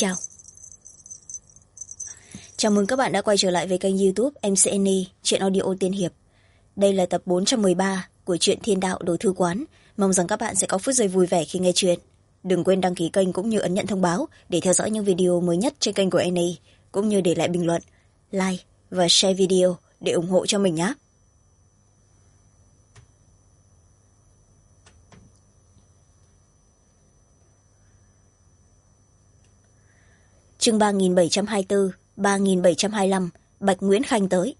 Xin chào. Chào mừng các bạn đã quay trở lại với kênh YouTube MCNE Truyện Audio Tiên Hiệp. Đây là tập 413 của truyện Thiên Đạo Đồ Thư Quán. Mong rằng các bạn sẽ có phút giây vui vẻ khi nghe chuyện. Đừng quên đăng ký kênh cũng như ấn nhận thông báo để theo dõi những video mới nhất trên kênh của NE, cũng như để lại bình luận, like và share video để ủng hộ cho mình nhé. Chương 3724, 3725, Bạch Nguyễn Khanh tới.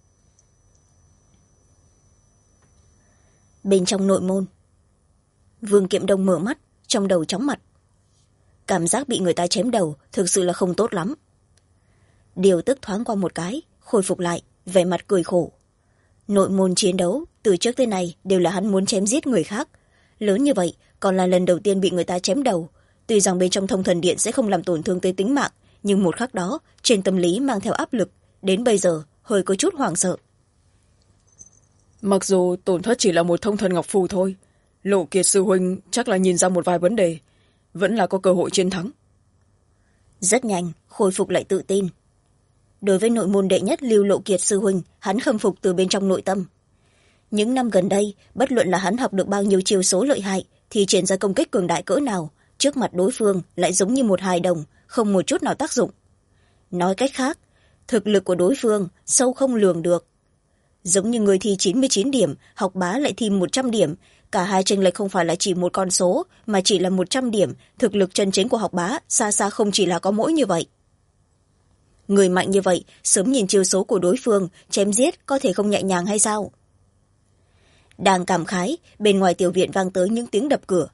Bên trong nội môn, Vương Kiệm Đông mở mắt, trong đầu chóng mặt. Cảm giác bị người ta chém đầu thực sự là không tốt lắm. Điều tức thoáng qua một cái, khôi phục lại, vẻ mặt cười khổ. Nội môn chiến đấu, từ trước tới nay đều là hắn muốn chém giết người khác. Lớn như vậy, còn là lần đầu tiên bị người ta chém đầu. Tuy rằng bên trong Thông Thần Điện sẽ không làm tổn thương tới tính mạng, nhưng một khắc đó, trên tâm lý mang theo áp lực, đến bây giờ hơi có chút hoảng sợ. Mặc dù tổn thất chỉ là một thông thần ngọc phù thôi, Lộ Kiệt sư huynh chắc là nhìn ra một vài vấn đề, vẫn là có cơ hội chiến thắng. Rất nhanh, khôi phục lại tự tin. Đối với nội môn đệ nhất Lưu Lộ Kiệt sư huynh, hắn khâm phục từ bên trong nội tâm. Những năm gần đây, bất luận là hắn học được bao nhiêu chiêu số lợi hại, thì triển ra công kích cường đại cỡ nào, trước mặt đối phương lại giống như một hài đồng, không một chút nào tác dụng. Nói cách khác, thực lực của đối phương sâu không lường được. Giống như người thi 99 điểm, học bá lại thi 100 điểm, cả hai chênh lệch không phải là chỉ một con số, mà chỉ là 100 điểm, thực lực chân chính của học bá xa xa không chỉ là có mỗi như vậy. Người mạnh như vậy, sớm nhìn chiêu số của đối phương, chém giết có thể không nhẹ nhàng hay sao? Đang cảm khái, bên ngoài tiểu viện vang tới những tiếng đập cửa.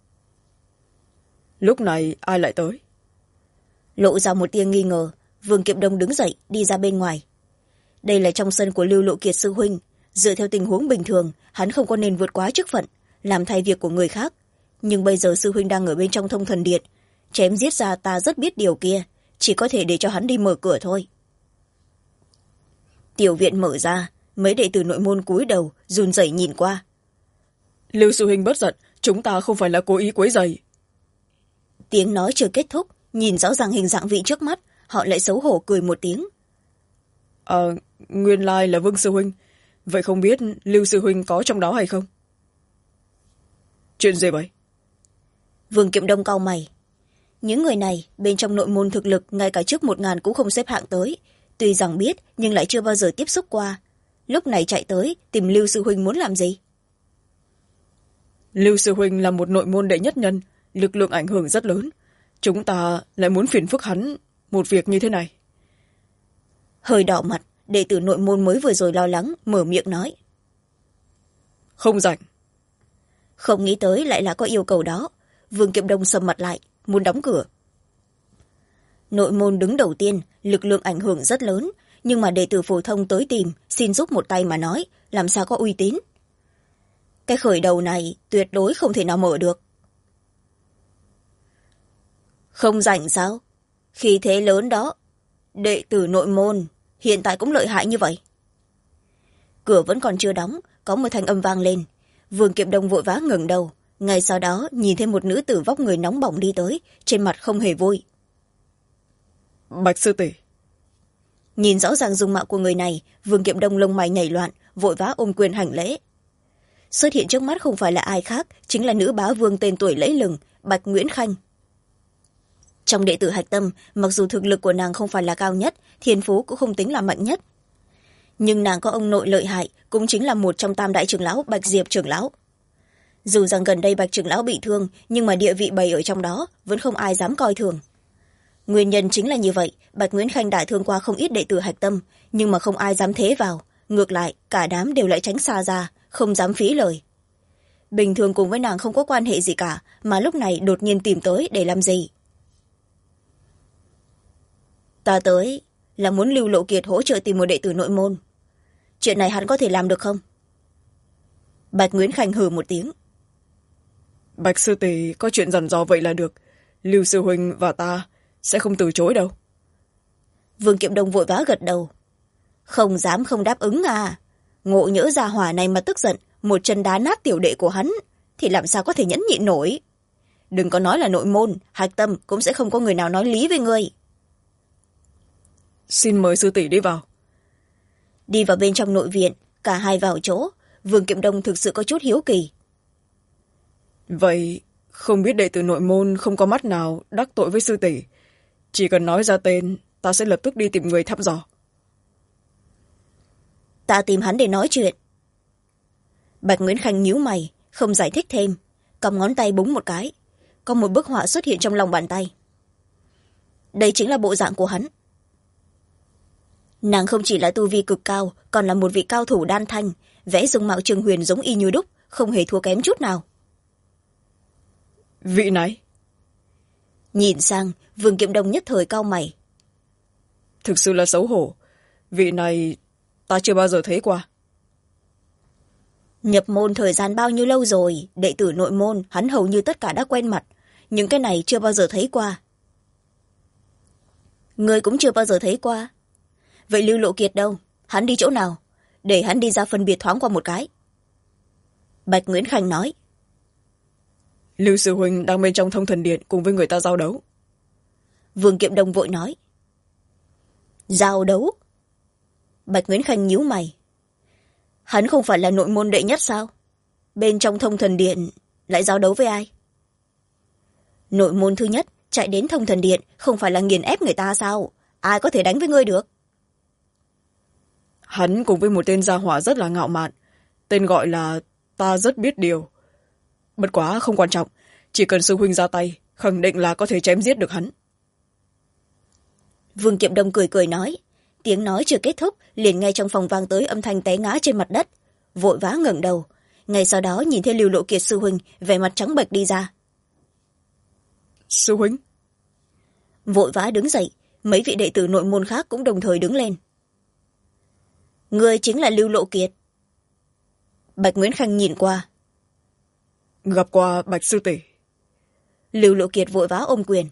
Lúc này ai lại tới? Lộ ra một tia nghi ngờ, Vương Kiệm Đông đứng dậy đi ra bên ngoài. Đây là trong sân của Lưu Lộ Kiệt sư huynh, dựa theo tình huống bình thường hắn không có nên vượt quá chức phận, làm thay việc của người khác, nhưng bây giờ sư huynh đang ở bên trong Thông Thần Điện, chém giết ra ta rất biết điều kia, chỉ có thể để cho hắn đi mở cửa thôi. Tiểu viện mở ra, mấy đệ tử nội môn cúi đầu run rẩy nhìn qua. Lưu sư huynh bất giận, chúng ta không phải là cố ý quấy rầy. Tiếng nói chưa kết thúc, nhìn rõ ràng hình dạng vị trước mắt, họ lại xấu hổ cười một tiếng. Nguyên lai là Vương sư huynh, vậy không biết Lưu sư huynh có trong đó hay không? Chuyện gì vậy? Vương Kiệm Đông cau mày. Những người này bên trong nội môn thực lực ngay cả trước 1000 cũng không xếp hạng tới, tuy rằng biết nhưng lại chưa bao giờ tiếp xúc qua, lúc này chạy tới tìm Lưu sư huynh muốn làm gì? Lưu sư huynh là một nội môn đệ nhất nhân, lực lượng ảnh hưởng rất lớn, chúng ta lại muốn phiền phức hắn một việc như thế này. Hơi đỏ mặt, đệ tử nội môn mới vừa rồi lo lắng mở miệng nói. Không rảnh. Không nghĩ tới lại là có yêu cầu đó. Vương Kiệm Đông sầm mặt lại, muốn đóng cửa. Nội môn đứng đầu tiên, lực lượng ảnh hưởng rất lớn, nhưng mà đệ tử phổ thông tới tìm xin giúp một tay mà nói, làm sao có uy tín. Cái khởi đầu này tuyệt đối không thể nào mở được. Không rảnh sao? Khí thế lớn đó. Đệ tử nội môn hiện tại cũng lợi hại như vậy. Cửa vẫn còn chưa đóng, có một thanh âm vang lên. Vương Kiệm Đông vội vã ngẩng đầu, ngay sau đó nhìn thấy một nữ tử vóc người nóng bỏng đi tới, trên mặt không hề vui. Bạch sư tỷ. Nhìn rõ ràng dung mạo của người này, Vương Kiệm Đông lông mày nhảy loạn, vội vã ôm quyền hành lễ. Xuất hiện trước mắt không phải là ai khác, chính là nữ bá vương tên tuổi lẫy lừng, Bạch Nguyễn Khanh. Trong đệ tử hạch tâm, mặc dù thực lực của nàng không phải là cao nhất, thiên phú cũng không tính là mạnh nhất, nhưng nàng có ông nội lợi hại, cũng chính là một trong tam đại trưởng lão Bạch Diệp trưởng lão. Dù rằng gần đây Bạch trưởng lão bị thương, nhưng mà địa vị bày ở trong đó vẫn không ai dám coi thường. Nguyên nhân chính là như vậy, Bạch Nguyễn Khanh đã thương qua không ít đệ tử hạch tâm, nhưng mà không ai dám thế vào, ngược lại cả đám đều lại tránh xa ra, không dám phí lời. Bình thường cùng với nàng không có quan hệ gì cả, mà lúc này đột nhiên tìm tới để làm gì? Ta tới là muốn Lưu Lộ Kiệt hỗ trợ tìm một đệ tử nội môn. Chuyện này hắn có thể làm được không? Bạch Nguyễn Khanh hừ một tiếng. Bạch sư tỷ có chuyện dặn dò vậy là được, Lưu sư huynh và ta sẽ không từ chối đâu. Vương Kiệm Đông vội vã gật đầu. Không dám không đáp ứng à? Ngộ nhỡ gia hỏa này mà tức giận, một chân đá nát tiểu đệ của hắn, thì làm sao có thể nhẫn nhịn nổi? đừng có nói là nội môn, hạch tâm cũng sẽ không có người nào nói lý với ngươi. Xin mời sư tỷ đi vào. Đi vào bên trong nội viện, cả hai vào chỗ. Vương Kiệm Đông thực sự có chút hiếu kỳ. Vậy không biết đệ tử nội môn không có mắt nào đắc tội với sư tỷ, chỉ cần nói ra tên, ta sẽ lập tức đi tìm người thăm dò. Ta tìm hắn để nói chuyện. Bạch Nguyễn Khanh nhíu mày, không giải thích thêm, cầm ngón tay búng một cái, có một bức họa xuất hiện trong lòng bàn tay. Đây chính là bộ dạng của hắn. Nàng không chỉ là tu vi cực cao, còn là một vị cao thủ đan thanh, vẽ dung mạo Trường Huyền giống y như đúc, không hề thua kém chút nào. Vị này? Nhìn sang, Vương Kiệm Đông nhất thời cau mày. Thực sự là xấu hổ, vị này ta chưa bao giờ thấy qua. Nhập môn thời gian bao nhiêu lâu rồi, đệ tử nội môn hắn hầu như tất cả đã quen mặt, nhưng cái này chưa bao giờ thấy qua. Ngươi cũng chưa bao giờ thấy qua. Vậy Lưu Lộ Kiệt đâu? Hắn đi chỗ nào? Để hắn đi ra phân biệt thoáng qua một cái. Bạch Nguyễn Khanh nói. Lưu sư huynh đang bên trong Thông Thần Điện cùng với người ta giao đấu. Vương Kiệm Đông vội nói. Giao đấu? Bạch Nguyễn Khanh nhíu mày. Hắn không phải là nội môn đệ nhất sao? Bên trong Thông Thần Điện lại giao đấu với ai? Nội môn thứ nhất chạy đến Thông Thần Điện không phải là nghiền ép người ta sao? Ai có thể đánh với ngươi được? Hắn cùng với một tên gia hỏa rất là ngạo mạn, tên gọi là Ta Rất Biết Điều. Bất quá không quan trọng, chỉ cần sư huynh ra tay, khẳng định là có thể chém giết được hắn. Vương Kiệm Đông cười cười nói. Tiếng nói chưa kết thúc, liền nghe trong phòng vang tới âm thanh té ngã trên mặt đất. Vội vã ngẩng đầu, ngay sau đó nhìn thấy Lưu Lộ Kiệt sư huynh vẻ mặt trắng bệch đi ra. Sư huynh? Vội vã đứng dậy, mấy vị đệ tử nội môn khác cũng đồng thời đứng lên. Ngươi chính là Lưu Lộ Kiệt. Bạch Nguyễn Khanh nhìn qua. Gặp qua Bạch sư tỷ. Lưu Lộ Kiệt vội vã ôm quyền.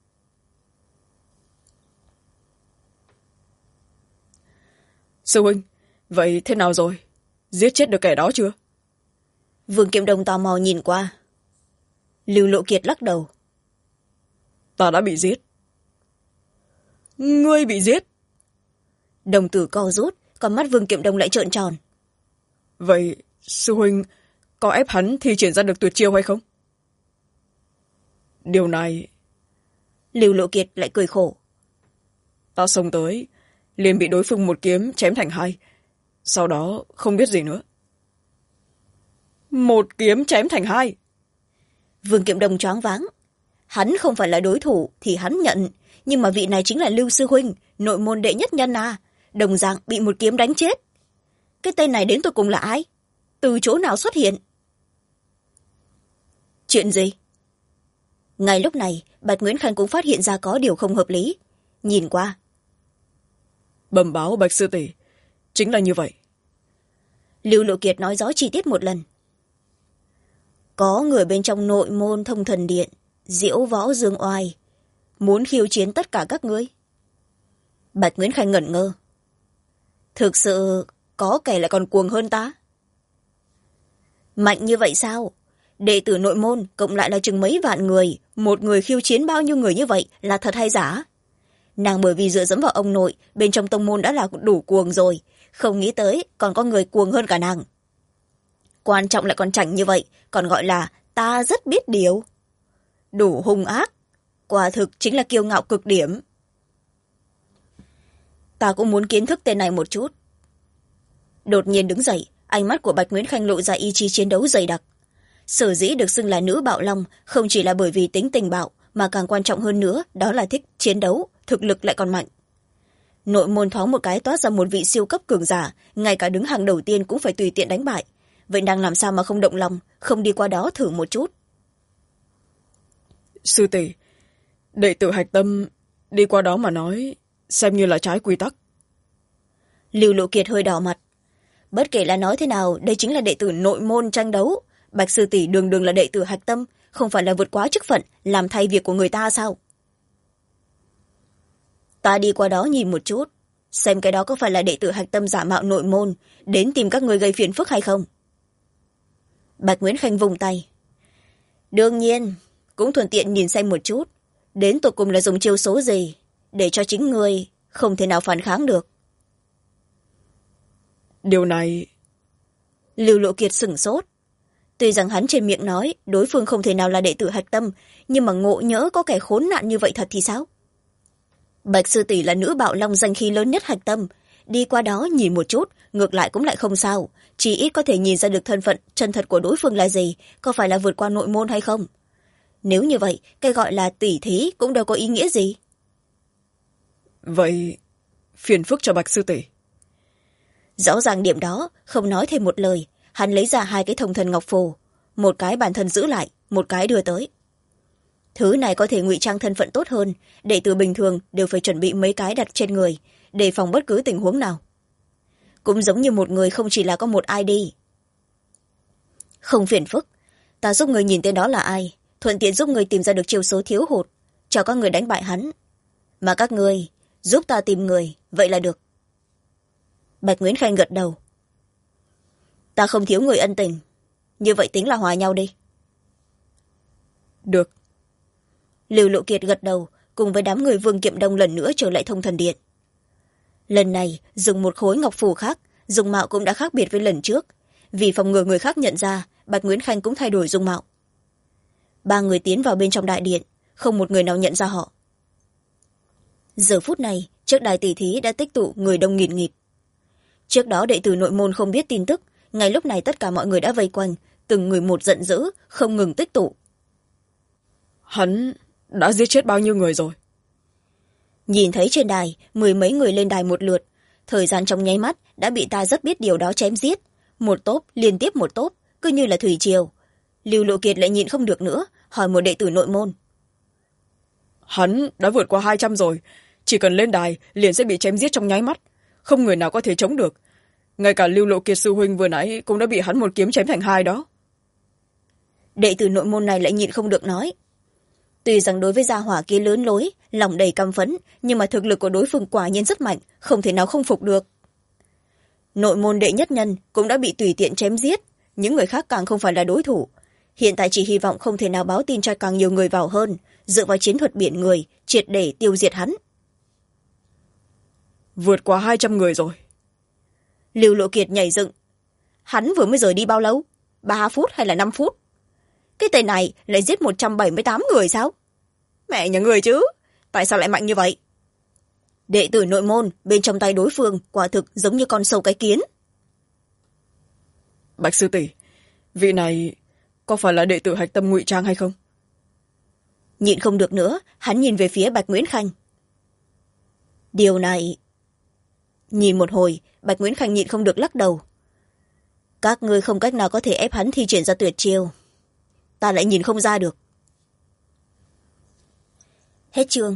Sư huynh, vậy thế nào rồi? Giết chết được kẻ đó chưa? Vương Kiệm Đông tò mò nhìn qua. Lưu Lộ Kiệt lắc đầu. Ta đã bị giết. Ngươi bị giết? Đồng tử co rút, còn mắt Vương Kiệm Đông lại trợn tròn. Vậy sư huynh có ép hắn thi triển ra được tuyệt chiêu hay không? Điều này... Lưu Lộ Kiệt lại cười khổ. Ta xông tới, liền bị đối phương một kiếm chém thành hai. Sau đó không biết gì nữa. Một kiếm chém thành hai? Vương Kiệm Đông choáng váng. Hắn không phải là đối thủ thì hắn nhận, nhưng mà vị này chính là Lưu sư huynh, nội môn đệ nhất nhân à, đồng dạng bị một kiếm đánh chết. Cái tên này đến tột cùng là ai? Từ chỗ nào xuất hiện? Chuyện gì? Ngay lúc này, Bạch Nguyễn Khanh cũng phát hiện ra có điều không hợp lý. Nhìn qua. Bẩm báo Bạch sư tỷ, chính là như vậy. Lưu Lộ Kiệt nói rõ chi tiết một lần. Có người bên trong nội môn Thông Thần Điện, diễu võ dương oai, muốn khiêu chiến tất cả các ngươi. Bạch Nguyễn Khanh ngẩn ngơ. Thực sự có kẻ lại còn cuồng hơn ta? Mạnh như vậy sao? Đệ tử nội môn cộng lại là chừng mấy vạn người, một người khiêu chiến bao nhiêu người như vậy là thật hay giả? Nàng bởi vì dựa dẫm vào ông nội, bên trong tông môn đã là đủ cuồng rồi, không nghĩ tới còn có người cuồng hơn cả nàng. Quan trọng lại còn chảnh như vậy, còn gọi là ta rất biết điều. Đủ hung ác, quả thực chính là kiêu ngạo cực điểm. Ta cũng muốn kiến thức tên này một chút. Đột nhiên đứng dậy, ánh mắt của Bạch Nguyễn Khanh lộ ra ý chí chiến đấu dày đặc. Sở dĩ được xưng là nữ bạo long không chỉ là bởi vì tính tình bạo, mà càng quan trọng hơn nữa đó là thích chiến đấu, thực lực lại còn mạnh. Nội môn thoáng một cái toát ra một vị siêu cấp cường giả, ngay cả đứng hàng đầu tiên cũng phải tùy tiện đánh bại. Vậy nàng làm sao mà không động lòng, không đi qua đó thử một chút? Sư tỷ, đệ tử hạch tâm đi qua đó mà nói, xem như là trái quy tắc. Lưu Lộ Kiệt hơi đỏ mặt. Bất kể là nói thế nào, đây chính là đệ tử nội môn tranh đấu. Bạch sư tỷ đường đường là đệ tử hạch tâm, không phải là vượt quá chức phận, làm thay việc của người ta sao? Ta đi qua đó nhìn một chút, xem cái đó có phải là đệ tử hạch tâm giả mạo nội môn, đến tìm các người gây phiền phức hay không? Bạch Nguyễn Khanh vùng tay. Đương nhiên, cũng thuận tiện nhìn xem một chút đến tột cùng là dùng chiêu số gì để cho chính ngươi không thể nào phản kháng được. Điều này... Lưu Lộ Kiệt sửng sốt. Tuy rằng hắn trên miệng nói đối phương không thể nào là đệ tử hạch tâm, nhưng mà ngộ nhỡ có kẻ khốn nạn như vậy thật thì sao? Bạch sư tỷ là nữ bạo long danh khí lớn nhất hạch tâm, đi qua đó nhìn một chút ngược lại cũng lại không sao, chỉ ít có thể nhìn ra được thân phận chân thật của đối phương là gì, có phải là vượt qua nội môn hay không. Nếu như vậy cái gọi là tỉ thí cũng đâu có ý nghĩa gì. Vậy phiền phức cho Bạch sư tỷ. Rõ ràng điểm đó không nói thêm một lời, hắn lấy ra hai cái thông thần ngọc phù, một cái bản thân giữ lại, một cái đưa tới. Thứ này có thể ngụy trang thân phận tốt hơn, đệ tử bình thường đều phải chuẩn bị mấy cái đặt trên người đề phòng bất cứ tình huống nào. Cũng giống như một người không chỉ là có một ID. Không phiền phức, ta giúp người nhìn tên đó là ai, thuận tiện giúp người tìm ra được chiêu số thiếu hụt cho các người đánh bại hắn, mà các người giúp ta tìm người, vậy là được. Bạch Nguyễn Khanh gật đầu. Ta không thiếu người ân tình, như vậy tính là hòa nhau đi. Được. Lưu Lộ Kiệt gật đầu, cùng với đám người Vương Kiệm Đông lần nữa trở lại thông thần điện. Lần này dùng một khối ngọc phù khác, dung mạo cũng đã khác biệt với lần trước, vì phòng ngừa người khác nhận ra, Bạch Nguyễn Khanh cũng thay đổi dung mạo. Ba người tiến vào bên trong đại điện, không một người nào nhận ra họ. Giờ phút này trước đài tỷ thí đã tích tụ người đông nghìn nghịt. Trước đó đệ tử nội môn không biết tin tức, ngay lúc này tất cả mọi người đã vây quanh, từng người một giận dữ, không ngừng tích tụ. Hắn đã giết chết bao nhiêu người rồi? Nhìn thấy trên đài mười mấy người lên đài một lượt, thời gian trong nháy mắt đã bị ta rất biết điều đó chém giết, một tốp liên tiếp một tốp, cứ như là thủy triều. Lưu Lộ Kiệt lại nhịn không được nữa, hỏi một đệ tử nội môn. Hắn đã vượt qua 200 rồi, chỉ cần lên đài liền sẽ bị chém giết trong nháy mắt, không người nào có thể chống được. Ngay cả Lưu Lộ Kiệt sư huynh vừa nãy cũng đã bị hắn một kiếm chém thành hai đó. Đệ tử nội môn này lại nhịn không được nói. Tuy rằng đối với gia hỏa kia lớn lối, lòng đầy căm phẫn, nhưng mà thực lực của đối phương quả nhiên rất mạnh, không thể nào không phục được. Nội môn đệ nhất nhân cũng đã bị tùy tiện chém giết, những người khác càng không phải là đối thủ. Hiện tại chỉ hy vọng không thể nào báo tin cho càng nhiều người vào hơn, dựa vào chiến thuật biển người, triệt để tiêu diệt hắn. Vượt qua 200 người rồi. Lưu Lộ Kiệt nhảy dựng. Hắn vừa mới rời đi bao lâu? 3 phút hay là 5 phút? Cái tên này lại giết 178 người sao? Mẹ nhà người chứ, tại sao lại mạnh như vậy? Đệ tử nội môn bên trong tay đối phương quả thực giống như con sâu cái kiến. Bạch sư tỷ, vị này có phải là đệ tử hạch tâm ngụy trang hay không? Nhịn không được nữa, hắn nhìn về phía Bạch Nguyễn Khanh. Điều này... Nhìn một hồi, Bạch Nguyễn Khanh nhịn không được lắc đầu. Các ngươi không cách nào có thể ép hắn thi triển ra tuyệt chiêu. Ta lại nhìn không ra được. Hết chương.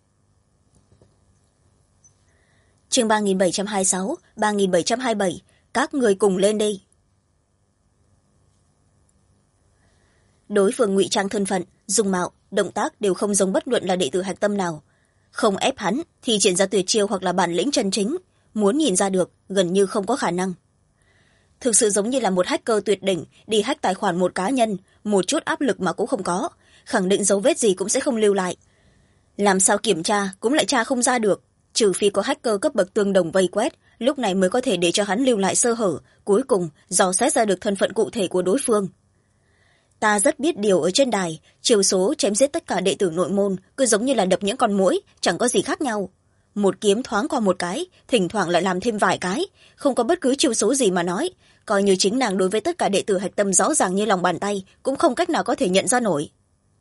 Chương 3726, 3727. Các người cùng lên đi. Đối phương ngụy trang thân phận, dung mạo, động tác đều không giống bất luận là đệ tử hạch tâm nào. Không ép hắn thì triển ra tuyệt chiêu hoặc là bản lĩnh chân chính, muốn nhìn ra được gần như không có khả năng. Thực sự giống như là một hacker tuyệt đỉnh đi hack tài khoản một cá nhân, một chút áp lực mà cũng không có, khẳng định dấu vết gì cũng sẽ không lưu lại. Làm sao kiểm tra cũng lại tra không ra được, trừ phi có hacker cấp bậc tương đồng vây quét, lúc này mới có thể để cho hắn lưu lại sơ hở, cuối cùng dò xét ra được thân phận cụ thể của đối phương. Ta rất biết điều ở trên đài, chiều số chém giết tất cả đệ tử nội môn cứ giống như là đập những con muỗi, chẳng có gì khác nhau. Một kiếm thoáng qua một cái, thỉnh thoảng lại làm thêm vài cái, không có bất cứ chiêu số gì mà nói, coi như chính nàng đối với tất cả đệ tử hạch tâm rõ ràng như lòng bàn tay, cũng không cách nào có thể nhận ra nổi.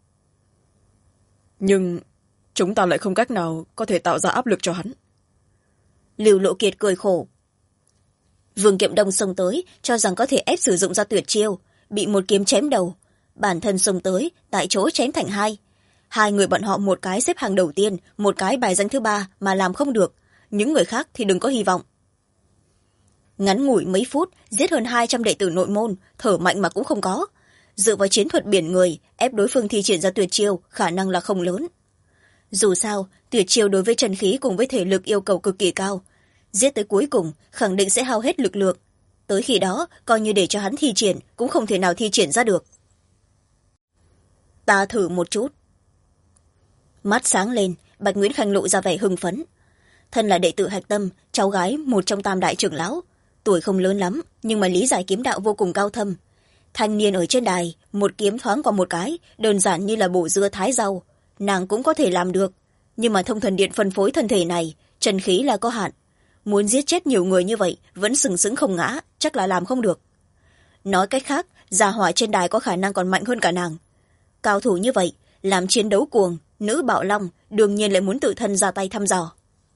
Nhưng chúng ta lại không cách nào có thể tạo ra áp lực cho hắn. Lưu Lộ Kiệt cười khổ. Vương Kiệm Đông xông tới, cho rằng có thể ép sử dụng ra tuyệt chiêu, bị một kiếm chém đầu. Bản thân xông tới, tại chỗ chém thành hai. Hai người bọn họ một cái xếp hàng đầu tiên, một cái bài danh thứ 3 mà làm không được. Những người khác thì đừng có hy vọng. Ngắn ngủi mấy phút, giết hơn 200 đệ tử nội môn, thở mạnh mà cũng không có. Dựa vào chiến thuật biển người, ép đối phương thi triển ra tuyệt chiêu, khả năng là không lớn. Dù sao, tuyệt chiêu đối với chân khí cùng với thể lực yêu cầu cực kỳ cao. Giết tới cuối cùng, khẳng định sẽ hao hết lực lượng. Tới khi đó, coi như để cho hắn thi triển, cũng không thể nào thi triển ra được. Ta thử một chút. Mắt sáng lên, Bạch Nguyễn Khanh lộ ra vẻ hưng phấn. Thân là đệ tử Hạch Tâm, cháu gái một trong tam đại trưởng lão, tuổi không lớn lắm nhưng mà lý giải kiếm đạo vô cùng cao thâm. Thanh niên ở trên đài, một kiếm thoáng qua một cái, đơn giản như là bổ dưa thái rau, nàng cũng có thể làm được. Nhưng mà thông thần điện phân phối thân thể này, chân khí là có hạn, muốn giết chết nhiều người như vậy vẫn sừng sững không ngã, chắc là làm không được. Nói cách khác, gia hỏa trên đài có khả năng còn mạnh hơn cả nàng. Cao thủ như vậy, làm chiến đấu cuồng, nữ bạo long, đương nhiên lại muốn tự thân ra tay thăm dò.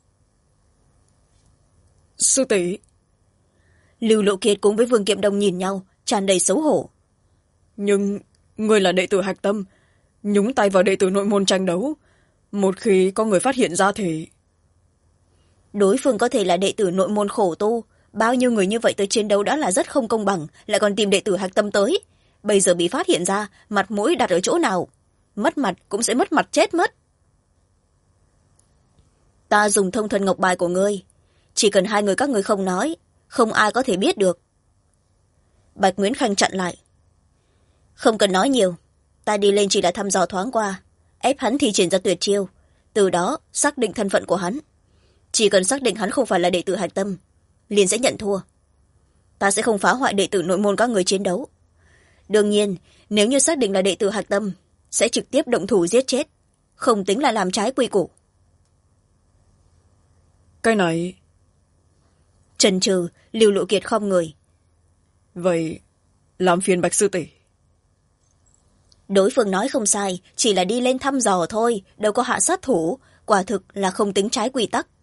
Sư tỷ. Lưu Lộ Kiệt cùng với Vương Kiệm Đông nhìn nhau, tràn đầy xấu hổ. Nhưng ngươi là đệ tử Hạch Tâm, nhúng tay vào đệ tử nội môn tranh đấu, một khi có người phát hiện ra thì... Đối phương có thể là đệ tử nội môn khổ tu, bao nhiêu người như vậy tới chiến đấu đã là rất không công bằng, lại còn tìm đệ tử Hạch Tâm tới. Bây giờ bị phát hiện ra, mặt mũi đặt ở chỗ nào? Mất mặt cũng sẽ mất mặt chết mất. Ta dùng thông thần ngọc bài của ngươi, chỉ cần hai người các ngươi không nói, không ai có thể biết được. Bạch Nguyễn Khanh chặn lại. Không cần nói nhiều, ta đi lên chỉ là thăm dò thoáng qua, ép hắn thi triển ra tuyệt chiêu, từ đó xác định thân phận của hắn. Chỉ cần xác định hắn không phải là đệ tử Hạch Tâm, liền sẽ nhận thua. Ta sẽ không phá hoại đệ tử nội môn các người chiến đấu. Đương nhiên, nếu như xác định là đệ tử Hạch Tâm, sẽ trực tiếp động thủ giết chết, không tính là làm trái quy củ. Cái này... Chần chừ, Lưu Lộ Kiệt khom người. Vậy, làm phiền Bạch sư tỷ. Đối phương nói không sai, chỉ là đi lên thăm dò thôi, đâu có hạ sát thủ, quả thực là không tính trái quy tắc.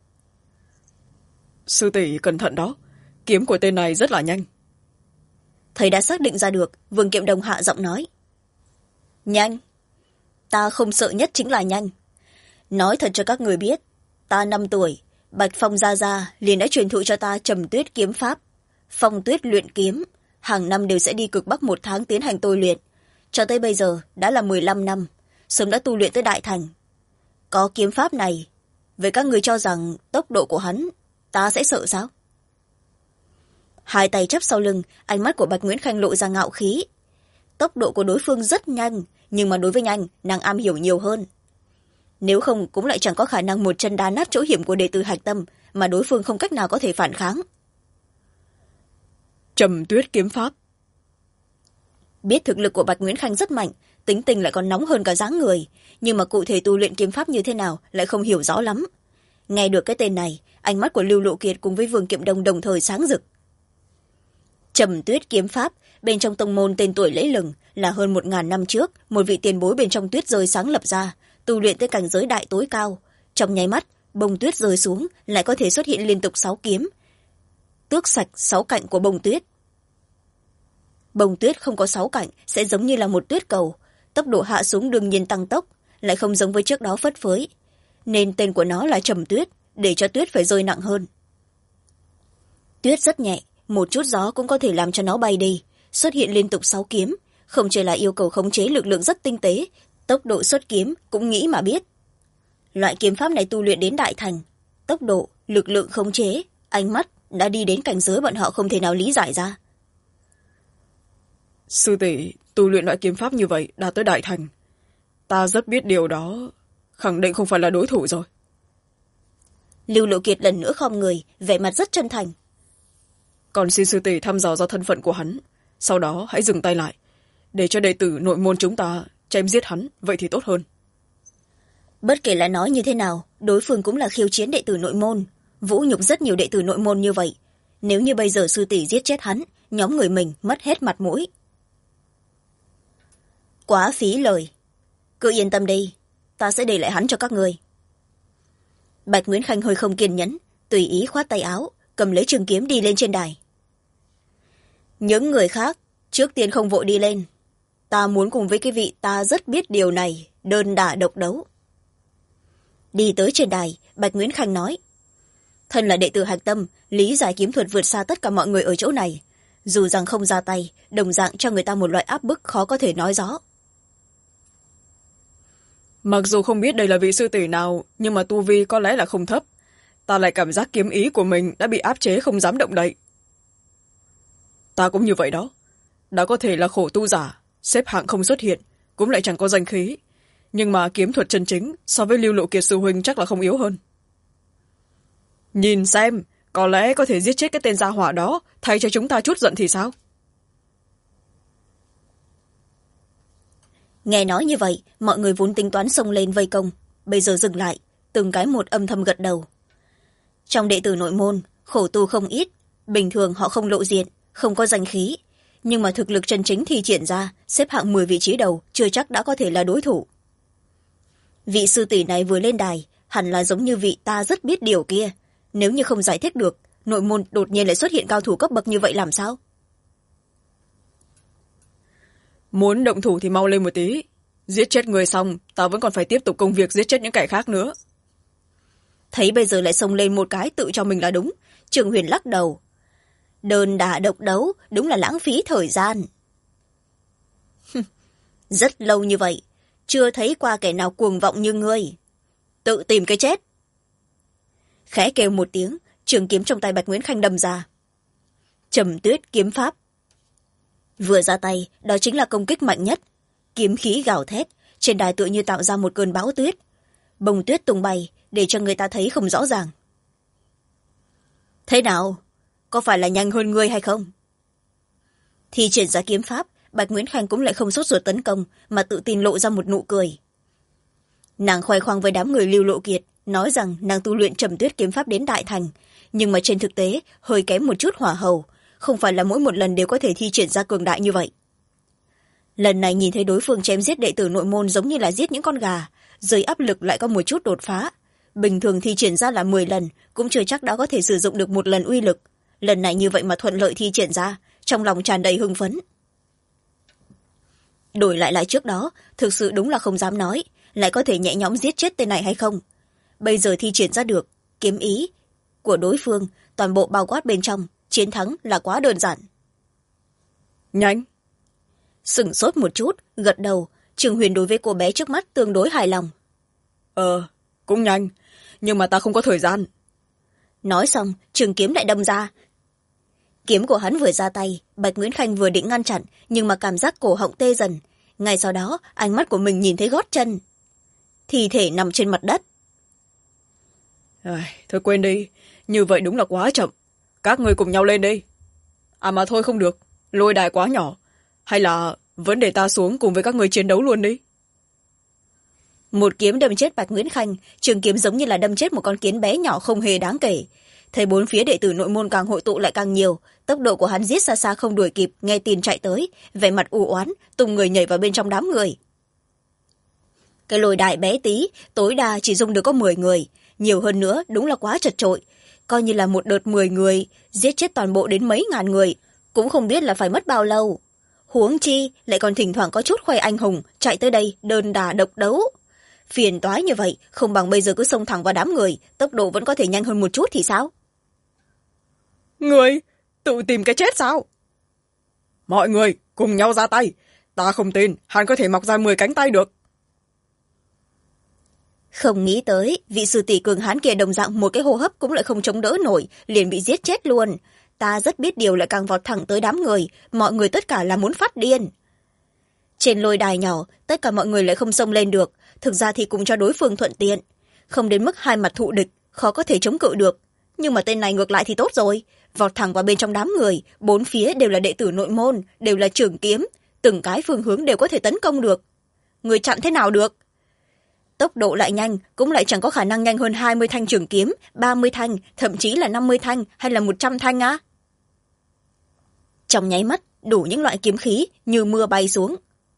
Sư tỷ cẩn thận đó, kiếm của tên này rất là nhanh. Thầy đã xác định ra được, Vương Kiệm Đồng hạ giọng nói. Nhanh? Ta không sợ nhất chính là nhanh. Nói thật cho các người biết, ta 5 tuổi, Bạch Phong Gia Gia liền đã truyền thụ cho ta Trầm Tuyết kiếm pháp, Phong Tuyết luyện kiếm, hàng năm đều sẽ đi cực Bắc 1 tháng tiến hành tôi luyện. Cho tới bây giờ đã là 15 năm, sớm đã tu luyện tới đại thành. Có kiếm pháp này, vậy các người cho rằng tốc độ của hắn, ta sẽ sợ sao? Hai tay chắp sau lưng, ánh mắt của Bạch Nguyễn Khanh lộ ra ngạo khí. Tốc độ của đối phương rất nhanh, nhưng mà đối với nhanh, nàng am hiểu nhiều hơn. Nếu không cũng lại chẳng có khả năng một chân đá nát chỗ hiểm của đệ tử Hạch Tâm, mà đối phương không cách nào có thể phản kháng. Trầm Tuyết kiếm pháp. Biết thực lực của Bạch Nguyễn Khanh rất mạnh, tính tình lại còn nóng hơn cả dáng người, nhưng mà cụ thể tu luyện kiếm pháp như thế nào lại không hiểu rõ lắm. Nghe được cái tên này, ánh mắt của Lưu Lộ Kiệt cùng với Vương Kiệm Đông đồng thời sáng rực. Trầm Tuyết kiếm pháp, bên trong tông môn tên tuổi lẫy lừng, là hơn 1000 năm trước, một vị tiền bối bên trong tuyết rơi sáng lập ra, tu luyện tới cảnh giới đại tối cao. Trong nháy mắt, bông tuyết rơi xuống, lại có thể xuất hiện liên tục 6 kiếm, tước sạch 6 cạnh của bông tuyết. Bông tuyết không có 6 cạnh sẽ giống như là một tuyết cầu, tốc độ hạ xuống đương nhiên tăng tốc, lại không giống với trước đó phất phới, nên tên của nó là Trầm Tuyết, để cho tuyết phải rơi nặng hơn. Tuyết rất nhẹ, một chút gió cũng có thể làm cho nó bay đi, xuất hiện liên tục 6 kiếm, không chỉ là yêu cầu khống chế lực lượng rất tinh tế, tốc độ xuất kiếm cũng nghĩ mà biết. Loại kiếm pháp này tu luyện đến đại thành, tốc độ, lực lượng khống chế, ánh mắt đã đi đến cảnh giới bọn họ không thể nào lý giải ra. Sư tỷ tu luyện loại kiếm pháp như vậy đã tới đại thành, ta rất biết điều đó, khẳng định không phải là đối thủ rồi. Lưu Lộ Kiệt lần nữa khom người, vẻ mặt rất chân thành. Còn xin sư tỷ thăm dò ra thân phận của hắn, sau đó hãy dừng tay lại, để cho đệ tử nội môn chúng ta chém giết hắn, vậy thì tốt hơn. Bất kể là nói như thế nào, đối phương cũng là khiêu chiến đệ tử nội môn, vũ nhục rất nhiều đệ tử nội môn như vậy. Nếu như bây giờ sư tỷ giết chết hắn, nhóm người mình mất hết mặt mũi. Quá phí lời. Cứ yên tâm đi, ta sẽ để lại hắn cho các người. Bạch Nguyễn Khanh hơi không kiên nhẫn, tùy ý khoát tay áo, cầm lấy trường kiếm đi lên trên đài. Những người khác, trước tiên không vội đi lên. Ta muốn cùng với cái vị ta rất biết điều này, đơn đả độc đấu. Đi tới trên đài, Bạch Nguyễn Khanh nói. Thân là đệ tử Hạch Tâm, lý giải kiếm thuật vượt xa tất cả mọi người ở chỗ này. Dù rằng không ra tay, đồng dạng cho người ta một loại áp bức khó có thể nói rõ. Mặc dù không biết đây là vị sư tỷ nào, nhưng mà tu vi có lẽ là không thấp. Ta lại cảm giác kiếm ý của mình đã bị áp chế không dám động đậy. Ta cũng như vậy đó. Đã có thể là khổ tu giả, xếp hạng không xuất hiện, cũng lại chẳng có danh khí, nhưng mà kiếm thuật chân chính so với Lưu Lộ Kiệt sư huynh chắc là không yếu hơn. Nhìn xem, có lẽ có thể giết chết cái tên gia hỏa đó thay cho chúng ta chút giận thì sao? Nghe nói như vậy, mọi người vốn tính toán xông lên vây công, bây giờ dừng lại, từng cái một âm thầm gật đầu. Trong đệ tử nội môn, khổ tu không ít, bình thường họ không lộ diện, không có danh khí, nhưng mà thực lực chân chính thi triển ra, xếp hạng 10 vị trí đầu chưa chắc đã có thể là đối thủ. Vị sư tỷ này vừa lên đài, hẳn là giống như vị ta rất biết điều kia. Nếu như không giải thích được, nội môn đột nhiên lại xuất hiện cao thủ cấp bậc như vậy làm sao? Muốn động thủ thì mau lên một tí. Giết chết người xong, ta vẫn còn phải tiếp tục công việc giết chết những kẻ khác nữa. Thấy bây giờ lại xông lên một cái tự cho mình là đúng, Trường Huyền lắc đầu. Đơn đả độc đấu, đúng là lãng phí thời gian. Rất lâu như vậy, chưa thấy qua kẻ nào cuồng vọng như ngươi. Tự tìm cái chết. Khẽ kêu một tiếng, trường kiếm trong tay Bạch Nguyễn Khanh đâm ra. Trầm Tuyết kiếm pháp. Vừa ra tay, đó chính là công kích mạnh nhất. Kiếm khí gào thét, trên đài tựa như tạo ra một cơn bão tuyết. Bông tuyết tung bay, để cho người ta thấy không rõ ràng. Thế nào? Có phải là nhanh hơn ngươi hay không? Thì triển ra kiếm pháp, Bạch Nguyễn Khanh cũng lại không sốt ruột tấn công, mà tự tin lộ ra một nụ cười. Nàng khoe khoang với đám người Lưu Lộ Kiệt, nói rằng nàng tu luyện Trầm Tuyết kiếm pháp đến đại thành, nhưng mà trên thực tế hơi kém một chút hỏa hầu, không phải là mỗi một lần đều có thể thi triển ra cường đại như vậy. Lần này nhìn thấy đối phương chém giết đệ tử nội môn giống như là giết những con gà, dưới áp lực lại có một chút đột phá. Bình thường thi triển ra là 10 lần, cũng chưa chắc đã có thể sử dụng được một lần uy lực. Lần này như vậy mà thuận lợi thi triển ra, trong lòng tràn đầy hưng phấn. Đổi lại trước đó, thực sự đúng là không dám nói, lại có thể nhẹ nhõm giết chết tên này hay không. Bây giờ thi triển ra được, kiếm ý của đối phương, toàn bộ bao quát bên trong, chiến thắng là quá đơn giản. Nhanh. Sửng sốt một chút, gật đầu, Trường Huyền đối với cô bé trước mắt tương đối hài lòng. Cũng nhanh, nhưng mà ta không có thời gian. Nói xong, trường kiếm lại đâm ra. Kiếm của hắn vừa ra tay, Bạch Nguyễn Khanh vừa định ngăn chặn, nhưng mà cảm giác cổ họng tê dần. Ngay sau đó, ánh mắt của mình nhìn thấy gót chân. Thi thể nằm trên mặt đất. Thôi quên đi, như vậy đúng là quá chậm. Các người cùng nhau lên đi. À mà thôi không được, lôi đài quá nhỏ. Hay là vẫn để ta xuống cùng với các người chiến đấu luôn đi. Một kiếm đâm chết Bạch Nguyễn Khanh, trường kiếm giống như là đâm chết một con kiến bé nhỏ không hề đáng kể. Thấy bốn phía đệ tử nội môn càng hội tụ lại càng nhiều, tốc độ của hắn giết xa xa không đuổi kịp, nghe tin chạy tới, vẻ mặt u oán, tung người nhảy vào bên trong đám người. Cái lôi đài bé tí, tối đa chỉ dung được có 10 người, nhiều hơn nữa đúng là quá chật chội. Coi như là một đợt 10 người, giết chết toàn bộ đến mấy ngàn người, cũng không biết là phải mất bao lâu. Huống chi, lại còn thỉnh thoảng có chút khoe anh hùng, chạy tới đây đơn đả độc đấu. Phiền toái như vậy, không bằng bây giờ cứ xông thẳng vào đám người, tốc độ vẫn có thể nhanh hơn một chút thì sao? Người, tự tìm cái chết sao? Mọi người, cùng nhau ra tay. Ta không tin, hắn có thể mọc ra 10 cánh tay được. Không nghĩ tới, vị sư tỷ cường hán kia đồng dạng một cái hô hấp cũng lại không chống đỡ nổi, liền bị giết chết luôn. Ta rất biết điều lại càng vọt thẳng tới đám người, mọi người tất cả là muốn phát điên. Trên lôi đài nhỏ, tất cả mọi người lại không xông lên được, thực ra thì cũng cho đối phương thuận tiện. Không đến mức hai mặt thụ địch, khó có thể chống cự được. Nhưng mà tên này ngược lại thì tốt rồi, vọt thẳng vào bên trong đám người, bốn phía đều là đệ tử nội môn, đều là trường kiếm, từng cái phương hướng đều có thể tấn công được. Người chặn thế nào được? Tốc độ lại nhanh, cũng lại chẳng có khả năng nhanh hơn 20 thanh trường kiếm, 30 thanh, thậm chí là 50 thanh hay là 100 thanh á. Trong nháy mắt, đủ những loại kiếm khí như mưa bay xuống.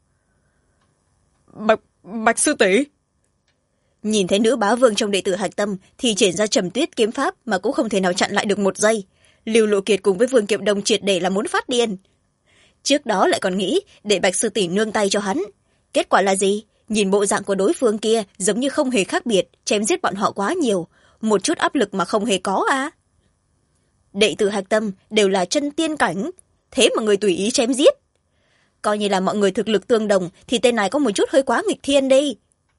Bạch sư tỷ. Nhìn thấy nữ bá vương trong đệ tử Hạch Tâm thì triển ra Trầm Tuyết kiếm pháp mà cũng không thể nào chặn lại được một giây. Lưu Lộ Kiệt cùng với Vương Kiệm Đông triệt để là muốn phát điên. Trước đó lại còn nghĩ để Bạch sư tỷ nương tay cho hắn. Kết quả là gì? Nhìn bộ dạng của đối phương kia giống như không hề khác biệt, chém giết bọn họ quá nhiều, một chút áp lực mà không hề có à. Đệ tử Hạch Tâm đều là chân tiên cảnh, thế mà người tùy ý chém giết. Coi như là mọi người thực lực tương đồng thì tên này có một chút hơi quá nghịch thiên đi.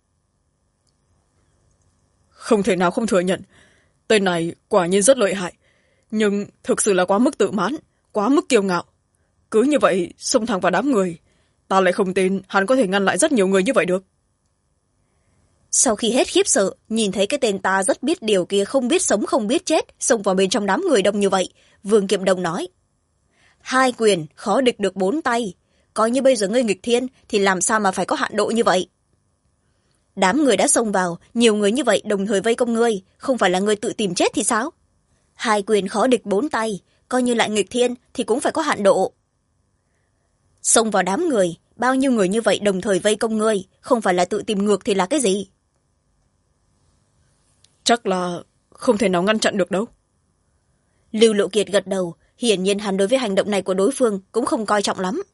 Không thể nào không thừa nhận, tên này quả nhiên rất lợi hại, nhưng thực sự là quá mức tự mãn, quá mức kiêu ngạo. Cứ như vậy xông thẳng vào đám người, ta lại không tin hắn có thể ngăn lại rất nhiều người như vậy được. Sau khi hết khiếp sợ nhìn thấy cái tên ta rất biết điều kia không biết sống không biết chết xông vào bên trong đám người đông như vậy, Vương Kiệm Đồng nói: hai quyền khó địch được bốn tay, coi như bây giờ ngươi nghịch thiên thì làm sao mà phải có hạn độ như vậy. Đám người đã xông vào, nhiều người như vậy đồng thời vây công ngươi, không phải là ngươi tự tìm chết thì sao? Hai quyền khó địch bốn tay, coi như lại nghịch thiên thì cũng phải có hạn độ. Xông vào đám người, bao nhiêu người như vậy đồng thời vây công ngươi, không phải là tự tìm ngược thì là cái gì? Chắc là không thể nào ngăn chặn được đâu. Lưu Lộ Kiệt gật đầu, hiển nhiên hắn đối với hành động này của đối phương cũng không coi trọng lắm.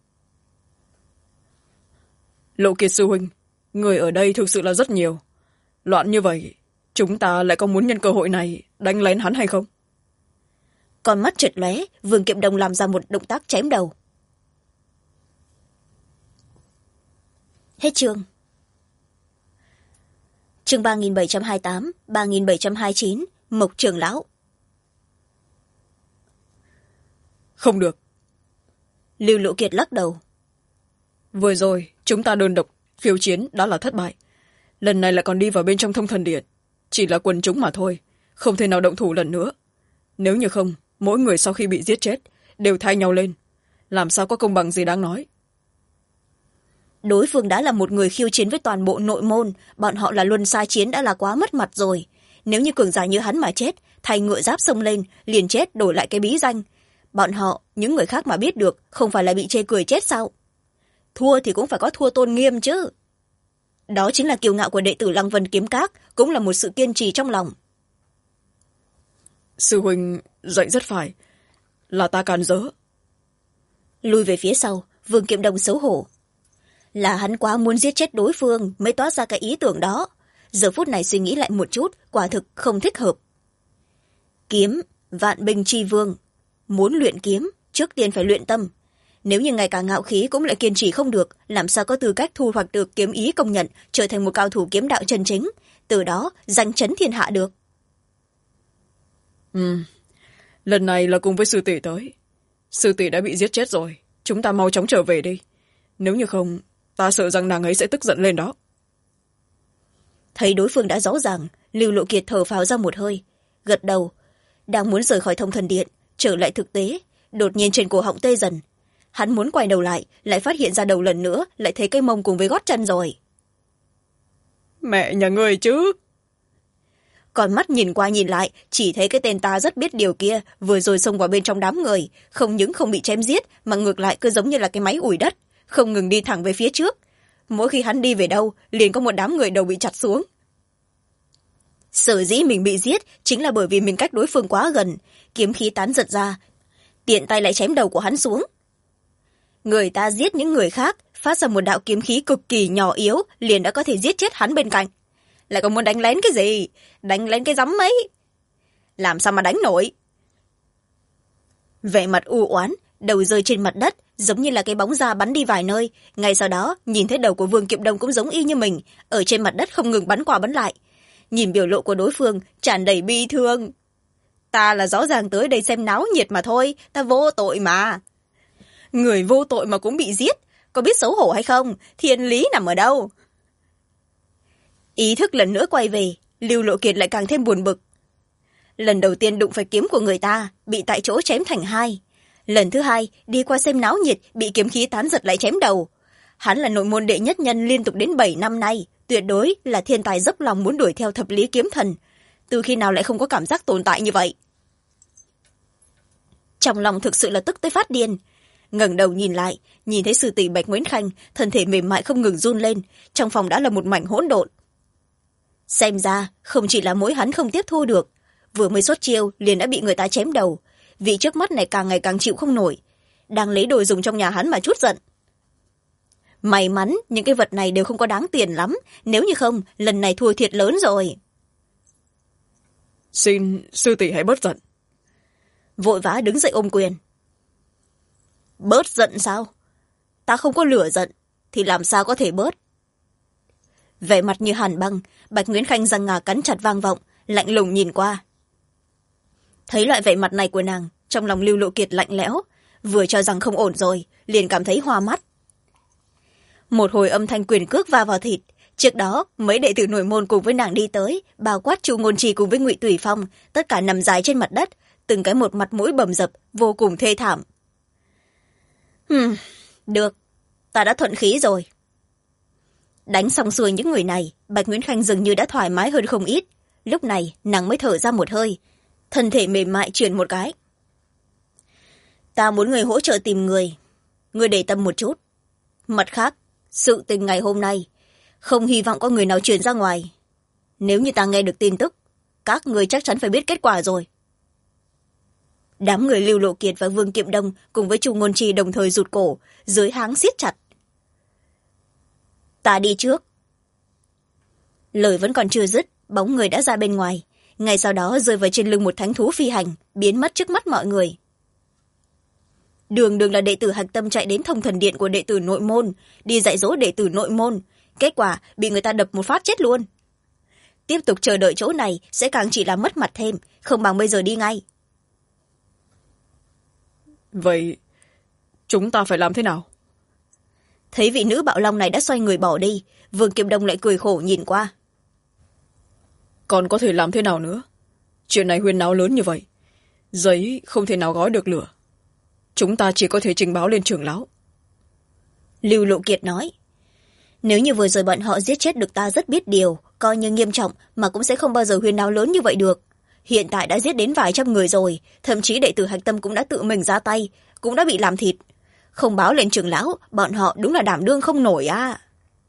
Lộ Kiệt sư huynh, người ở đây thực sự là rất nhiều. Loạn như vậy, chúng ta lại có muốn nhân cơ hội này đánh lén hắn hay không? Con mắt trượt lóe, Vương Kiệm Đồng làm ra một động tác chém đầu. Hết chương. Chương 3728, 3729, Mộc Trưởng Lão. Không được. Lưu Lộ Kiệt lắc đầu. Vừa rồi, chúng ta đơn độc khiêu chiến đã là thất bại. Lần này lại còn đi vào bên trong Thông Thần Điện. Chỉ là quần chúng mà thôi, không thể nào động thủ lần nữa. Nếu như không, mỗi người sau khi bị giết chết đều thay nhau lên. Làm sao có công bằng gì đáng nói. Đối phương đã là một người khiêu chiến với toàn bộ nội môn, bọn họ là luân sai chiến đã là quá mất mặt rồi. Nếu như cường giả như hắn mà chết, thay ngựa giáp xông lên, liền chết đổi lại cái bí danh. Bọn họ, những người khác mà biết được, không phải là bị chê cười chết sao? Thua thì cũng phải có thua tôn nghiêm chứ. Đó chính là kiêu ngạo của đệ tử Lăng Vân Kiếm Các, cũng là một sự kiên trì trong lòng. Sư huynh dạy rất phải, là ta càn rỡ. Lui về phía sau, Vương Kiệm Đồng xấu hổ. Là hắn quá muốn giết chết đối phương mới toát ra cái ý tưởng đó. Giờ phút này suy nghĩ lại một chút, quả thực không thích hợp. Kiếm, vạn binh chi vương. Muốn luyện kiếm, trước tiên phải luyện tâm. Nếu như ngay cả ngạo khí cũng lại kiên trì không được, làm sao có tư cách thu hoạch được kiếm ý công nhận, trở thành một cao thủ kiếm đạo chân chính, từ đó danh chấn thiên hạ được. Lần này là cùng với sư tỷ tới. Sư tỷ đã bị giết chết rồi, chúng ta mau chóng trở về đi. Nếu như không, ta sợ rằng nàng ấy sẽ tức giận lên đó. Thấy đối phương đã rõ ràng, Lưu Lộ Kiệt thở phào ra một hơi, gật đầu, đang muốn rời khỏi Thông Thần Điện, trở lại thực tế, đột nhiên trên cổ họng tê dần. Hắn muốn quay đầu lại phát hiện ra đầu lần nữa, lại thấy cái mông cùng với gót chân rồi. Mẹ nhà ngươi chứ. Còn mắt nhìn qua nhìn lại, chỉ thấy cái tên ta rất biết điều kia vừa rồi xông vào bên trong đám người, không những không bị chém giết mà ngược lại cứ giống như là cái máy ủi đất, không ngừng đi thẳng về phía trước. Mỗi khi hắn đi về đâu, liền có một đám người đầu bị chặt xuống. Sở dĩ mình bị giết chính là bởi vì mình cách đối phương quá gần, kiếm khí tán giật ra, tiện tay lại chém đầu của hắn xuống. Người ta giết những người khác, phát ra một đạo kiếm khí cực kỳ nhỏ yếu, liền đã có thể giết chết hắn bên cạnh. Lại còn muốn đánh lén cái gì? Đánh lén cái rắm mấy? Làm sao mà đánh nổi? Vẻ mặt u oán, đầu rơi trên mặt đất, giống như là cái bóng da bắn đi vài nơi. Ngay sau đó, nhìn thấy đầu của Vương Kiệm Đồng cũng giống y như mình, ở trên mặt đất không ngừng bắn qua bắn lại. Nhìn biểu lộ của đối phương, tràn đầy bi thương. Ta là rõ ràng tới đây xem náo nhiệt mà thôi, ta vô tội mà. Người vô tội mà cũng bị giết, có biết xấu hổ hay không? Thiên lý nằm ở đâu? Ý thức lần nữa quay về, Lưu Lộ Kiệt lại càng thêm buồn bực. Lần đầu tiên đụng phải kiếm của người ta, bị tại chỗ chém thành hai. Lần thứ hai, đi qua xem náo nhiệt, bị kiếm khí tán giật lại chém đầu. Hắn là nội môn đệ nhất nhân liên tục đến 7 năm nay, tuyệt đối là thiên tài dốc lòng muốn đuổi theo thập lý kiếm thần. Từ khi nào lại không có cảm giác tồn tại như vậy? Trong lòng thực sự là tức tới phát điên. Ngẩng đầu nhìn lại, nhìn thấy sư tỷ Bạch Nguyễn Khanh, thân thể mềm mại không ngừng run lên, trong phòng đã là một mảnh hỗn độn. Xem ra, không chỉ là mỗi hắn không tiếp thu được, vừa mới xuất chiêu liền đã bị người ta chém đầu, vị trước mắt này càng ngày càng chịu không nổi, đang lấy đồ dùng trong nhà hắn mà trút giận. May mắn những cái vật này đều không có đáng tiền lắm, nếu như không lần này thua thiệt lớn rồi. Xin sư tỷ hãy bớt giận. Vội vã đứng dậy ôm quyền. Bớt giận sao? Ta không có lửa giận thì làm sao có thể bớt? Vẻ mặt như hàn băng, Bạch Nguyễn Khanh răng ngà cắn chặt vang vọng, lạnh lùng nhìn qua. Thấy loại vẻ mặt này của nàng, trong lòng Lưu Lộ Kiệt lạnh lẽo, vừa cho rằng không ổn rồi, liền cảm thấy hoa mắt. một hồi âm thanh quyền cước va vào thịt. Trước đó mấy đệ tử nội môn cùng với nàng đi tới, bao quát Chu Ngôn Trì cùng với Ngụy Tùy Phong, tất cả nằm dài trên mặt đất, từng cái một mặt mũi bầm dập, vô cùng thê thảm. Được, ta đã thuận khí rồi. Đánh xong xuôi những người này, Bạch Nguyễn Khanh dường như đã thoải mái hơn không ít. Lúc này nàng mới thở ra một hơi, thân thể mềm mại chuyển một cái. Ta muốn người hỗ trợ tìm người để tâm một chút. Mặt khác, sự tình ngày hôm nay không hy vọng có người nào truyền ra ngoài. Nếu như ta nghe được tin tức, các người chắc chắn phải biết kết quả rồi. Đám người Lưu Lộ Kiệt và Vương Kiệm Đông cùng với Chu Ngôn Trì đồng thời rụt cổ, dưới háng siết chặt. Ta đi trước. Lời vẫn còn chưa dứt, bóng người đã ra bên ngoài, ngay sau đó rơi vào trên lưng một thánh thú phi hành, biến mất trước mắt mọi người. Đường là đệ tử hạch tâm chạy đến Thông Thần Điện của đệ tử nội môn, đi dạy dỗ đệ tử nội môn, kết quả bị người ta đập một phát chết luôn. Tiếp tục chờ đợi chỗ này sẽ càng chỉ làm mất mặt thêm, không bằng bây giờ đi ngay. Vậy chúng ta phải làm thế nào? Thấy vị nữ bạo long này đã xoay người bỏ đi, Vương Kiệm Đông lại cười khổ nhìn qua. Còn có thể làm thế nào nữa? Chuyện này huyên náo lớn như vậy, giấy không thể nào gói được lửa. Chúng ta chỉ có thể trình báo lên trưởng lão. Lưu Lộ Kiệt nói, nếu như vừa rồi bọn họ giết chết được ta rất biết điều, coi như nghiêm trọng mà cũng sẽ không bao giờ huyên náo lớn như vậy được. Hiện tại đã giết đến vài trăm người rồi, thậm chí đệ tử hạch tâm cũng đã tự mình ra tay, cũng đã bị làm thịt. Không báo lên trưởng lão, bọn họ đúng là đảm đương không nổi à.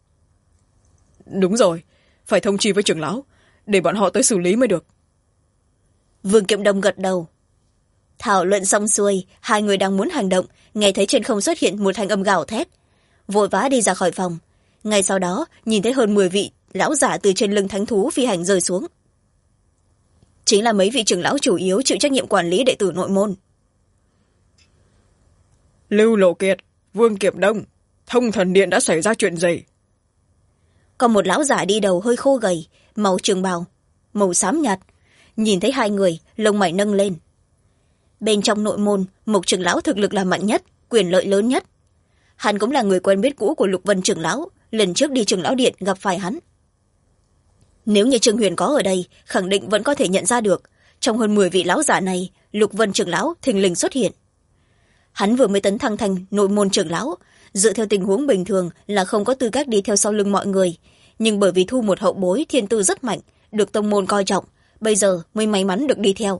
Đúng rồi, phải thông chi với trưởng lão, để bọn họ tới xử lý mới được. Vương Kiệm Đông gật đầu. Thảo luận xong xuôi, hai người đang muốn hành động, nghe thấy trên không xuất hiện một thanh âm gào thét. Vội vã đi ra khỏi phòng. Ngay sau đó, nhìn thấy hơn 10 vị lão giả từ trên lưng thánh thú phi hành rơi xuống. Chính là mấy vị trưởng lão chủ yếu chịu trách nhiệm quản lý đệ tử nội môn. Lưu Lộ Kiệt, Vương Kiệm Đông, Thông Thần Điện đã xảy ra chuyện gì? Còn một lão giả đi đầu hơi khô gầy, màu trường bào, màu xám nhạt. Nhìn thấy hai người, lông mày nâng lên. Bên trong nội môn, Mục trưởng lão thực lực là mạnh nhất, quyền lợi lớn nhất. Hắn cũng là người quen biết cũ của Lục Vân trưởng lão, lần trước đi trưởng lão điện gặp phải hắn. Nếu như Trương Huyền có ở đây, khẳng định vẫn có thể nhận ra được. Trong hơn 10 vị lão giả này, Lục Vân trưởng lão thình lình xuất hiện. Hắn vừa mới tấn thăng thành nội môn trưởng lão, dựa theo tình huống bình thường là không có tư cách đi theo sau lưng mọi người, nhưng bởi vì thu một hậu bối thiên tư rất mạnh, được tông môn coi trọng, bây giờ mới may mắn được đi theo.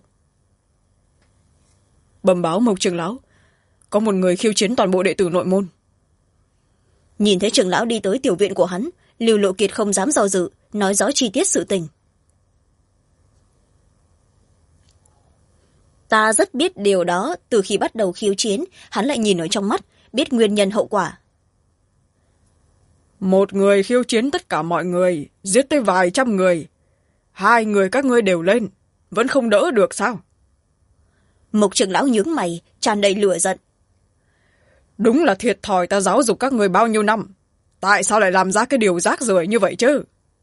Bẩm báo Mộc trưởng lão, có một người khiêu chiến toàn bộ đệ tử nội môn. Nhìn thấy trưởng lão đi tới tiểu viện của hắn, Lưu Lộ Kiệt không dám do dự, nói rõ chi tiết sự tình. Ta rất biết điều đó, từ khi bắt đầu khiêu chiến, hắn lại nhìn ở trong mắt, biết nguyên nhân hậu quả. Một người khiêu chiến tất cả mọi người, giết tới vài trăm người. 2 người các ngươi đều lên, vẫn không đỡ được sao? Mục trưởng lão nhướng mày, tràn đầy lửa giận. Đúng là thiệt thòi ta giáo dục các ngươi bao nhiêu năm. Tại sao lại làm ra cái điều rác rưởi như vậy chứ?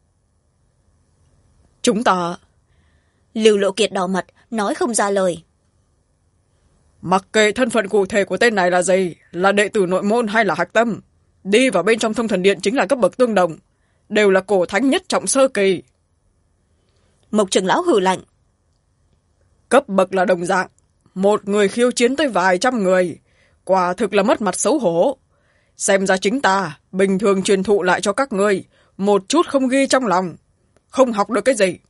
Chúng ta... Lưu Lộ Kiệt đỏ mặt, nói không ra lời. Mặc kệ thân phận cụ thể của tên này là gì, là đệ tử nội môn hay là hạch tâm, đi vào bên trong Thông Thần Điện chính là cấp bậc tương đồng, đều là cổ thánh nhất trọng sơ kỳ. Mục trưởng lão hừ lạnh. Cấp bậc là đồng dạng, một người khiêu chiến tới vài trăm người, quả thực là mất mặt xấu hổ. Xem ra chính ta bình thường truyền thụ lại cho các ngươi, một chút không ghi trong lòng, không học được cái gì.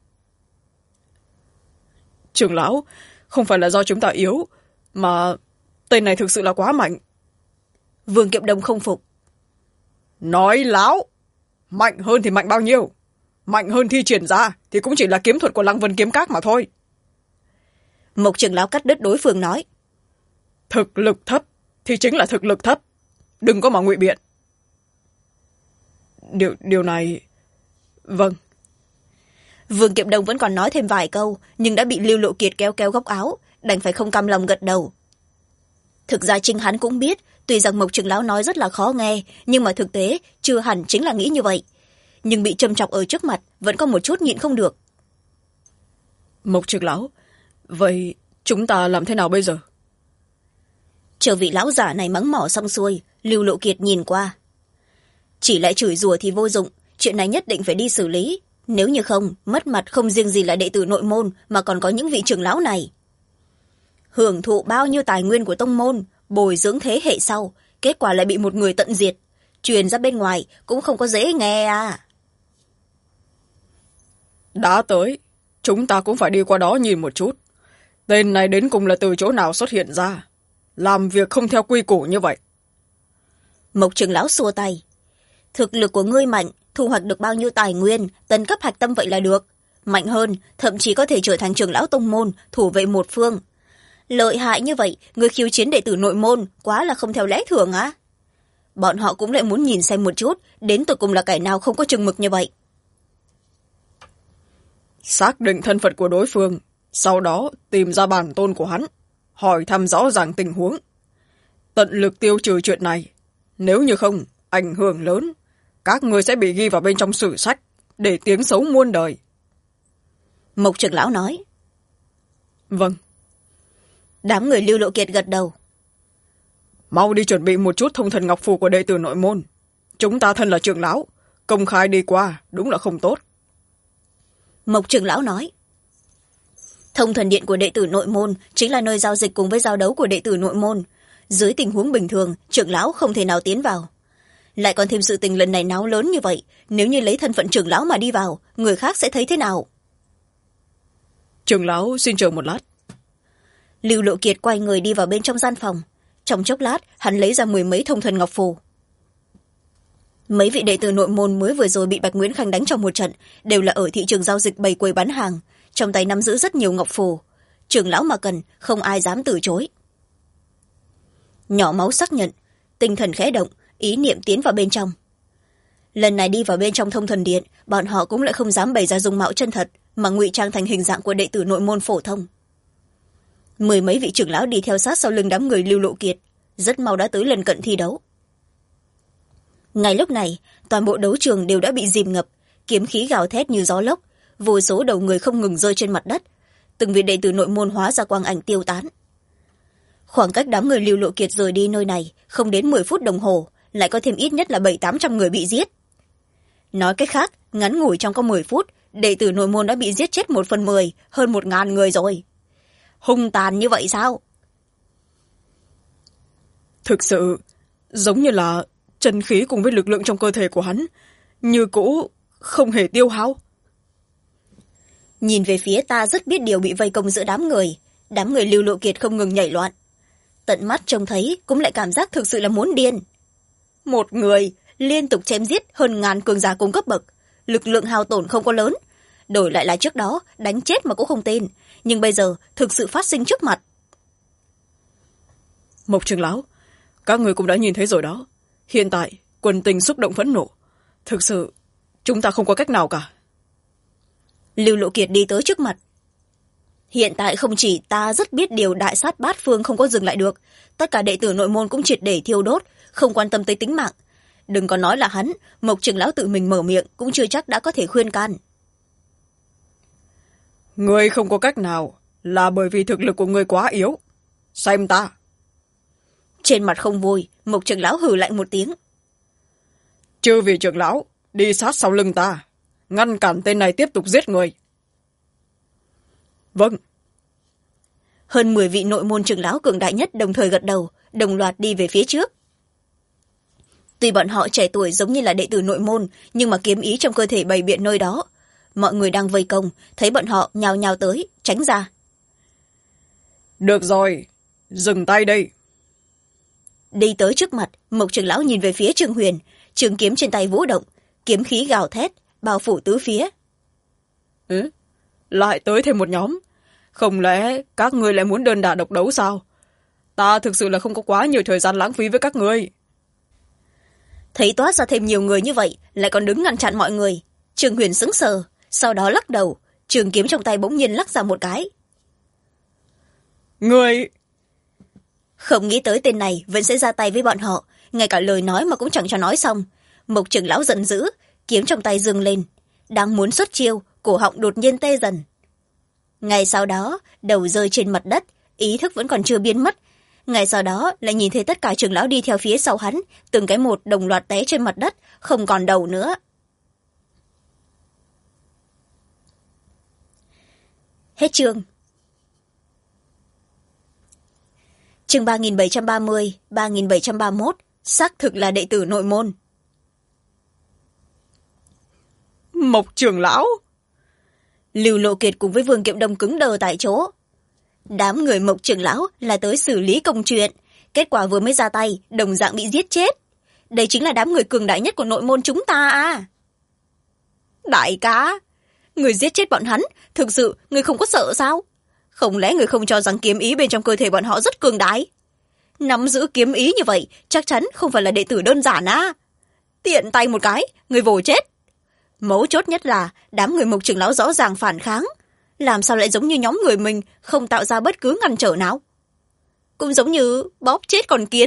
Trưởng lão, không phải là do chúng ta yếu, mà tên này thực sự là quá mạnh. Vương Kiệm Đông không phục. Nói láo, mạnh hơn thì mạnh bao nhiêu? Mạnh hơn thi triển ra thì cũng chỉ là kiếm thuật của Lăng Vân Kiếm Các mà thôi. Mục trưởng lão cắt đứt đối phương nói. Thực lực thấp thì chính là thực lực thấp, đừng có mà ngụy biện. Điều này... Vâng. Vương Kiệm Đông vẫn còn nói thêm vài câu, nhưng đã bị Lưu Lộ Kiệt kéo kéo góc áo, đành phải không cam lòng gật đầu. Thực ra chính hắn cũng biết, tuy rằng Mộc trưởng lão nói rất là khó nghe, nhưng mà thực tế chưa hẳn chính là nghĩ như vậy. Nhưng bị châm chọc ở trước mặt, vẫn có một chút nhịn không được. Mộc trưởng lão, vậy chúng ta làm thế nào bây giờ? Chờ vị lão giả này mắng mỏ xong xuôi, Lưu Lộ Kiệt nhìn qua. chỉ lại chửi rủa thì vô dụng, chuyện này nhất định phải đi xử lý, nếu như không mất mặt không riêng gì là đệ tử nội môn mà còn có những vị trưởng lão này. Hưởng thụ bao nhiêu tài nguyên của tông môn, bồi dưỡng thế hệ sau, kết quả lại bị một người tận diệt, truyền ra bên ngoài cũng không có dễ nghe à. Đã tới, chúng ta cũng phải đi qua đó nhìn một chút. Tên này đến cùng là từ chỗ nào xuất hiện ra, làm việc không theo quy củ như vậy. Mộc trưởng lão xua tay. Thực lực của ngươi mạnh, thu hoạch được bao nhiêu tài nguyên, tấn cấp hạch tâm vậy là được. Mạnh hơn, thậm chí có thể trở thành trưởng lão tông môn, thủ vệ một phương. Lợi hại như vậy, ngươi khiêu chiến đệ tử nội môn, quá là không theo lẽ thường á. Bọn họ cũng lại muốn nhìn xem một chút, đến tụi cùng là kẻ nào không có chừng mực như vậy. Xác định thân phận của đối phương, sau đó tìm ra bản tôn của hắn, hỏi thăm rõ ràng tình huống. Tận lực tiêu trừ chuyện này, nếu như không, ảnh hưởng lớn, các người sẽ bị ghi vào bên trong sử sách, để tiếng xấu muôn đời. Mộc trưởng lão nói. Vâng. Đám người Lưu Lộ Kiệt gật đầu. Mau đi chuẩn bị một chút thông thần ngọc phù của đệ tử nội môn. Chúng ta thân là trưởng lão, công khai đi qua đúng là không tốt. Mộc trưởng lão nói. Thông thần điện của đệ tử nội môn chính là nơi giao dịch cùng với giao đấu của đệ tử nội môn. Dưới tình huống bình thường, trưởng lão không thể nào tiến vào. Lại còn thêm sự tình lần này náo lớn như vậy, nếu như lấy thân phận trưởng lão mà đi vào, người khác sẽ thấy thế nào? Trưởng lão xin chờ một lát. Lưu Lộ Kiệt quay người đi vào bên trong gian phòng. Trong chốc lát, hắn lấy ra 10 mấy thông thần ngọc phù. Mấy vị đệ tử nội môn mới vừa rồi bị Bạch Nguyễn Khanh đánh trong một trận, đều là ở thị trường giao dịch bày quầy bán hàng, trong tay nắm giữ rất nhiều ngọc phù. Trưởng lão mà cần, không ai dám từ chối. Nhỏ máu xác nhận, tinh thần khẽ động, ý niệm tiến vào bên trong. Lần này đi vào bên trong thông thần điện, bọn họ cũng lại không dám bày ra dung mạo chân thật, mà ngụy trang thành hình dạng của đệ tử nội môn phổ thông. 10 mấy vị trưởng lão đi theo sát sau lưng đám người Lưu Lộ Kiệt, rất mau đã tới lần cận thi đấu. Ngay lúc này, toàn bộ đấu trường đều đã bị dìm ngập, kiếm khí gào thét như gió lốc, vô số đầu người không ngừng rơi trên mặt đất, từng vị đệ tử nội môn hóa ra quang ảnh tiêu tán. Khoảng cách đám người Lưu Lộ Kiệt rời đi nơi này không đến 10 phút đồng hồ, lại có thêm ít nhất là 700-800 người bị giết. Nói cách khác, ngắn ngủi trong có 10 phút, đệ tử nội môn đã bị giết chết 1/10, hơn 1000 người rồi. Hung tàn như vậy sao? Thực sự, giống như là chân khí cùng với lực lượng trong cơ thể của hắn, như cũ không hề tiêu hao. Nhìn về phía ta rất biết điều bị vây công giữa đám người Lưu Lộ Kiệt không ngừng nhảy loạn. Tận mắt trông thấy cũng lại cảm giác thực sự là muốn điên. Một người liên tục chém giết hơn 1000 cường giả cùng cấp bậc, lực lượng hao tổn không có lớn, đổi lại là trước đó đánh chết mà cũng không tin, nhưng bây giờ thực sự phát sinh trước mặt. Mộc trưởng lão, các người cũng đã nhìn thấy rồi đó, hiện tại quần tình xúc động phẫn nộ, thực sự chúng ta không có cách nào cả. Lưu Lộ Kiệt đi tới trước mặt. Hiện tại không chỉ ta rất biết điều đại sát bát phương không có dừng lại được, tất cả đệ tử nội môn cũng triệt để thiêu đốt, không quan tâm tới tính mạng. Đừng có nói là hắn, Mộc trưởng lão tự mình mở miệng cũng chưa chắc đã có thể khuyên can. Ngươi không có cách nào là bởi vì thực lực của ngươi quá yếu. Xem ta. Trên mặt không vui, Mộc trưởng lão hừ lạnh một tiếng. Chư vị trưởng lão, đi sát sau lưng ta, ngăn cản tên này tiếp tục giết người. Vâng. Hơn 10 vị nội môn trưởng lão cường đại nhất đồng thời gật đầu, đồng loạt đi về phía trước. Tuy bọn họ trẻ tuổi giống như là đệ tử nội môn, nhưng mà kiếm ý trong cơ thể bày biện nơi đó. Mọi người đang vây công, thấy bọn họ nhào nhào tới, tránh ra. Được rồi, dừng tay đây. Đi tới trước mặt, Mộc trưởng lão nhìn về phía Trương Huyền, trường kiếm trên tay vũ động, kiếm khí gào thét, bao phủ tứ phía. Lại tới thêm một nhóm. Không lẽ các ngươi lại muốn đơn đả độc đấu sao? Ta thực sự là không có quá nhiều thời gian lãng phí với các ngươi. Thấy toát ra thêm nhiều người như vậy, lại còn đứng ngăn chặn mọi người. Trương Huyền sững sờ, sau đó lắc đầu, trường kiếm trong tay bỗng nhiên lắc ra một cái. Ngươi... Không nghĩ tới tên này vẫn sẽ ra tay với bọn họ, ngay cả lời nói mà cũng chẳng cho nói xong. Mộc trưởng lão giận dữ, kiếm trong tay giương lên, đang muốn xuất chiêu, cổ họng đột nhiên tê dần. Ngay sau đó, đầu rơi trên mặt đất, ý thức vẫn còn chưa biến mất, ngay sau đó lại nhìn thấy tất cả trưởng lão đi theo phía sau hắn, từng cái một đồng loạt té trên mặt đất, không còn đầu nữa. Hết chương. Chương 3730, 3731, xác thực là đệ tử nội môn. Mộc trưởng lão. Lưu Lộ Kiệt cùng với Vương Kiệm Đông cứng đờ tại chỗ. Đám người Mộc trưởng lão là tới xử lý công chuyện, kết quả vừa mới ra tay đồng dạng bị giết chết. Đây chính là đám người cường đại nhất của nội môn chúng ta à. Đại ca, người giết chết bọn hắn, thực sự người không có sợ sao? Không lẽ người không cho rằng kiếm ý bên trong cơ thể bọn họ rất cường đại? Nắm giữ kiếm ý như vậy chắc chắn không phải là đệ tử đơn giản á. Tiện tay một cái, người vồ chết. Mấu chốt nhất là đám người Mộc trưởng lão rõ ràng phản kháng, làm sao lại giống như nhóm người mình không tạo ra bất cứ ngăn trở nào? Cũng giống như bóp chết con kiến.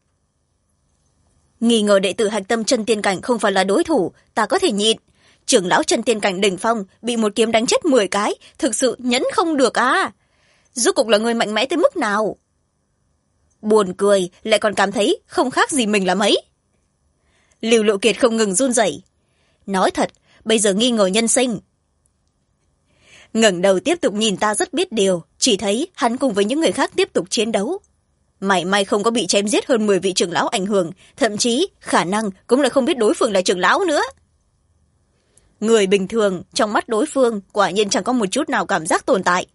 Nghi ngờ đệ tử hạch tâm chân tiên cảnh không phải là đối thủ, ta có thể nhịn. Trưởng lão chân tiên cảnh đỉnh phong bị một kiếm đánh chết 10 cái, thực sự nhẫn không được à. Rốt cục là người mạnh mẽ tới mức nào? Buồn cười, lại còn cảm thấy không khác gì mình là mấy. Lưu Lộ Kiệt không ngừng run rẩy. Nói thật, bây giờ nghi ngờ nhân sinh. Ngẩng đầu tiếp tục nhìn ta rất biết điều, chỉ thấy hắn cùng với những người khác tiếp tục chiến đấu. Mảy may không có bị chém giết hơn 10 vị trưởng lão ảnh hưởng, thậm chí khả năng cũng là không biết đối phương là trưởng lão nữa. Người bình thường, trong mắt đối phương quả nhiên chẳng có một chút nào cảm giác tồn tại.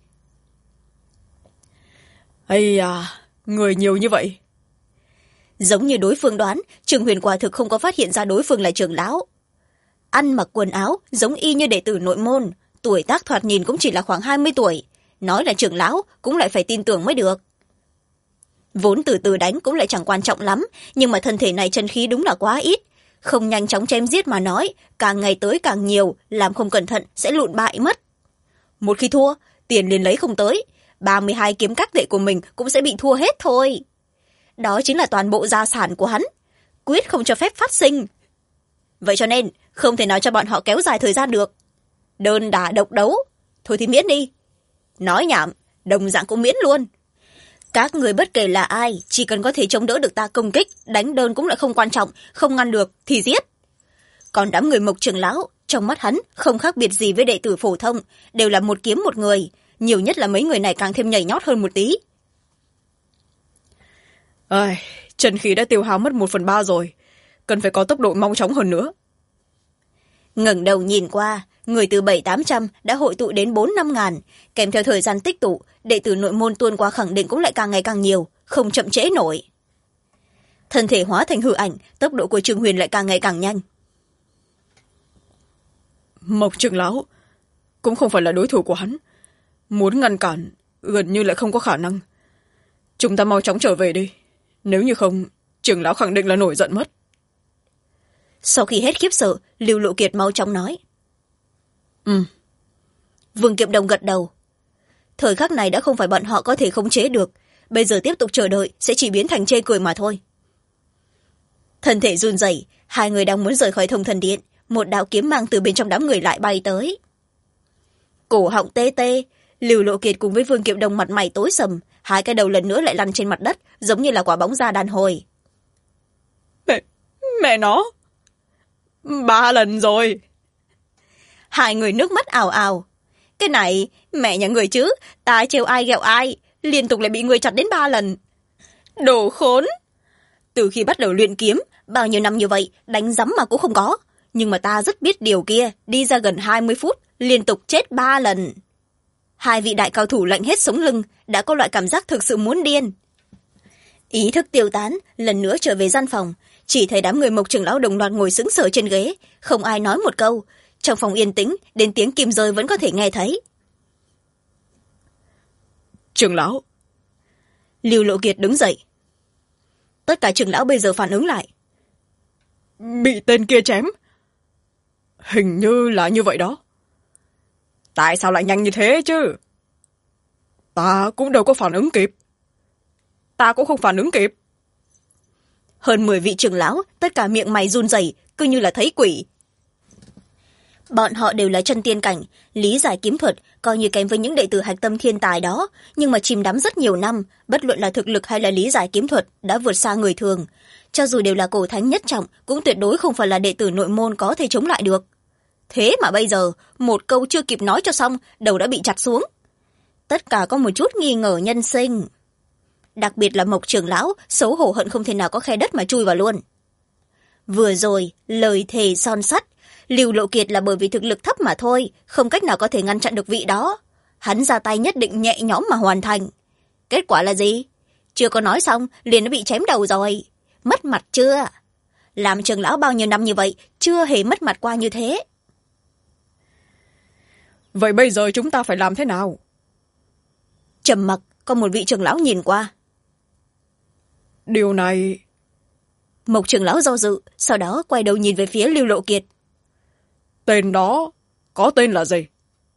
Ây à, người nhiều như vậy. Giống như đối phương đoán, Trường Huyền quả thực không có phát hiện ra đối phương là trưởng lão. Ăn mặc quần áo giống y như đệ tử nội môn, tuổi tác thoạt nhìn cũng chỉ là khoảng 20 tuổi. Nói là trưởng lão cũng lại phải tin tưởng mới được. Vốn từ từ đánh cũng lại chẳng quan trọng lắm, nhưng mà thân thể này chân khí đúng là quá ít. Không nhanh chóng chém giết mà nói, càng ngày tới càng nhiều, làm không cẩn thận sẽ lụn bại mất. Một khi thua, tiền liền lấy không tới, 32 kiếm các tệ của mình cũng sẽ bị thua hết thôi. Đó chính là toàn bộ gia sản của hắn, quyết không cho phép phát sinh. Vậy cho nên, không thể nào cho bọn họ kéo dài thời gian được. Đơn đả độc đấu, thôi thì miễn đi. Nói nhảm, đồng dạng cũng miễn luôn. Các người bất kể là ai, chỉ cần có thể chống đỡ được ta công kích, đánh đơn cũng lại không quan trọng, không ngăn được thì giết. Còn đám người Mộc trưởng lão, trong mắt hắn không khác biệt gì với đệ tử phổ thông, đều là một kiếm một người, nhiều nhất là mấy người này càng thêm nhảy nhót hơn một tí. Chân khí đã tiêu hao mất 1/3 rồi, cần phải có tốc độ mau chóng hơn nữa. Ngẩng đầu nhìn qua, người từ 700-800 đã hội tụ đến 4-5 ngàn, kèm theo thời gian tích tụ, đệ tử nội môn tuôn qua khẳng định cũng lại càng ngày càng nhiều, không chậm trễ nổi. Thân thể hóa thành hư ảnh, tốc độ của Trường Huyền lại càng ngày càng nhanh. Mộc trưởng lão cũng không phải là đối thủ của hắn, muốn ngăn cản gần như lại không có khả năng. Chúng ta mau chóng trở về đi, nếu như không, trưởng lão khẳng định là nổi giận mất. Sau khi hết khiếp sợ, Lưu Lộ Kiệt mau chóng nói. Vương Kiệm Đồng gật đầu. Thời khắc này đã không phải bọn họ có thể khống chế được, bây giờ tiếp tục chờ đợi sẽ chỉ biến thành chê cười mà thôi. Thân thể run rẩy, hai người đang muốn rời khỏi Thông Thần Điện, một đạo kiếm mang từ bên trong đám người lại bay tới. Cổ họng tê tê, Lưu Lộ Kiệt cùng với Vương Kiệm Đồng mặt mày tối sầm, hai cái đầu lần nữa lại lăn trên mặt đất, giống như là quả bóng da đàn hồi. Mẹ nó, 3 lần rồi. Hai người nước mắt ào ào. Cái này, mẹ nhà người chứ, ta trêu ai ghẹo ai, liên tục lại bị người chặt đến 3 lần. Đồ khốn! Từ khi bắt đầu luyện kiếm, bao nhiêu năm như vậy, đánh rắm mà cũng không có. Nhưng mà ta rất biết điều kia, đi ra gần 20 phút, liên tục chết 3 lần. Hai vị đại cao thủ lạnh hết sống lưng, đã có loại cảm giác thực sự muốn điên. Ý thức tiêu tán, lần nữa trở về gian phòng, chỉ thấy đám người Mộc trưởng lão đồng loạt ngồi sững sờ trên ghế, không ai nói một câu. Trong phòng yên tĩnh, đến tiếng kim rơi vẫn có thể nghe thấy. Trưởng lão. Lưu Lộ Kiệt đứng dậy. Tất cả trưởng lão bây giờ phản ứng lại. Bị tên kia chém. Hình như là như vậy đó. Tại sao lại nhanh như thế chứ? Ta cũng đâu có phản ứng kịp. Ta cũng không phản ứng kịp. Hơn 10 vị trưởng lão, tất cả miệng mày run rẩy, cứ như là thấy quỷ. Bọn họ đều là chân tiên cảnh, lý giải kiếm thuật coi như kém với những đệ tử hạch tâm thiên tài đó, nhưng mà chìm đắm rất nhiều năm, bất luận là thực lực hay là lý giải kiếm thuật đã vượt xa người thường. Cho dù đều là cổ thánh nhất trọng, cũng tuyệt đối không phải là đệ tử nội môn có thể chống lại được. Thế mà bây giờ, một câu chưa kịp nói cho xong, đầu đã bị chặt xuống. Tất cả có một chút nghi ngờ nhân sinh. Đặc biệt là Mộc trưởng lão, xấu hổ hận không thể nào có khe đất mà chui vào luôn. Vừa rồi, lời thề son sắt, Lưu Lộ Kiệt là bởi vì thực lực thấp mà thôi, không cách nào có thể ngăn chặn được vị đó. Hắn ra tay nhất định nhẹ nhõm mà hoàn thành. Kết quả là gì? Chưa có nói xong, liền đã bị chém đầu rồi. Mất mặt chưa? Làm trưởng lão bao nhiêu năm như vậy, chưa hề mất mặt qua như thế. Vậy bây giờ chúng ta phải làm thế nào? Trầm mặc, có một vị trưởng lão nhìn qua. Điều này... Mộc trưởng lão do dự, sau đó quay đầu nhìn về phía Lưu Lộ Kiệt. Tên đó có tên là gì?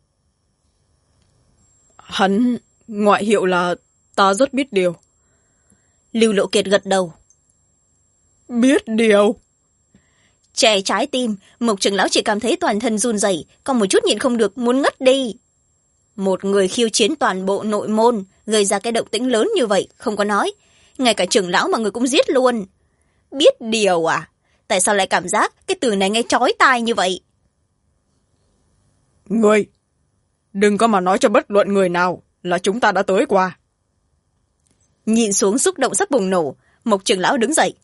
Hắn ngoại hiệu là ta rất biết điều. Lưu Lộ Kiệt gật đầu. Biết điều? Trẻ trái tim, Mộc trưởng lão chỉ cảm thấy toàn thân run rẩy, còn một chút nhịn không được muốn ngất đi. Một người khiêu chiến toàn bộ nội môn, gây ra cái động tĩnh lớn như vậy, không có nói. Ngay cả trưởng lão mà người cũng giết luôn. Biết điều à? Tại sao lại cảm giác cái từ này nghe chói tai như vậy? Ngươi, đừng có mà nói cho bất luận người nào là chúng ta đã tới qua. Nhìn xuống xúc động sắp bùng nổ, Mộc trưởng lão đứng dậy.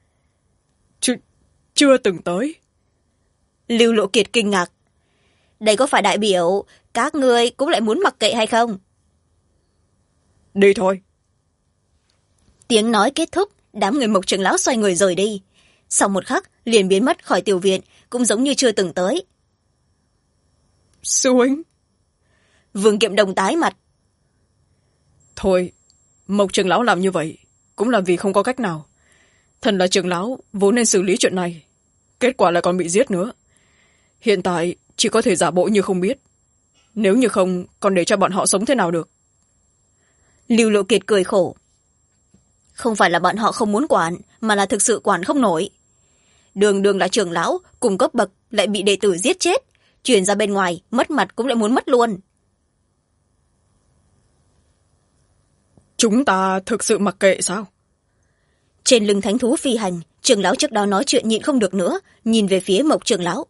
Chưa từng tới. Lưu Lộ Kiệt kinh ngạc. Đây có phải đại biểu các ngươi cũng lại muốn mặc kệ hay không? Đi thôi. Tiếng nói kết thúc, đám người Mộc trưởng lão xoay người rời đi. Sau một khắc, liền biến mất khỏi tiểu viện, cũng giống như chưa từng tới. Sư huynh. Vương Kiệm Đồng tái mặt. Thôi, Mộc trưởng lão làm như vậy cũng là vì không có cách nào. Thần là trưởng lão, vốn nên xử lý chuyện này. Kết quả lại còn bị giết nữa. Hiện tại chỉ có thể giả bộ như không biết. Nếu như không, còn để cho bọn họ sống thế nào được? Lưu Lộ Kiệt cười khổ. Không phải là bọn họ không muốn quản, mà là thực sự quản không nổi. Đường đường là trưởng lão, cùng cấp bậc lại bị đệ tử giết chết. Chuyển ra bên ngoài, mất mặt cũng lại muốn mất luôn. Chúng ta thực sự mặc kệ sao? Trên lưng thánh thú phi hành, trưởng lão trước đó nói chuyện nhịn không được nữa, nhìn về phía Mộc trưởng lão.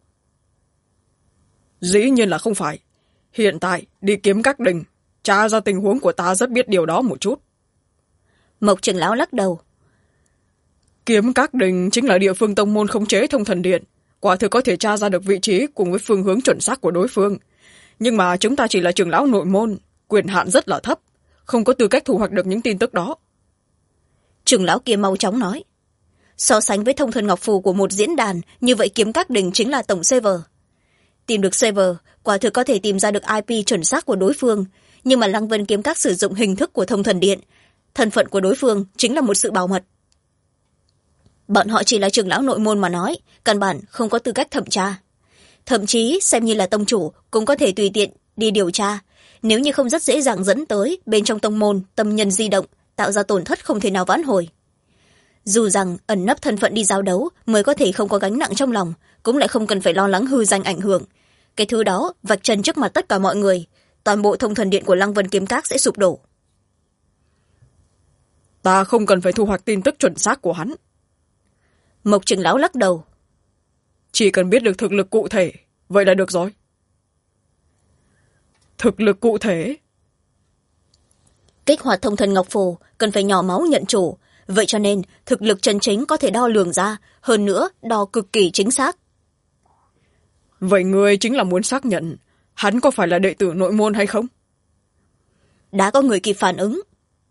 Dĩ nhiên là không phải. Hiện tại đi kiếm các đình, tra ra tình huống của ta rất biết điều đó một chút. Mộc trưởng lão lắc đầu. Kiếm các đình chính là địa phương tông môn khống chế Thông Thần Điện, quả thực có thể tra ra được vị trí cùng với phương hướng chuẩn xác của đối phương. Nhưng mà chúng ta chỉ là trưởng lão nội môn, quyền hạn rất là thấp, không có tư cách thu hoạch được những tin tức đó. Trưởng lão kia mau chóng nói. So sánh với Thông Thần Ngọc Phù của một diễn đàn, như vậy kiếm các đình chính là tổng server. Tìm được server, quả thực có thể tìm ra được IP chuẩn xác của đối phương, nhưng mà Lăng Vân kiếm các sử dụng hình thức của Thông Thần Điện. Thân phận của đối phương chính là một sự bảo mật. Bọn họ chỉ là trưởng lão nội môn mà nói, căn bản không có tư cách thẩm tra. Thậm chí xem như là tông chủ cũng có thể tùy tiện đi điều tra, nếu như không rất dễ dàng dẫn tới bên trong tông môn tâm nhân di động, tạo ra tổn thất không thể nào vãn hồi. Dù rằng ẩn nấp thân phận đi giao đấu mới có thể không có gánh nặng trong lòng, cũng lại không cần phải lo lắng hư danh ảnh hưởng. Cái thứ đó vạch trần trước mặt tất cả mọi người, toàn bộ Thông Thần Điện của Lăng Vân kiếm các sẽ sụp đổ. Ta không cần phải thu hoạch tin tức chuẩn xác của hắn. Mộc trưởng lão lắc đầu. Chỉ cần biết được thực lực cụ thể, vậy là được rồi. Thực lực cụ thể? Kích hoạt Thông Thần Ngọc Phù cần phải nhỏ máu nhận chủ, vậy cho nên thực lực chân chính có thể đo lường ra, hơn nữa đo cực kỳ chính xác. Vậy ngươi chính là muốn xác nhận hắn có phải là đệ tử nội môn hay không? Đã có người kịp phản ứng.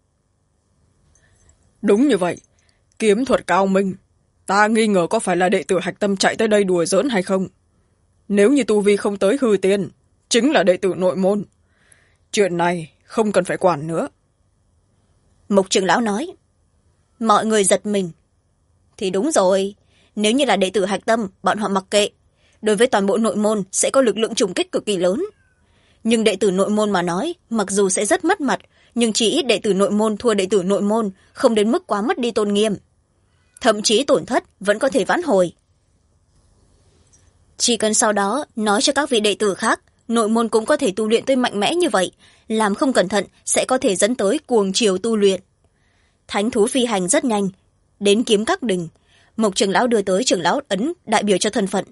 Đúng như vậy, kiếm thuật cao minh, ta nghi ngờ có phải là đệ tử hạch tâm chạy tới đây đùa giỡn hay không. Nếu như tu vi không tới hư tiên, chính là đệ tử nội môn. Chuyện này không cần phải quản nữa. Mộc trưởng lão nói. Mọi người giật mình. Thì đúng rồi, nếu như là đệ tử hạch tâm, bọn họ mặc kệ. Đối với toàn bộ nội môn sẽ có lực lượng trùng kích cực kỳ lớn. Nhưng đệ tử nội môn mà nói, mặc dù sẽ rất mất mặt, nhưng chỉ ít đệ tử nội môn thua đệ tử nội môn, không đến mức quá mất đi tôn nghiêm. Thậm chí tổn thất vẫn có thể vãn hồi. chỉ cần sau đó nói cho các vị đệ tử khác nội môn cũng có thể tu luyện tới mạnh mẽ như vậy, làm không cẩn thận sẽ có thể dẫn tới cuồng chiều tu luyện. Thánh thú phi hành rất nhanh đến kiếm các đình. Mộc trưởng lão đưa tới trưởng lão ấn đại biểu cho thân phận.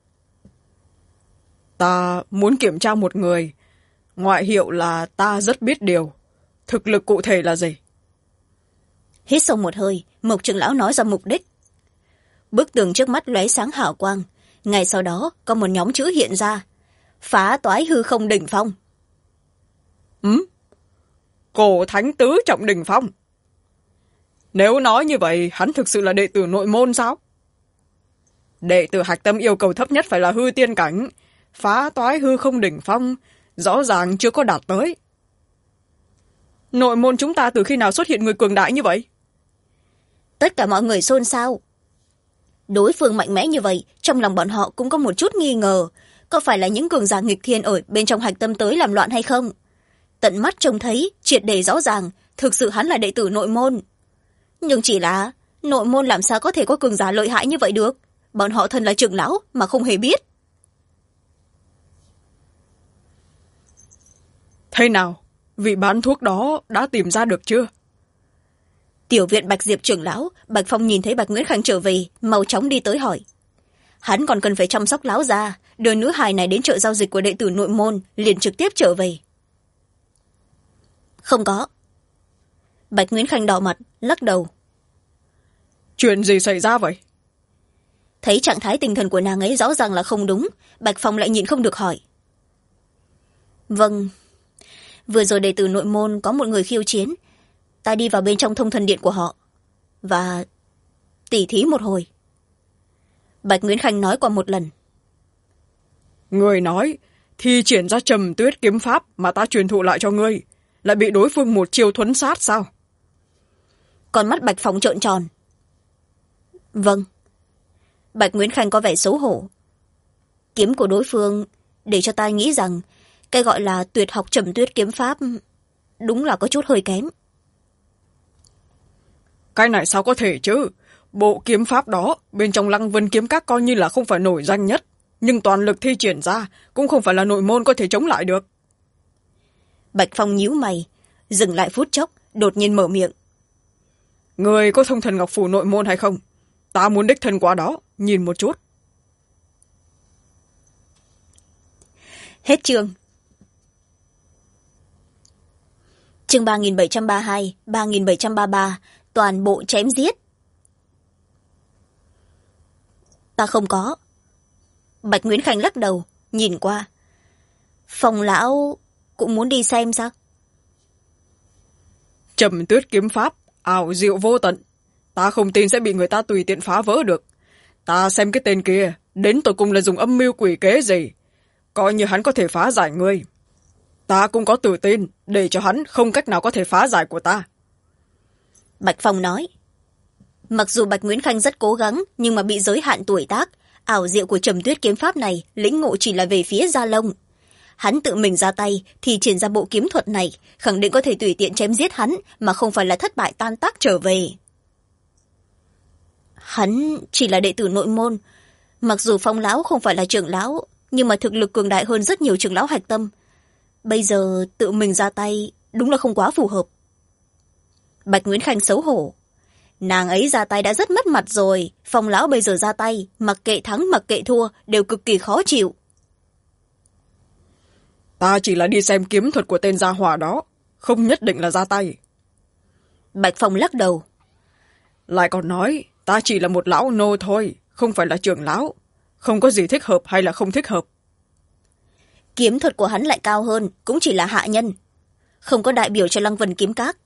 Ta muốn kiểm tra một người, ngoại hiệu là ta rất biết điều, thực lực cụ thể là gì? Hít sâu một hơi, Mộc trưởng lão nói ra mục đích. Bức tường trước mắt lóe sáng hào quang, ngay sau đó có một nhóm chữ hiện ra: phá toái hư không đỉnh phong. Cổ thánh tứ trọng đỉnh phong. Nếu nói như vậy, hắn thực sự là đệ tử nội môn sao? Đệ tử hạch tâm yêu cầu thấp nhất phải là hư tiên cảnh, phá toái hư không đỉnh phong rõ ràng chưa có đạt tới. Nội môn chúng ta từ khi nào xuất hiện người cường đại như vậy? Tất cả mọi người xôn xao. Đối phương mạnh mẽ như vậy, trong lòng bọn họ cũng có một chút nghi ngờ, có phải là những cường giả nghịch thiên ở bên trong hạch tâm tới làm loạn hay không? Tận mắt trông thấy, triệt để rõ ràng, thực sự hắn là đệ tử nội môn. Nhưng chỉ là, nội môn làm sao có thể có cường giả lợi hại như vậy được? Bọn họ thân là trưởng lão mà không hề biết. Thế nào? Vị bán thuốc đó đã tìm ra được chưa? Tiểu viện Bạch Diệp trưởng lão, Bạch Phong nhìn thấy Bạch Nguyễn Khanh trở về, mau chóng đi tới hỏi. Hắn còn cần phải chăm sóc lão gia, đưa nữ hài này đến chợ giao dịch của đệ tử nội môn, liền trực tiếp trở về. Không có. Bạch Nguyễn Khanh đỏ mặt, lắc đầu. Chuyện gì xảy ra vậy? Thấy trạng thái tinh thần của nàng ấy rõ ràng là không đúng, Bạch Phong lại nhịn không được hỏi. Vâng, vừa rồi đệ tử nội môn có một người khiêu chiến, ta đi vào bên trong thông thần điện của họ và tỉ thí một hồi. Bạch Nguyễn Khanh nói qua một lần. Người nói thi triển ra Trầm Tuyết kiếm pháp mà ta truyền thụ lại cho ngươi, lại bị đối phương một chiêu thuấn sát sao? Con mắt Bạch Phong trợn tròn. Vâng. Bạch Nguyễn Khanh có vẻ xấu hổ. Kiếm của đối phương để cho ta nghĩ rằng cái gọi là tuyệt học Trầm Tuyết kiếm pháp đúng là có chút hơi kém. Cái này sao có thể chứ? Bộ kiếm pháp đó bên trong Lăng Vân kiếm các coi như là không phải nổi danh nhất, nhưng toàn lực thi triển ra cũng không phải là nội môn có thể chống lại được. Bạch Phong nhíu mày, dừng lại phút chốc, đột nhiên mở miệng. Người có thông thần ngọc phù nội môn hay không? Ta muốn đích thân qua đó nhìn một chút. Hết chương. Chương 3732, 3733, toàn bộ chém giết. Ta không có. Bạch Nguyễn Khanh lắc đầu, nhìn qua. Phong lão cũng muốn đi xem sao? Trầm Tuyết kiếm pháp ảo diệu vô tận, ta không tin sẽ bị người ta tùy tiện phá vỡ được. Ta xem cái tên kia đến tột cùng là dùng âm mưu quỷ kế gì, coi như hắn có thể phá giải ngươi, ta cũng có tự tin để cho hắn không cách nào có thể phá giải của ta. Bạch Phong nói. Mặc dù Bạch Nguyễn Khanh rất cố gắng, nhưng mà bị giới hạn tuổi tác, ảo diệu của Trầm Tuyết kiếm pháp này lĩnh ngộ chỉ là về phía Gia Long. Hắn tự mình ra tay thì triển ra bộ kiếm thuật này, khẳng định có thể tùy tiện chém giết hắn mà không phải là thất bại tan tác trở về. Hắn chỉ là đệ tử nội môn, mặc dù Phong lão không phải là trưởng lão, nhưng mà thực lực cường đại hơn rất nhiều trưởng lão hạch tâm. Bây giờ tự mình ra tay đúng là không quá phù hợp. Bạch Nguyễn Khanh xấu hổ. Nàng ấy ra tay đã rất mất mặt rồi, Phong lão bây giờ ra tay, mặc kệ thắng mặc kệ thua đều cực kỳ khó chịu. Ta chỉ là đi xem kiếm thuật của tên gia hỏa đó, không nhất định là ra tay. Bạch Phong lắc đầu. Lại còn nói ta chỉ là một lão nô thôi, không phải là trưởng lão, không có gì thích hợp hay là không thích hợp. Kiếm thuật của hắn lại cao hơn, cũng chỉ là hạ nhân, không có đại biểu cho Lăng Vân kiếm các.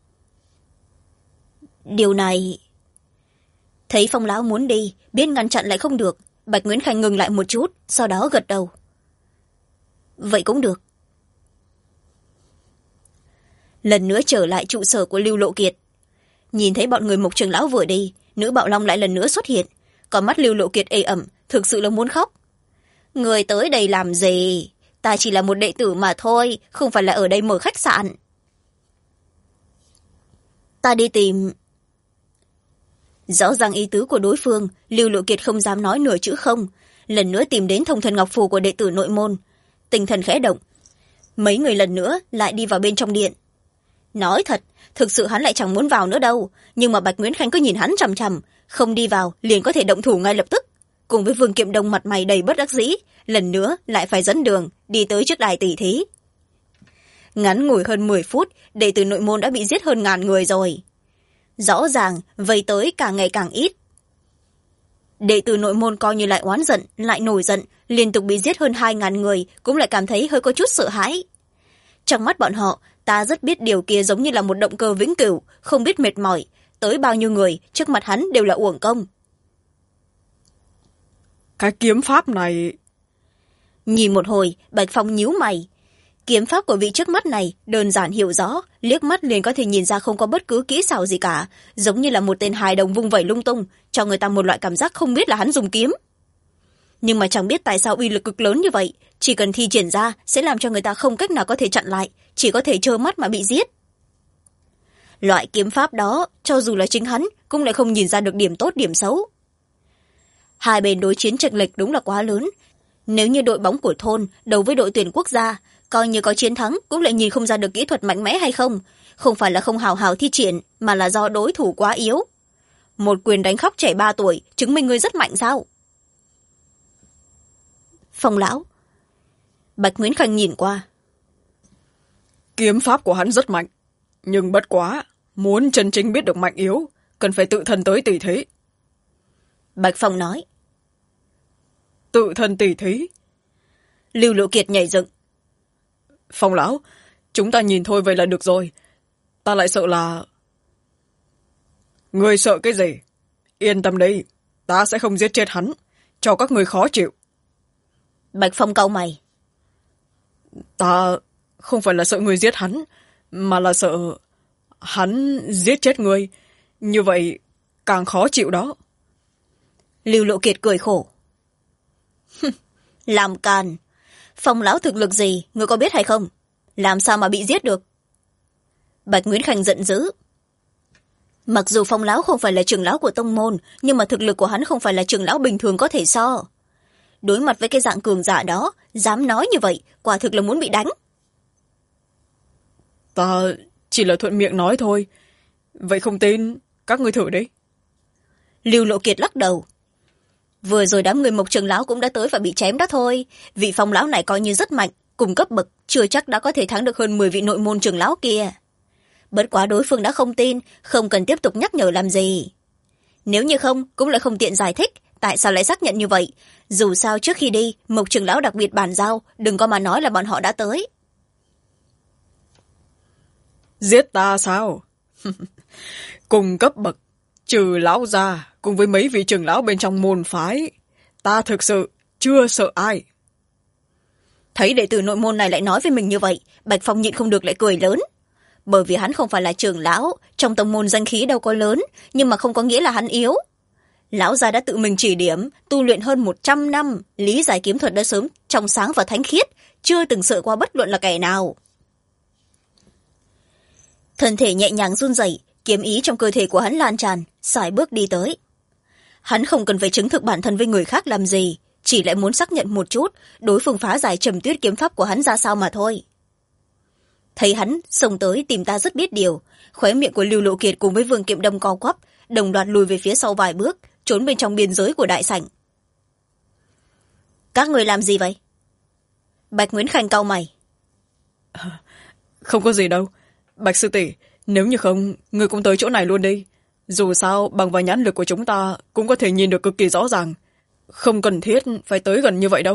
Điều này... Thấy Phong lão muốn đi, biết ngăn chặn lại không được, Bạch Nguyễn Khanh ngừng lại một chút, sau đó gật đầu. Vậy cũng được. Lần nữa trở lại trụ sở của Lưu Lộ Kiệt. Nhìn thấy bọn người Mộc trưởng lão vừa đi, nữ Bạo Long lại lần nữa xuất hiện, còn mắt Lưu Lộ Kiệt ê ẩm, thực sự là muốn khóc. Người tới đây làm gì? Ta chỉ là một đệ tử mà thôi, không phải là ở đây mở khách sạn. Ta đi tìm... Rõ ràng ý tứ của đối phương, Lưu Lộ Kiệt không dám nói nửa chữ không, lần nữa tìm đến thông thần ngọc phù của đệ tử nội môn. Tinh thần khẽ động, mấy người lần nữa lại đi vào bên trong điện. Nói thật, thực sự hắn lại chẳng muốn vào nữa đâu, nhưng mà Bạch Nguyễn Khanh cứ nhìn hắn chằm chằm, không đi vào liền có thể động thủ ngay lập tức. Cùng với Vương Kiệm Đông mặt mày đầy bất đắc dĩ, lần nữa lại phải dẫn đường đi tới trước đài tỷ thí. Ngắn ngủi hơn 10 phút, đệ tử nội môn đã bị giết hơn 1000 người rồi. Rõ ràng vây tới càng ngày càng ít. Đệ tử nội môn coi như lại oán giận, lại nổi giận, liên tục bị giết hơn 2000 người, cũng lại cảm thấy hơi có chút sợ hãi. Trong mắt bọn họ, ta rất biết điều kia giống như là một động cơ vĩnh cửu, không biết mệt mỏi, tới bao nhiêu người trước mặt hắn đều là uổng công. Cái kiếm pháp này... Nhìn một hồi, Bạch Phong nhíu mày. Kiếm pháp của vị trước mắt này đơn giản hiểu rõ, liếc mắt liền có thể nhìn ra không có bất cứ kỹ xảo gì cả, giống như là một tên hài đồng vung vẩy lung tung, cho người ta một loại cảm giác không biết là hắn dùng kiếm. Nhưng mà chẳng biết tại sao uy lực cực lớn như vậy, chỉ cần thi triển ra sẽ làm cho người ta không cách nào có thể chặn lại, chỉ có thể trơ mắt mà bị giết. Loại kiếm pháp đó, cho dù là chính hắn, cũng lại không nhìn ra được điểm tốt điểm xấu. Hai bên đối chiến chênh lệch đúng là quá lớn. Nếu như đội bóng của thôn đấu với đội tuyển quốc gia, coi như có chiến thắng cũng lại nhìn không ra được kỹ thuật mạnh mẽ hay không. Không phải là không hào hào thi triển, mà là do đối thủ quá yếu. Một quyền đánh khóc trẻ 3 tuổi, chứng minh ngươi rất mạnh sao? Phong lão. Bạch Nguyễn Khanh nhìn qua. Kiếm pháp của hắn rất mạnh, nhưng bất quá, muốn chân chính biết được mạnh yếu, cần phải tự thân tới tỷ thí. Bạch Phong nói. Tự thân tỷ thí? Lưu Lộ Kiệt nhảy dựng. Phong lão, chúng ta nhìn thôi vậy là được rồi. Ta lại sợ là... Người sợ cái gì? Yên tâm đi, ta sẽ không giết chết hắn, cho các người khó chịu. Bạch Phong cau mày. Ta không phải là sợ người giết hắn, mà là sợ hắn giết chết người. Như vậy càng khó chịu đó. Lưu Lộ Kiệt cười khổ. Làm càn. Phong lão thực lực gì, ngươi có biết hay không? Làm sao mà bị giết được? Bạch Nguyễn Khanh giận dữ. Mặc dù Phong lão không phải là trưởng lão của tông môn, nhưng mà thực lực của hắn không phải là trưởng lão bình thường có thể so. Đối mặt với cái dạng cường giả đó, dám nói như vậy, quả thực là muốn bị đánh. Ta chỉ là thuận miệng nói thôi. Vậy không tin, các ngươi thử đi. Lưu Lộ Kiệt lắc đầu. Vừa rồi đám người Mộc trưởng lão cũng đã tới và bị chém đó thôi. Vị Phong lão này coi như rất mạnh, cùng cấp bậc, chưa chắc đã có thể thắng được hơn 10 vị nội môn trưởng lão kia. Bất quá đối phương đã không tin, không cần tiếp tục nhắc nhở làm gì. Nếu như không, cũng lại không tiện giải thích tại sao lại xác nhận như vậy. Dù sao trước khi đi, Mộc trưởng lão đặc biệt bàn giao, đừng có mà nói là bọn họ đã tới. Giết ta sao? Cùng cấp bậc, trừ lão gia cùng với mấy vị trưởng lão bên trong môn phái, ta thực sự chưa sợ ai. Thấy đệ tử nội môn này lại nói với mình như vậy, Bạch Phong nhịn không được lại cười lớn. Bởi vì hắn không phải là trưởng lão, trong tông môn danh khí đâu có lớn, nhưng mà không có nghĩa là hắn yếu. Lão gia đã tự mình chỉ điểm, tu luyện hơn 100 năm, lý giải kiếm thuật đã sớm trong sáng và thánh khiết, chưa từng sợ qua bất luận là kẻ nào. Thân thể nhẹ nhàng run rẩy, kiếm ý trong cơ thể của hắn lan tràn, sải bước đi tới. Hắn không cần phải chứng thực bản thân với người khác làm gì, chỉ lại muốn xác nhận một chút đối phương phá giải Trầm Tuyết kiếm pháp của hắn ra sao mà thôi. Thấy hắn xông tới tìm ta rất biết điều, khóe miệng của Lưu Lộ Kiệt cùng với Vương Kiệm Đông co quắp, đồng loạt lùi về phía sau vài bước, trốn bên trong biên giới của đại sảnh. Các người làm gì vậy? Bạch Nguyễn Khanh cau mày. Không có gì đâu. Bạch sư tỷ, nếu như không, người cũng tới chỗ này luôn đi. Dù sao, bằng vào nhãn lực của chúng ta cũng có thể nhìn được cực kỳ rõ ràng. Không cần thiết phải tới gần như vậy đâu.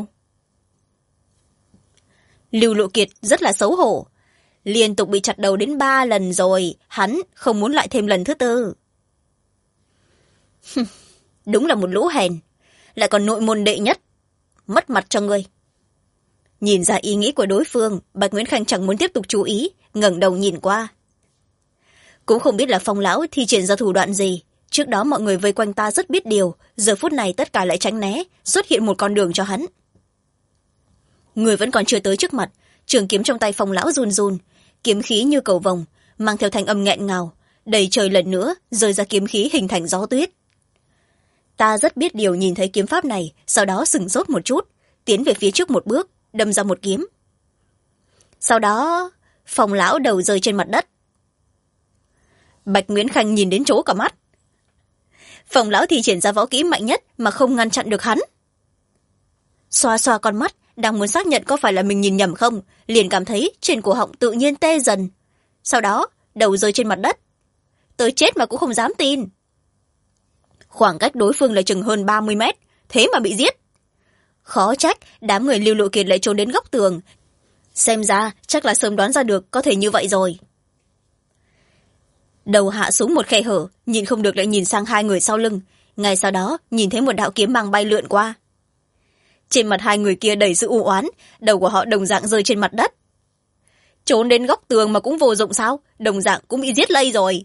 Lưu Lộ Kiệt rất là xấu hổ. Liên tục bị chặt đầu đến 3 lần rồi, hắn không muốn lại thêm lần thứ 4. Đúng là một lũ hèn, lại còn nội môn đệ nhất. Mất mặt cho ngươi. Nhìn ra ý nghĩ của đối phương, Bạch Nguyễn Khanh chẳng muốn tiếp tục chú ý, ngẩng đầu nhìn qua. Cũng không biết là Phong lão thi triển ra thủ đoạn gì. Trước đó mọi người vây quanh ta rất biết điều, giờ phút này tất cả lại tránh né, xuất hiện một con đường cho hắn. Người vẫn còn chưa tới trước mặt, trường kiếm trong tay Phong lão run run, kiếm khí như cầu vồng, mang theo thanh âm nghẹn ngào, đầy trời lần nữa rơi ra kiếm khí hình thành gió tuyết. Ta rất biết điều nhìn thấy kiếm pháp này, sau đó sửng sốt một chút, tiến về phía trước một bước, đâm ra một kiếm. Sau đó Phong lão đầu rơi trên mặt đất. Bạch Nguyễn Khanh nhìn đến chỗ cả mắt. Phong lão thi triển ra võ kỹ mạnh nhất mà không ngăn chặn được hắn. Xoa xoa con mắt, đang muốn xác nhận có phải là mình nhìn nhầm không, liền cảm thấy trên cổ họng tự nhiên tê dần. Sau đó đầu rơi trên mặt đất. Tới chết mà cũng không dám tin. Khoảng cách đối phương là chừng hơn 30 mét, thế mà bị giết. Khó trách đám người Lưu Lộ Kiệt lại trốn đến góc tường. Xem ra chắc là sớm đoán ra được có thể như vậy rồi. Đầu hạ xuống một khe hở, nhìn không được lại nhìn sang hai người sau lưng. Ngay sau đó nhìn thấy một đạo kiếm mang bay lượn qua. Trên mặt hai người kia đầy sự u oán, đầu của họ đồng dạng rơi trên mặt đất. Trốn đến góc tường mà cũng vô dụng sao, đồng dạng cũng bị giết lây rồi.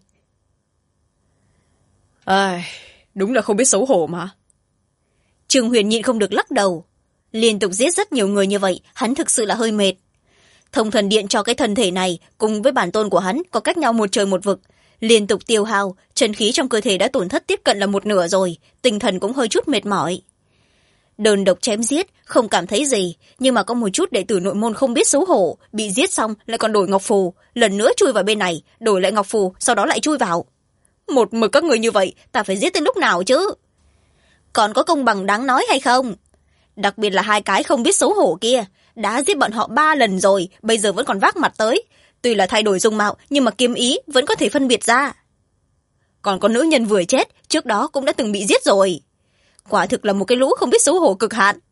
Đúng là không biết xấu hổ mà. Trương Huyền nhịn không được lắc đầu. Liên tục giết rất nhiều người như vậy, hắn thực sự là hơi mệt. Thông thần điện cho cái thân thể này cùng với bản tôn của hắn có cách nhau một trời một vực. Liên tục tiêu hao, chân khí trong cơ thể đã tổn thất tiếp cận là một nửa rồi, tinh thần cũng hơi chút mệt mỏi. Đơn độc chém giết, không cảm thấy gì, nhưng mà có một chút đệ tử nội môn không biết xấu hổ, bị giết xong lại còn đổi ngọc phù, lần nữa chui vào bên này, đổi lại ngọc phù, sau đó lại chui vào. Một mực các người như vậy, ta phải giết tới lúc nào chứ? Còn có công bằng đáng nói hay không? Đặc biệt là hai cái không biết xấu hổ kia, đã giết bọn họ 3 lần rồi, bây giờ vẫn còn vác mặt tới. Tuy là thay đổi dung mạo, nhưng mà kiếm ý vẫn có thể phân biệt ra. Còn có nữ nhân vừa chết, trước đó cũng đã từng bị giết rồi. Quả thực là một cái lũ không biết xấu hổ cực hạn.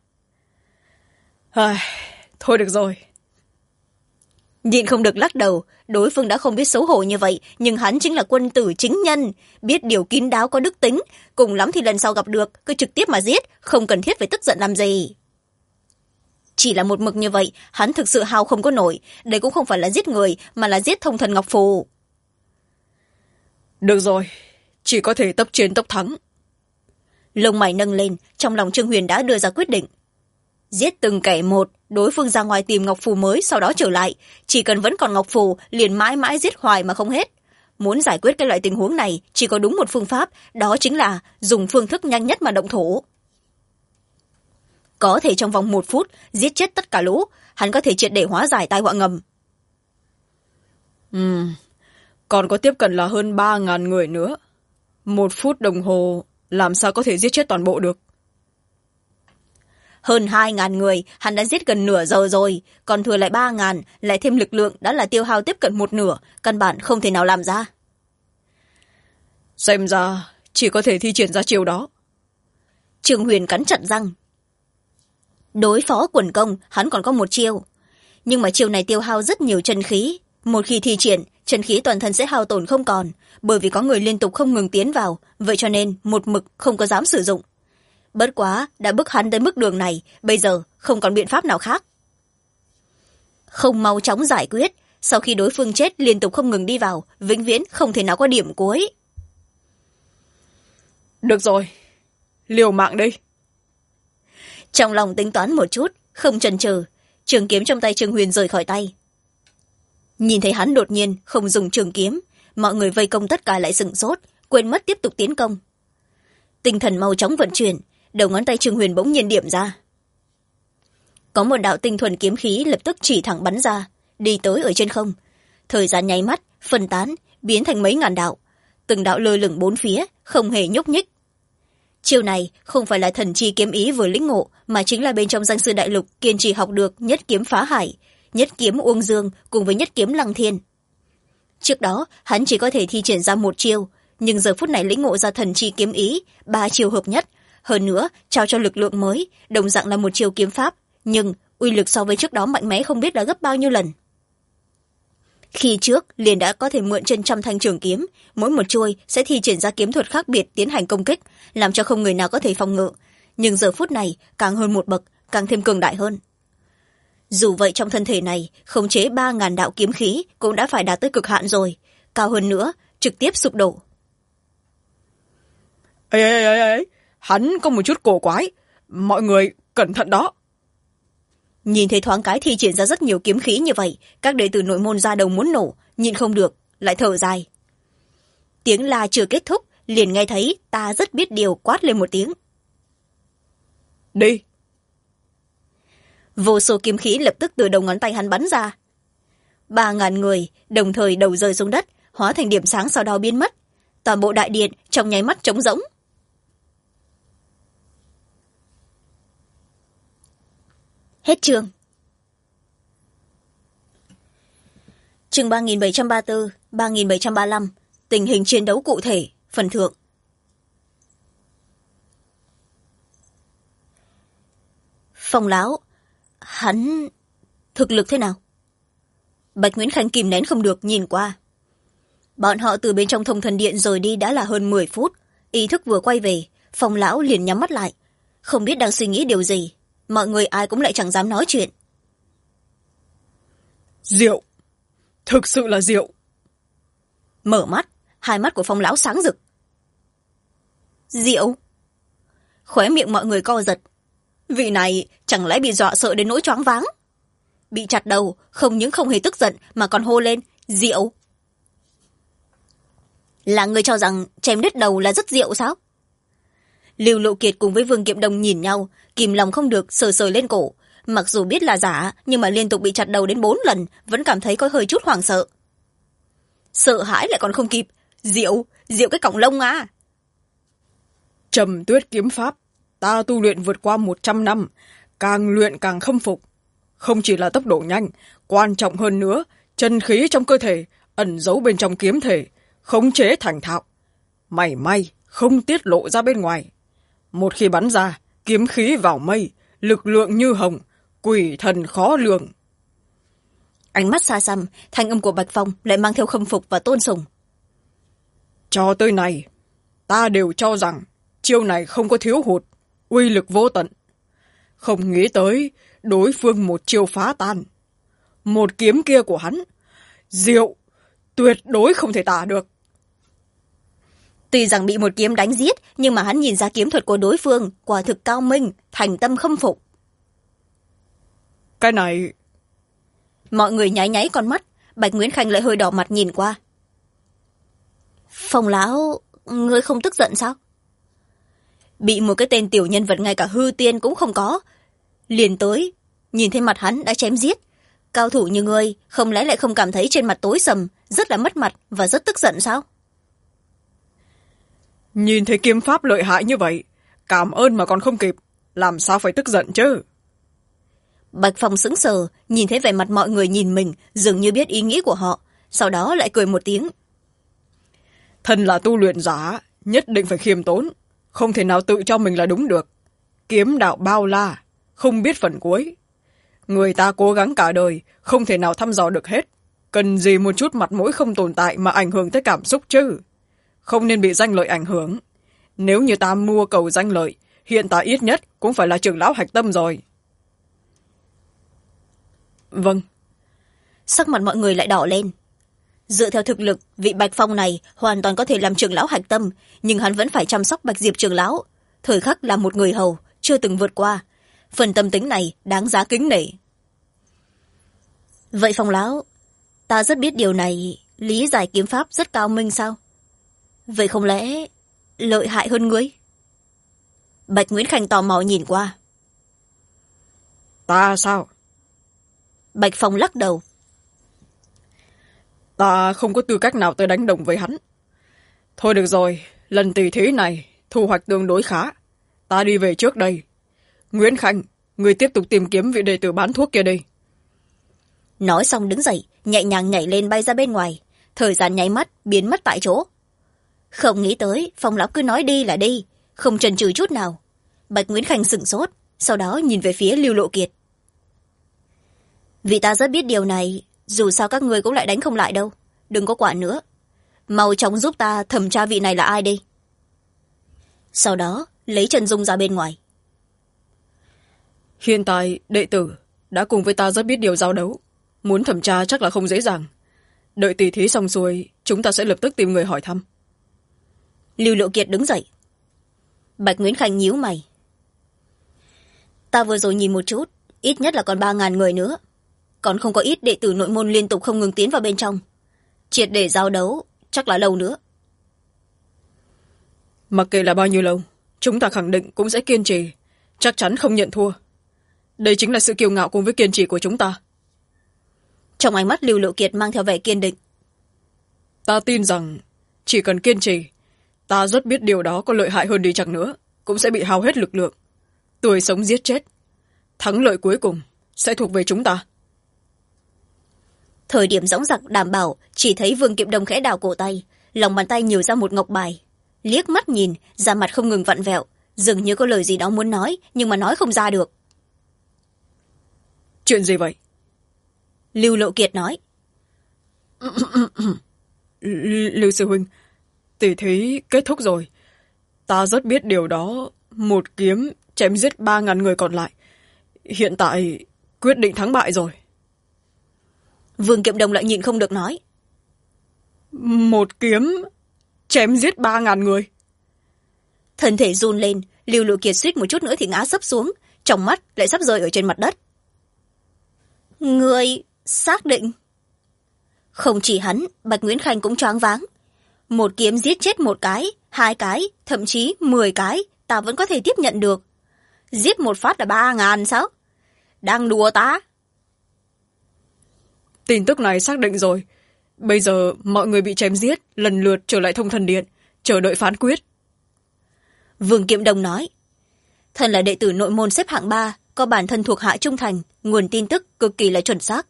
Thôi được rồi. Nhịn không được lắc đầu, đối phương đã không biết xấu hổ như vậy, nhưng hắn chính là quân tử chính nhân, biết điều kín đáo có đức tính, cùng lắm thì lần sau gặp được, cứ trực tiếp mà giết, không cần thiết phải tức giận làm gì. Chỉ là một mực như vậy, hắn thực sự hao không có nổi, đây cũng không phải là giết người, mà là giết thông thần ngọc phù. Được rồi, chỉ có thể tốc chiến tốc thắng. Lông mày nâng lên, trong lòng Trương Huyền đã đưa ra quyết định. Giết từng kẻ một, đối phương ra ngoài tìm ngọc phù mới, sau đó trở lại. Chỉ cần vẫn còn ngọc phù, liền mãi mãi giết hoài mà không hết. Muốn giải quyết cái loại tình huống này, chỉ có đúng một phương pháp, đó chính là dùng phương thức nhanh nhất mà động thủ. Có thể trong vòng 1 phút, giết chết tất cả lũ, hắn có thể triệt để hóa giải tai họa ngầm. Còn có tiếp cận là hơn 3.000 người nữa. 1 phút đồng hồ, làm sao có thể giết chết toàn bộ được? Hơn 2.000 người, hắn đã giết gần nửa giờ rồi, còn thừa lại 3.000, lại thêm lực lượng đã là tiêu hao tiếp cận một nửa, căn bản không thể nào làm ra. Xem ra, chỉ có thể thi triển ra chiêu đó. Trương Huyền cắn chặt răng. Đối phó quần công, hắn còn có một chiêu. Nhưng mà chiêu này tiêu hao rất nhiều chân khí. Một khi thi triển, chân khí toàn thân sẽ hao tổn không còn, bởi vì có người liên tục không ngừng tiến vào, vậy cho nên một mực không có dám sử dụng. Bất quá, đã bức hắn tới mức đường này, bây giờ không còn biện pháp nào khác. Không mau chóng giải quyết, sau khi đối phương chết liên tục không ngừng đi vào, vĩnh viễn không thể nào có điểm cuối. Được rồi, liều mạng đi. Trong lòng tính toán một chút, không chần chừ, trường kiếm trong tay Trương Huyền rời khỏi tay. Nhìn thấy hắn đột nhiên không dùng trường kiếm, mọi người vây công tất cả lại sửng sốt, quên mất tiếp tục tiến công. Tinh thần mau chóng vận chuyển, đầu ngón tay Trương Huyền bỗng nhiên điểm ra. Có một đạo tinh thuần kiếm khí lập tức chỉ thẳng bắn ra, đi tới ở trên không. Thời gian nháy mắt, phân tán, biến thành mấy ngàn đạo, từng đạo lơ lửng bốn phía, không hề nhúc nhích. Chiêu này không phải là thần chi kiếm ý vừa lĩnh ngộ, mà chính là bên trong danh sư đại lục kiên trì học được nhất kiếm phá hải, nhất kiếm uông dương cùng với nhất kiếm lăng thiên. Trước đó hắn chỉ có thể thi triển ra một chiêu, nhưng giờ phút này lĩnh ngộ ra thần chi kiếm ý, 3 chiêu hợp nhất, hơn nữa trao cho lực lượng mới, đồng dạng là một chiêu kiếm pháp, nhưng uy lực so với trước đó mạnh mẽ không biết là gấp bao nhiêu lần. Khi trước liền đã có thể mượn trên trăm thanh trường kiếm, mỗi một chuôi sẽ thi triển ra kiếm thuật khác biệt tiến hành công kích, làm cho không người nào có thể phòng ngự, nhưng giờ phút này càng hơn một bậc, càng thêm cường đại hơn. Dù vậy trong thân thể này khống chế 3.000 đạo kiếm khí cũng đã phải đạt tới cực hạn rồi, cao hơn nữa trực tiếp sụp đổ. Ê, hắn có một chút cổ quái, mọi người cẩn thận đó. Nhìn thấy thoáng cái thi triển ra rất nhiều kiếm khí như vậy, các đệ tử nội môn ra đầu muốn nổ, nhìn không được lại thở dài. Tiếng la chưa kết thúc liền nghe thấy Ta rất biết điều quát lên một tiếng. Đi. Vô số kiếm khí lập tức từ đầu ngón tay hắn bắn ra. 3.000 người đồng thời đầu rơi xuống đất, hóa thành điểm sáng sau đó biến mất. Toàn bộ đại điện trong nháy mắt trống rỗng. Hết chương. Chương 3734, 3735. Tình hình chiến đấu cụ thể, phần thượng. Phong lão, hắn thực lực thế nào? Bạch Nguyễn Khanh kìm nén không được nhìn qua. Bọn họ từ bên trong thông thần điện rời đi đã là hơn 10 phút. Ý thức vừa quay về, Phong lão liền nhắm mắt lại. Không biết đang suy nghĩ điều gì. Mọi người ai cũng lại chẳng dám nói chuyện. Rượu. Thực sự là rượu. Mở mắt, hai mắt của Phong lão sáng rực. Rượu. Khóe miệng mọi người co giật. Vị này chẳng lẽ bị dọa sợ đến nỗi choáng váng. Bị chặt đầu, không những không hề tức giận mà còn hô lên rượu. Là người cho rằng chém đứt đầu là rất rượu sao? Lưu Lộ Kiệt cùng với Vương Kiệm Đồng nhìn nhau, kìm lòng không được sờ sờ lên cổ. Mặc dù biết là giả, nhưng mà liên tục bị chặt đầu đến 4 lần, vẫn cảm thấy có hơi chút hoảng sợ. Sợ hãi lại còn không kịp. Rượu cái cọng lông à? Trầm Tuyết kiếm pháp, ta tu luyện vượt qua 100 năm, càng luyện càng khâm phục. Không chỉ là tốc độ nhanh, quan trọng hơn nữa, chân khí trong cơ thể ẩn giấu bên trong kiếm thể, khống chế thành thạo, mảy may không tiết lộ ra bên ngoài. Một khi bắn ra, kiếm khí vào mây, lực lượng như hồng, quỷ thần khó lường. Ánh mắt xa xăm, thanh âm của Bạch Phong lại mang theo khâm phục và tôn sùng. Cho tới này, ta đều cho rằng chiêu này không có thiếu hụt, uy lực vô tận. Không nghĩ tới đối phương một chiêu phá tan. Một kiếm kia của hắn, diệu, tuyệt đối không thể tả được. Tuy rằng bị một kiếm đánh giết, nhưng mà hắn nhìn ra kiếm thuật của đối phương quả thực cao minh, thành tâm khâm phục. Cái này... Mọi người nháy nháy con mắt, Bạch Nguyễn Khanh lại hơi đỏ mặt nhìn qua. Phong lão, ngươi không tức giận sao? Bị một cái tên tiểu nhân vật ngay cả hư tiên cũng không có. Liền tới, nhìn thấy mặt hắn đã chém giết. Cao thủ như ngươi, không lẽ lại không cảm thấy trên mặt tối sầm, rất là mất mặt và rất tức giận sao? Nhìn thấy kiếm pháp lợi hại như vậy, cảm ơn mà còn không kịp, làm sao phải tức giận chứ? Bạch Phong sững sờ, nhìn thấy vẻ mặt mọi người nhìn mình, dường như biết ý nghĩ của họ, sau đó lại cười một tiếng. Thân là tu luyện giả, nhất định phải khiêm tốn, không thể nào tự cho mình là đúng được. Kiếm đạo bao la, không biết phần cuối. Người ta cố gắng cả đời, không thể nào thăm dò được hết. Cần gì một chút mặt mũi không tồn tại mà ảnh hưởng tới cảm xúc chứ? Không nên bị danh lợi ảnh hưởng. Nếu như ta mua cầu danh lợi, hiện tại ít nhất cũng phải là trưởng lão Hạch Tâm rồi. Vâng. Sắc mặt mọi người lại đỏ lên. Dựa theo thực lực, vị Bạch Phong này hoàn toàn có thể làm trưởng lão Hạch Tâm, nhưng hắn vẫn phải chăm sóc Bạch Diệp trưởng lão. Thời khắc là một người hầu, chưa từng vượt qua. Phần tâm tính này đáng giá kính nể. Vậy Phong lão, ta rất biết điều này, lý giải kiếm pháp rất cao minh sao? Vậy không lẽ lợi hại hơn ngươi? Bạch Nguyễn Khanh tò mò nhìn qua. Ta sao? Bạch Phong lắc đầu. Ta không có tư cách nào tới đánh đồng với hắn. Thôi được rồi, lần tỷ thí này thu hoạch tương đối khá. Ta đi về trước đây. Nguyễn Khanh, người tiếp tục tìm kiếm vị đệ tử bán thuốc kia đi. Nói xong đứng dậy, nhẹ nhàng nhảy lên bay ra bên ngoài. Thời gian nháy mắt, biến mất tại chỗ. Không nghĩ tới, Phong lão cứ nói đi là đi, không chần chừ chút nào. Bạch Nguyễn Khanh sửng sốt, sau đó nhìn về phía Lưu Lộ Kiệt. Vì ta rất biết điều này, dù sao các người cũng lại đánh không lại đâu. Đừng có quản nữa. Mau chóng giúp ta thẩm tra vị này là ai đi. Sau đó, lấy Trần Dung ra bên ngoài. Hiện tại, đệ tử đã cùng với ta rất biết điều giao đấu. Muốn thẩm tra chắc là không dễ dàng. Đợi tỷ thí xong xuôi, chúng ta sẽ lập tức tìm người hỏi thăm. Lưu Lộ Kiệt đứng dậy. Bạch Nguyễn Khanh nhíu mày. Ta vừa rồi nhìn một chút, ít nhất là còn 3.000 người nữa. Còn không có ít đệ tử nội môn liên tục không ngừng tiến vào bên trong. Triệt để giao đấu, chắc là lâu nữa. Mặc kệ là bao nhiêu lâu, chúng ta khẳng định cũng sẽ kiên trì, chắc chắn không nhận thua. Đây chính là sự kiêu ngạo cùng với kiên trì của chúng ta. Trong ánh mắt Lưu Lộ Kiệt mang theo vẻ kiên định. Ta tin rằng chỉ cần kiên trì, ta rất biết điều đó có lợi hại hơn đi chăng nữa cũng sẽ bị hao hết lực lượng, tươi sống giết chết. Thắng lợi cuối cùng sẽ thuộc về chúng ta. Thời điểm dõng dạc đảm bảo, chỉ thấy Vương Kiệm Đồng khẽ đào cổ tay, lòng bàn tay nhiều ra một ngọc bài. Liếc mắt nhìn, da mặt không ngừng vặn vẹo, dường như có lời gì đó muốn nói nhưng mà nói không ra được. Chuyện gì vậy? Lưu Lộ Kiệt nói. Lưu sư huynh, tỷ thí kết thúc rồi. Ta rất biết điều đó, một kiếm chém giết 3.000 người còn lại. Hiện tại quyết định thắng bại rồi. Vương Kiệm Đồng lại nhịn không được nói. Một kiếm chém giết 3.000 người. Thân thể run lên, Lưu Lộ Kiệt suýt một chút nữa thì ngã sấp xuống, trong mắt lại sắp rơi ở trên mặt đất. Người xác định? Không chỉ hắn, Bạch Nguyễn Khanh cũng choáng váng. Một kiếm giết chết một cái, 2 cái, thậm chí 10 cái, ta vẫn có thể tiếp nhận được. Giết một phát là 3.000 sao? Đang đùa ta? Tin tức này xác định rồi. Bây giờ mọi người bị chém giết, lần lượt trở lại Thông Thần Điện, chờ đợi phán quyết. Vương Kiệm Đồng nói. Thân là đệ tử nội môn xếp hạng 3, có bản thân thuộc hạ trung thành, nguồn tin tức cực kỳ là chuẩn xác.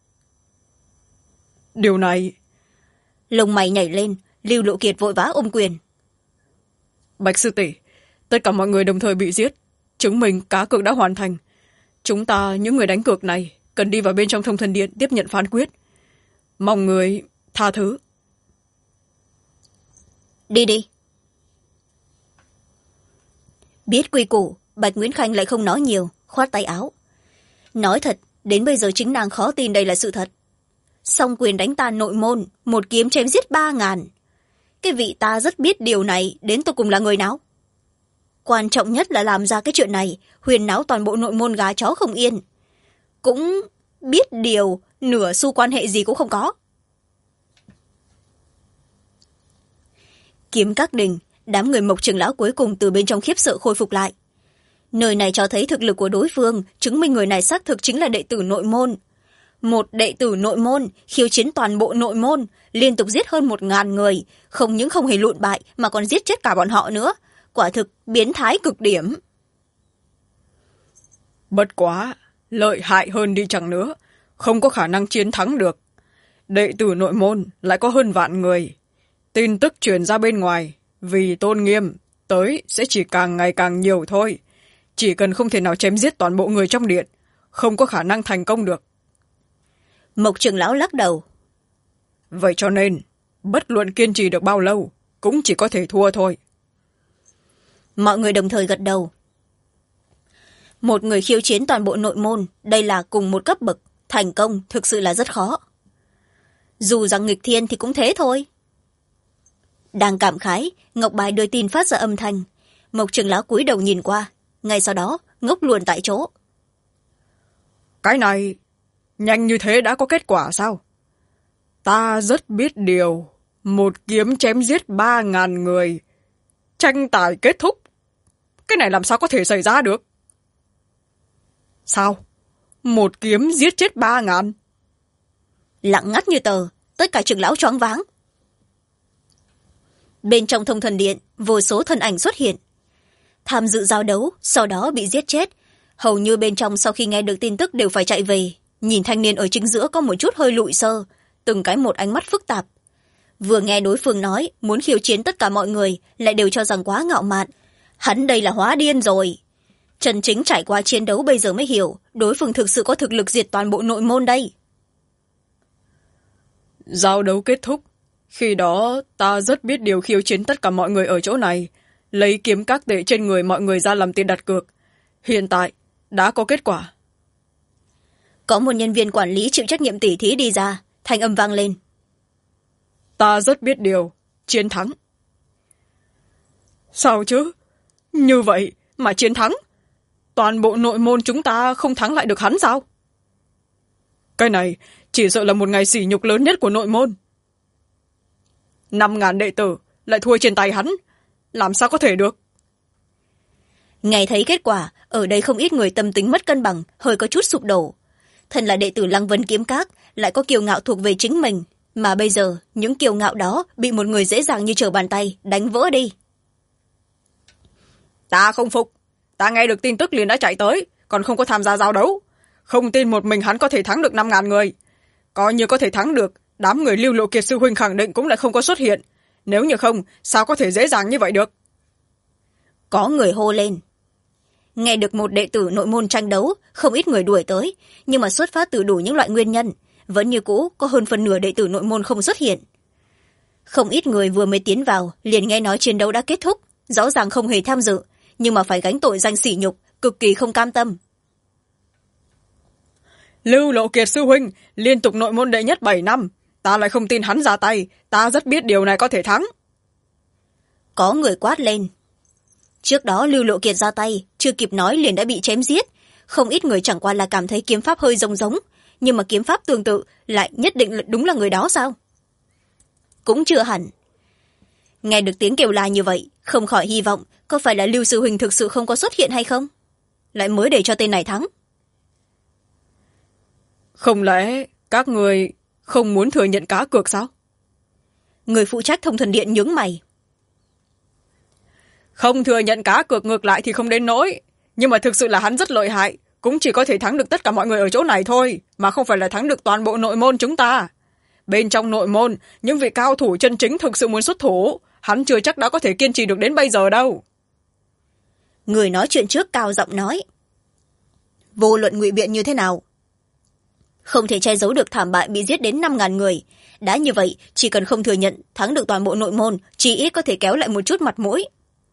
Điều này... Lông mày nhảy lên, Lưu Lộ Kiệt vội vã ôm quyền. Bạch sư tỷ, tất cả mọi người đồng thời bị giết, chứng minh cá cược đã hoàn thành. Chúng ta, những người đánh cược này, cần đi vào bên trong Thông Thần Điện tiếp nhận phán quyết. Mong người tha thứ. Đi đi. Biết quy củ, Bạch Nguyễn Khanh lại không nói nhiều, khoát tay áo. Nói thật, đến bây giờ chính nàng khó tin đây là sự thật. Song quyền đánh tan nội môn, một kiếm chém giết 3.000. Cái vị ta rất biết điều này đến tôi cùng là người nào. Quan trọng nhất là làm ra cái chuyện này, huyền náo toàn bộ nội môn gà chó không yên. Cũng biết điều, nửa xu quan hệ gì cũng không có. Kiếm Các Đình, đám người Mộc trưởng lão cuối cùng từ bên trong khiếp sợ khôi phục lại. Nơi này cho thấy thực lực của đối phương, chứng minh người này xác thực chính là đệ tử nội môn. Một đệ tử nội môn khiêu chiến toàn bộ nội môn, liên tục giết hơn 1.000 người, không những không hề lụn bại mà còn giết chết cả bọn họ nữa. Quả thực biến thái cực điểm. Bất quá, lợi hại hơn đi chẳng nữa, không có khả năng chiến thắng được. Đệ tử nội môn lại có hơn vạn người. Tin tức truyền ra bên ngoài, vì tôn nghiêm, tới sẽ chỉ càng ngày càng nhiều thôi. Chỉ cần không thể nào chém giết toàn bộ người trong điện, không có khả năng thành công được. Mộc trưởng lão lắc đầu. Vậy cho nên, bất luận kiên trì được bao lâu, cũng chỉ có thể thua thôi. Mọi người đồng thời gật đầu. Một người khiêu chiến toàn bộ nội môn, đây là cùng một cấp bậc, thành công thực sự là rất khó. Dù rằng nghịch thiên thì cũng thế thôi. Đang cảm khái, ngọc bài đưa tin phát ra âm thanh. Mộc trưởng lão cúi đầu nhìn qua, ngay sau đó ngốc luôn tại chỗ. Cái này, nhanh như thế đã có kết quả sao? Ta rất biết điều, một kiếm chém giết 3.000 người. Tranh tài kết thúc. Cái này làm sao có thể xảy ra được? Sao? Một kiếm giết chết 3.000? Lặng ngắt như tờ, tất cả trưởng lão choáng váng. Bên trong Thông Thần Điện, vô số thân ảnh xuất hiện. Tham dự giao đấu, sau đó bị giết chết. Hầu như bên trong sau khi nghe được tin tức đều phải chạy về. Nhìn thanh niên ở chính giữa có một chút hơi lụi sơ, từng cái một ánh mắt phức tạp. Vừa nghe đối phương nói muốn khiêu chiến tất cả mọi người, lại đều cho rằng quá ngạo mạn. Hắn đây là hóa điên rồi. Chân chính trải qua chiến đấu bây giờ mới hiểu, đối phương thực sự có thực lực diệt toàn bộ nội môn đây. Giao đấu kết thúc. Khi đó, ta rất biết điều khiêu chiến tất cả mọi người ở chỗ này, lấy kiếm các tệ trên người mọi người ra làm tiền đặt cược. Hiện tại, đã có kết quả. Có một nhân viên quản lý chịu trách nhiệm tỉ thí đi ra, thanh âm vang lên. Ta rất biết điều, chiến thắng. Sao chứ? Như vậy mà chiến thắng? Toàn bộ nội môn chúng ta không thắng lại được hắn sao? Cái này chỉ sợ là một ngày sỉ nhục lớn nhất của nội môn. 5.000 đệ tử lại thua trên tay hắn. làm sao có thể được. Nghe thấy kết quả, ở đây không ít người tâm tính mất cân bằng, hơi có chút sụp đổ. Thân là đệ tử Lăng Vân Kiếm Các, lại có kiêu ngạo thuộc về chính mình, mà bây giờ những kiêu ngạo đó bị một người dễ dàng như trở bàn tay đánh vỡ đi. Ta không phục, ta nghe được tin tức liền đã chạy tới, còn không có tham gia giao đấu. Không tin một mình hắn có thể thắng được 5.000 người. Coi như có thể thắng được, đám người Lưu Lộ Kiệt sư huynh khẳng định cũng lại không có xuất hiện. Nếu như không, sao có thể dễ dàng như vậy được. Có người hô lên. Nghe được một đệ tử nội môn tranh đấu, không ít người đuổi tới, nhưng mà xuất phát từ đủ những loại nguyên nhân, vẫn như cũ có hơn phần nửa đệ tử nội môn không xuất hiện. Không ít người vừa mới tiến vào liền nghe nói chiến đấu đã kết thúc, rõ ràng không hề tham dự, nhưng mà phải gánh tội danh sỉ nhục, cực kỳ không cam tâm. Lưu Lộ Kiệt sư huynh liên tục nội môn đệ nhất 7 năm, ta lại không tin hắn ra tay, ta rất biết điều này có thể thắng. Có người quát lên. Trước đó Lưu Lộ Kiệt ra tay, chưa kịp nói liền đã bị chém giết. Không ít người chẳng qua là cảm thấy kiếm pháp hơi giống, nhưng mà kiếm pháp tương tự lại nhất định là đúng là người đó sao? Cũng chưa hẳn. Nghe được tiếng kêu la như vậy, không khỏi hy vọng có phải là Lưu sư huynh thực sự không có xuất hiện hay không? Lại mới để cho tên này thắng. Không lẽ các người không muốn thừa nhận cá cược sao? Người phụ trách Thông Thần Điện nhướng mày. Không thừa nhận cá cược ngược lại thì không đến nỗi, nhưng mà thực sự là hắn rất lợi hại, cũng chỉ có thể thắng được tất cả mọi người ở chỗ này thôi, mà không phải là thắng được toàn bộ nội môn chúng ta. Bên trong nội môn, những vị cao thủ chân chính thực sự muốn xuất thủ, hắn chưa chắc đã có thể kiên trì được đến bây giờ đâu. Người nói chuyện trước cao giọng nói. Vô luận ngụy biện như thế nào, không thể che giấu được thảm bại bị giết đến 5.000 người. Đã như vậy, chỉ cần không thừa nhận thắng được toàn bộ nội môn, chỉ ít có thể kéo lại một chút mặt mũi.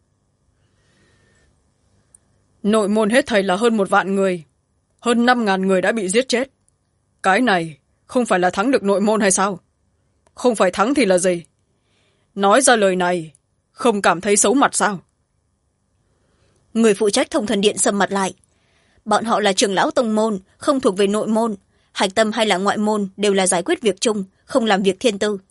Nội môn hết thảy là hơn 1 vạn người, hơn 5.000 người đã bị giết chết. Cái này không phải là thắng được nội môn hay sao? Không phải thắng thì là gì? Nói ra lời này, không cảm thấy xấu mặt sao? Người phụ trách Thông Thần Điện sầm mặt lại. Bọn họ là trưởng lão tông môn, không thuộc về nội môn. Hạch tâm hay là ngoại môn đều là giải quyết việc chung, không làm việc thiên tư.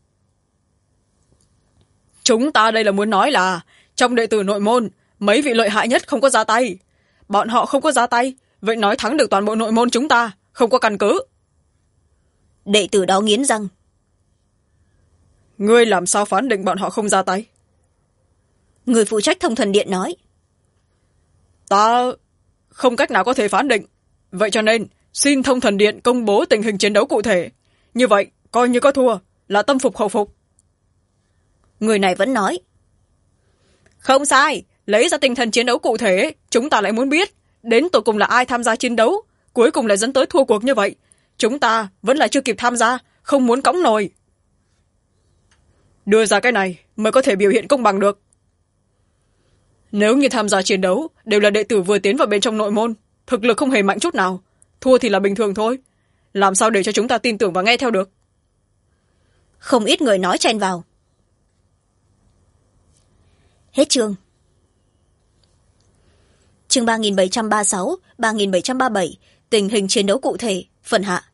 Chúng ta đây là muốn nói là trong đệ tử nội môn, mấy vị lợi hại nhất không có ra tay. Bọn họ không có ra tay, vậy nói thắng được toàn bộ nội môn chúng ta, không có căn cứ. Đệ tử đó nghiến răng. Ngươi làm sao phán định bọn họ không ra tay? Người phụ trách Thông Thần Điện nói. Ta không cách nào có thể phán định, vậy cho nên xin Thông Thần Điện công bố tình hình chiến đấu cụ thể. Như vậy, coi như có thua, là tâm phục khẩu phục. Người này vẫn nói. Không sai, lấy ra tinh thần chiến đấu cụ thể, chúng ta lại muốn biết, đến tột cùng là ai tham gia chiến đấu, cuối cùng lại dẫn tới thua cuộc như vậy. Chúng ta vẫn là chưa kịp tham gia, không muốn cõng nồi. Đưa ra cái này mới có thể biểu hiện công bằng được. Nếu như tham gia chiến đấu đều là đệ tử vừa tiến vào bên trong nội môn, thực lực không hề mạnh chút nào, thua thì là bình thường thôi. Làm sao để cho chúng ta tin tưởng và nghe theo được? Không ít người nói chen vào. Hết chương. Chương 3736, 3737, tình hình chiến đấu cụ thể, phần hạ.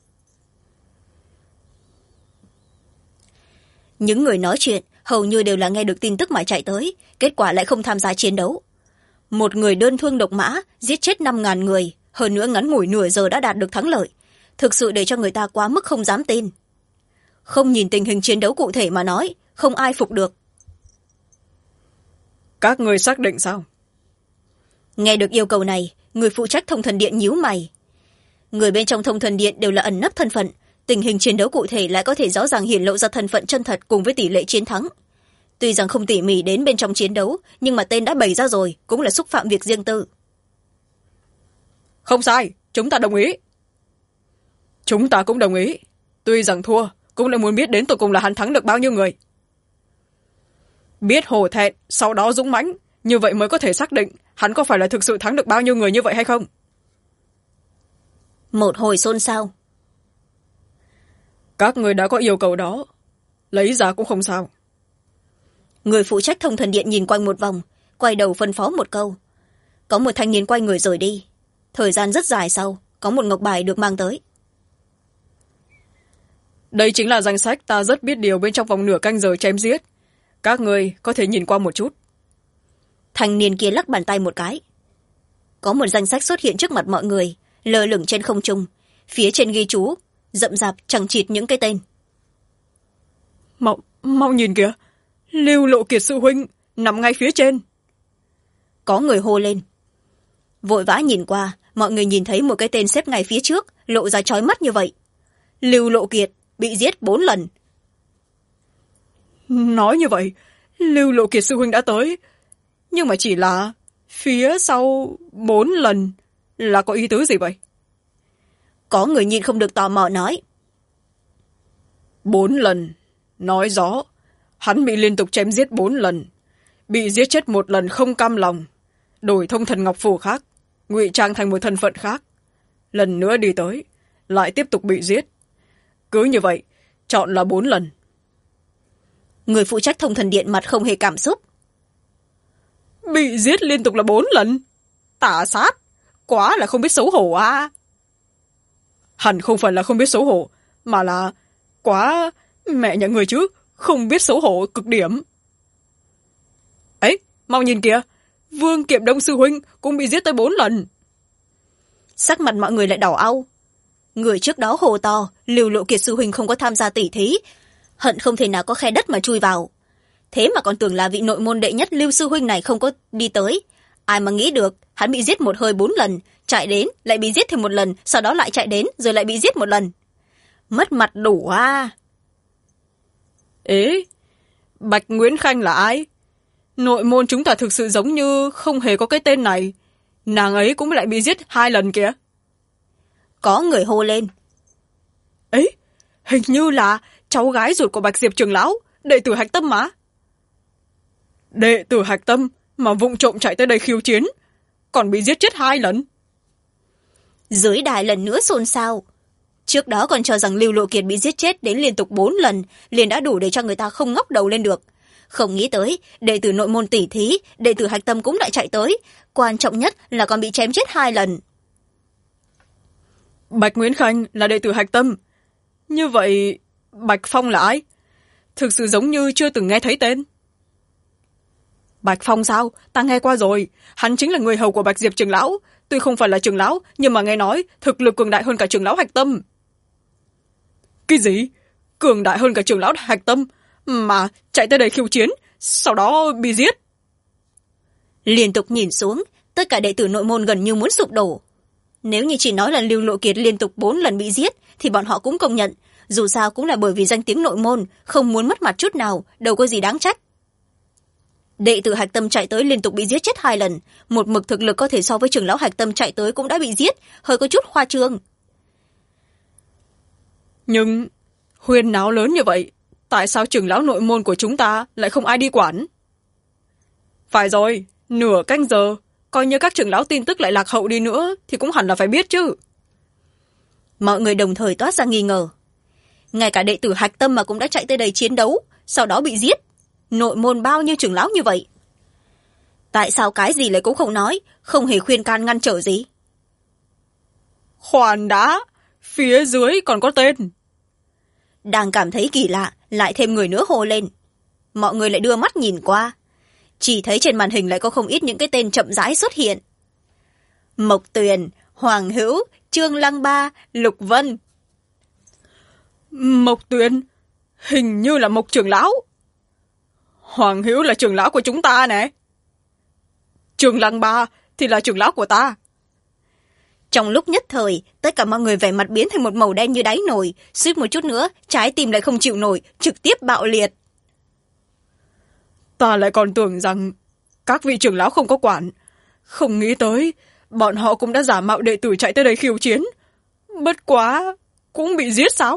Những người nói chuyện hầu như đều là nghe được tin tức mà chạy tới, kết quả lại không tham gia chiến đấu. Một người đơn thương độc mã giết chết 5.000 người, hơn nữa ngắn ngủi nửa giờ đã đạt được thắng lợi, thực sự để cho người ta quá mức không dám tin. Không nhìn tình hình chiến đấu cụ thể mà nói, không ai phục được. Các người xác định sao? Nghe được yêu cầu này, người phụ trách Thông Thần Điện nhíu mày. Người bên trong Thông Thần Điện đều là ẩn nấp thân phận, tình hình chiến đấu cụ thể lại có thể rõ ràng hiển lộ ra thân phận chân thật cùng với tỷ lệ chiến thắng. Tuy rằng không tỉ mỉ đến bên trong chiến đấu, nhưng mà tên đã bày ra rồi, cũng là xúc phạm việc riêng tư. Không sai, chúng ta đồng ý. Chúng ta cũng đồng ý. Tuy rằng thua, cũng lại muốn biết đến tột cùng là hắn thắng được bao nhiêu người. Biết hổ thẹn, sau đó dũng mãnh, như vậy mới có thể xác định hắn có phải là thực sự thắng được bao nhiêu người như vậy hay không. Một hồi xôn xao. Các người đã có yêu cầu đó, lấy ra cũng không sao. Người phụ trách Thông Thần Điện nhìn quanh một vòng, quay đầu phân phó một câu. Có một thanh niên quay người rời đi. Thời gian rất dài sau, có một ngọc bài được mang tới. Đây chính là danh sách ta rất biết điều bên trong vòng nửa canh giờ chém giết. Các người có thể nhìn qua một chút, Thanh niên kia lắc bàn tay một cái. Có một danh sách xuất hiện trước mặt mọi người, lơ lửng trên không trung. Phía trên ghi chú rậm rạp chằng chịt những cái tên. Mau nhìn kìa, Lưu Lộ Kiệt sư huynh nằm ngay phía trên. Có người hô lên. Vội vã nhìn qua, mọi người nhìn thấy một cái tên xếp ngay phía trước, lộ ra chói mắt như vậy. Lưu Lộ Kiệt bị giết 4 lần. Nói như vậy, Lưu Lộ Kiệt sư huynh đã tới, nhưng mà chỉ là phía sau 4 lần, là có ý tứ gì vậy? Có người nhìn không được tò mò nói. 4 lần, nói rõ hắn bị liên tục chém giết 4 lần, bị giết chết 1 lần không cam lòng, đổi thông thần ngọc phù khác, ngụy trang thành một thân phận khác, lần nữa đi tới, lại tiếp tục bị giết. Cứ như vậy, chọn là 4 lần. Người phụ trách thông thần điện mặt không hề cảm xúc. Bị giết liên tục là 4 lần? Tả sát, quá là không biết xấu hổ à. Hẳn không phải là không biết xấu hổ, mà là quá mẹ nhà người chứ, không biết xấu hổ cực điểm. Ấy, mau nhìn kìa, Vương Kiệm Đông sư huynh cũng bị giết tới 4 lần. Sắc mặt mọi người lại đỏ au. Người trước đó hồ to, Lưu Lộ Kiệt sư huynh không có tham gia tỉ thí, hận không thể nào có khe đất mà chui vào. Thế mà còn tưởng là vị nội môn đệ nhất Lưu sư huynh này không có đi tới. Ai mà nghĩ được, hắn bị giết một hơi 4 lần, chạy đến, lại bị giết thêm 1 lần, sau đó lại chạy đến, rồi lại bị giết 1 lần. Mất mặt đủ à. Ế, Bạch Nguyễn Khanh là ai? Nội môn chúng ta thực sự giống như không hề có cái tên này. Nàng ấy cũng lại bị giết 2 lần kìa. Có người hô lên. Ấy, hình như là cháu gái ruột của Bạch Diệp trưởng lão, đệ tử Hạch Tâm mà. Đệ tử Hạch Tâm mà vụng trộm chạy tới đây khiêu chiến, còn bị giết chết 2 lần. Dưới đài lần nữa xôn xao. Trước đó còn cho rằng Lưu Lộ Kiệt bị giết chết đến liên tục 4 lần, liền đã đủ để cho người ta không ngóc đầu lên được. Không nghĩ tới, đệ tử nội môn tỷ thí, đệ tử Hạch Tâm cũng lại chạy tới. Quan trọng nhất là còn bị chém chết 2 lần. Bạch Nguyễn Khanh là đệ tử Hạch Tâm. Như vậy, Bạch Phong là ai? Thực sự giống như chưa từng nghe thấy tên. Bạch Phong sao? Ta nghe qua rồi. Hắn chính là người hầu của Bạch Diệp trưởng lão. Tuy không phải là trưởng lão, nhưng mà nghe nói thực lực cường đại hơn cả trưởng lão Hạch Tâm. Cái gì? Cường đại hơn cả trưởng lão Hạch Tâm mà chạy tới đây khiêu chiến, sau đó bị giết? Liên tục nhìn xuống, tất cả đệ tử nội môn gần như muốn sụp đổ. Nếu như chỉ nói là Lưu Lộ Kiệt liên tục 4 lần bị giết, thì bọn họ cũng công nhận. Dù sao cũng là bởi vì danh tiếng nội môn, không muốn mất mặt chút nào, đâu có gì đáng trách. Đệ tử Hạch Tâm chạy tới liên tục bị giết chết 2 lần, một mực thực lực có thể so với trưởng lão Hạch Tâm chạy tới cũng đã bị giết, hơi có chút khoa trương. Nhưng huyên náo lớn như vậy, tại sao trưởng lão nội môn của chúng ta lại không ai đi quản? Phải rồi, nửa canh giờ, coi như các trưởng lão tin tức lại lạc hậu đi nữa thì cũng hẳn là phải biết chứ. Mọi người đồng thời toát ra nghi ngờ. Ngay cả đệ tử Hạch Tâm mà cũng đã chạy tới đây chiến đấu, sau đó bị giết. Nội môn bao nhiêu trưởng lão như vậy? Tại sao cái gì lại cũng không nói, không hề khuyên can ngăn trở gì? Khoan đã, phía dưới còn có tên. Đang cảm thấy kỳ lạ, lại thêm người nữa hô lên. Mọi người lại đưa mắt nhìn qua. Chỉ thấy trên màn hình lại có không ít những cái tên chậm rãi xuất hiện. Mộc Tuyền, Hoàng Hữu, Trương Lăng Ba, Lục Vân. Mộc Tuyền, hình như là Mộc trưởng lão. Hoàng Hữu là trưởng lão của chúng ta nè. Trương Lăng Ba thì là trưởng lão của ta. Trong lúc nhất thời, tất cả mọi người vẻ mặt biến thành một màu đen như đáy nồi, suýt một chút nữa, trái tim lại không chịu nổi, trực tiếp bạo liệt. Ta lại còn tưởng rằng các vị trưởng lão không có quản. Không nghĩ tới, bọn họ cũng đã giả mạo đệ tử chạy tới đây khiêu chiến. Bất quá, cũng bị giết sao?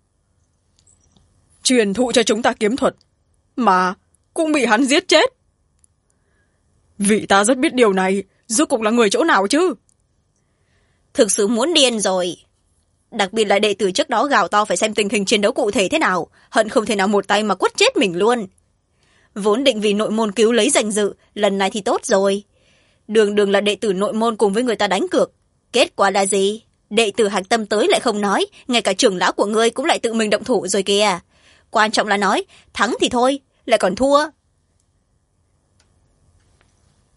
Truyền thụ cho chúng ta kiếm thuật, mà cũng bị hắn giết chết. Vị ta rất biết điều này, rốt cuộc là người chỗ nào chứ? Thực sự muốn điên rồi. Đặc biệt là đệ tử trước đó gào to phải xem tình hình chiến đấu cụ thể thế nào, hận không thể nào một tay mà quất chết mình luôn. Vốn định vì nội môn cứu lấy danh dự, lần này thì tốt rồi. Đường đường là đệ tử nội môn cùng với người ta đánh cược. Kết quả là gì? Đệ tử Hạch Tâm tới lại không nói, ngay cả trưởng lão của ngươi cũng lại tự mình động thủ rồi kìa. Quan trọng là nói, thắng thì thôi, lại còn thua.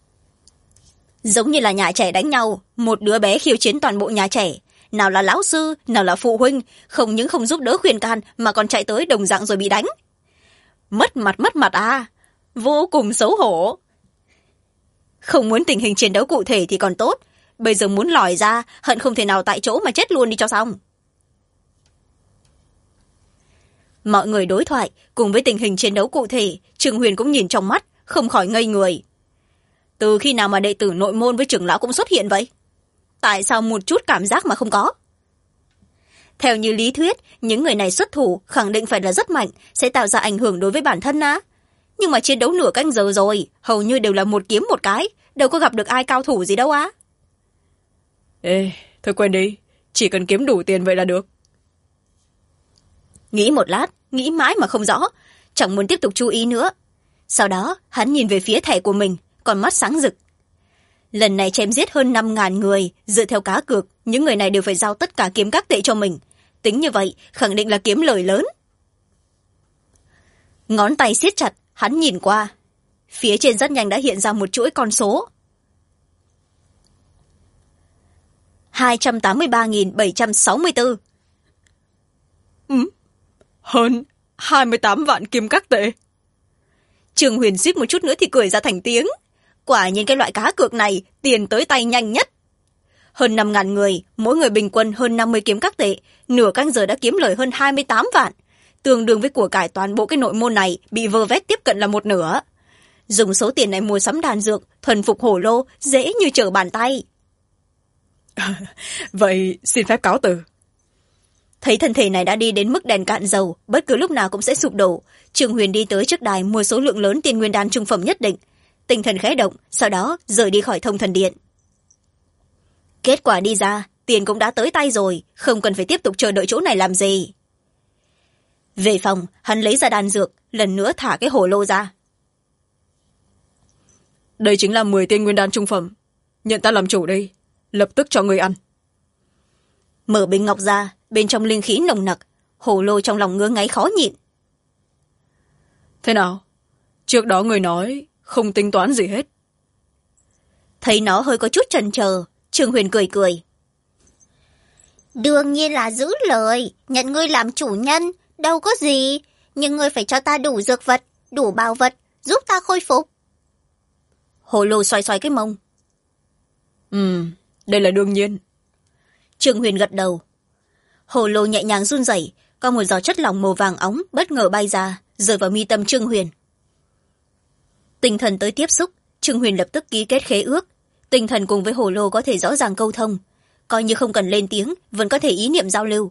Giống như là nhà trẻ đánh nhau, một đứa bé khiêu chiến toàn bộ nhà trẻ. Nào là lão sư, nào là phụ huynh, không những không giúp đỡ khuyên can mà còn chạy tới đồng dạng rồi bị đánh. Mất mặt à, vô cùng xấu hổ. Không muốn tình hình chiến đấu cụ thể thì còn tốt, bây giờ muốn lòi ra, hận không thể nào tại chỗ mà chết luôn đi cho xong. Mọi người đối thoại, cùng với tình hình chiến đấu cụ thể, Trương Huyền cũng nhìn trong mắt, không khỏi ngây người. Từ khi nào mà đệ tử nội môn với trưởng lão cũng xuất hiện vậy? Tại sao một chút cảm giác mà không có? Theo như lý thuyết, những người này xuất thủ khẳng định phải là rất mạnh, sẽ tạo ra ảnh hưởng đối với bản thân á. Nhưng mà chiến đấu nửa canh giờ rồi, hầu như đều là một kiếm một cái, đâu có gặp được ai cao thủ gì đâu á. Ê, thôi quên đi, chỉ cần kiếm đủ tiền vậy là được. Nghĩ một lát, nghĩ mãi mà không rõ, chẳng muốn tiếp tục chú ý nữa. Sau đó, hắn nhìn về phía thẻ của mình, con mắt sáng rực. Lần này chém giết hơn 5.000 người, dựa theo cá cược, những người này đều phải giao tất cả kiếm các tệ cho mình. Tính như vậy, khẳng định là kiếm lời lớn. Ngón tay siết chặt, hắn nhìn qua. Phía trên rất nhanh đã hiện ra một chuỗi con số. 283.764. Hơn 28 vạn kim các tệ. Trương Huyền suýt một chút nữa thì cười ra thành tiếng. Quả nhiên cái loại cá cược này tiền tới tay nhanh nhất. Hơn 5.000 người, mỗi người bình quân hơn 50 kiếm các tệ, nửa canh giờ đã kiếm lời hơn 28 vạn, tương đương với của cải toàn bộ cái nội môn này bị vơ vét tiếp cận là một nửa. Dùng số tiền này mua sắm đan dược, thuần phục hổ lô, dễ như trở bàn tay. Vậy xin phép cáo từ. Thấy thân thể này đã đi đến mức đèn cạn dầu, bất cứ lúc nào cũng sẽ sụp đổ, Trương Huyền đi tới trước đài mua số lượng lớn tiên nguyên đan trung phẩm nhất định. Tinh thần khẽ động, sau đó rời đi khỏi thông thần điện. Kết quả đi ra, tiền cũng đã tới tay rồi, không cần phải tiếp tục chờ đợi chỗ này làm gì. Về phòng, hắn lấy ra đan dược, lần nữa thả cái hồ lô ra. Đây chính là 10 tiên nguyên đan trung phẩm. Nhận ta làm chủ đi, lập tức cho người ăn. Mở bình ngọc ra, bên trong linh khí nồng nặc, hồ lô trong lòng ngứa ngáy khó nhịn. Thế nào? Trước đó người nói không tính toán gì hết. Thấy nó hơi có chút chần chờ, Trương Huyền cười cười. Đương nhiên là giữ lời, nhận ngươi làm chủ nhân, đâu có gì. Nhưng ngươi phải cho ta đủ dược vật, đủ bảo vật, giúp ta khôi phục. Hồ lô xoay xoay cái mông. Đây là đương nhiên. Trương Huyền gật đầu. Hồ lô nhẹ nhàng run rẩy, có một giọt chất lỏng màu vàng óng bất ngờ bay ra, rơi vào mi tâm Trương Huyền. Tinh thần tới tiếp xúc, Trương Huyền lập tức ký kết khế ước. Tinh thần cùng với hồ lô có thể rõ ràng câu thông, coi như không cần lên tiếng, vẫn có thể ý niệm giao lưu.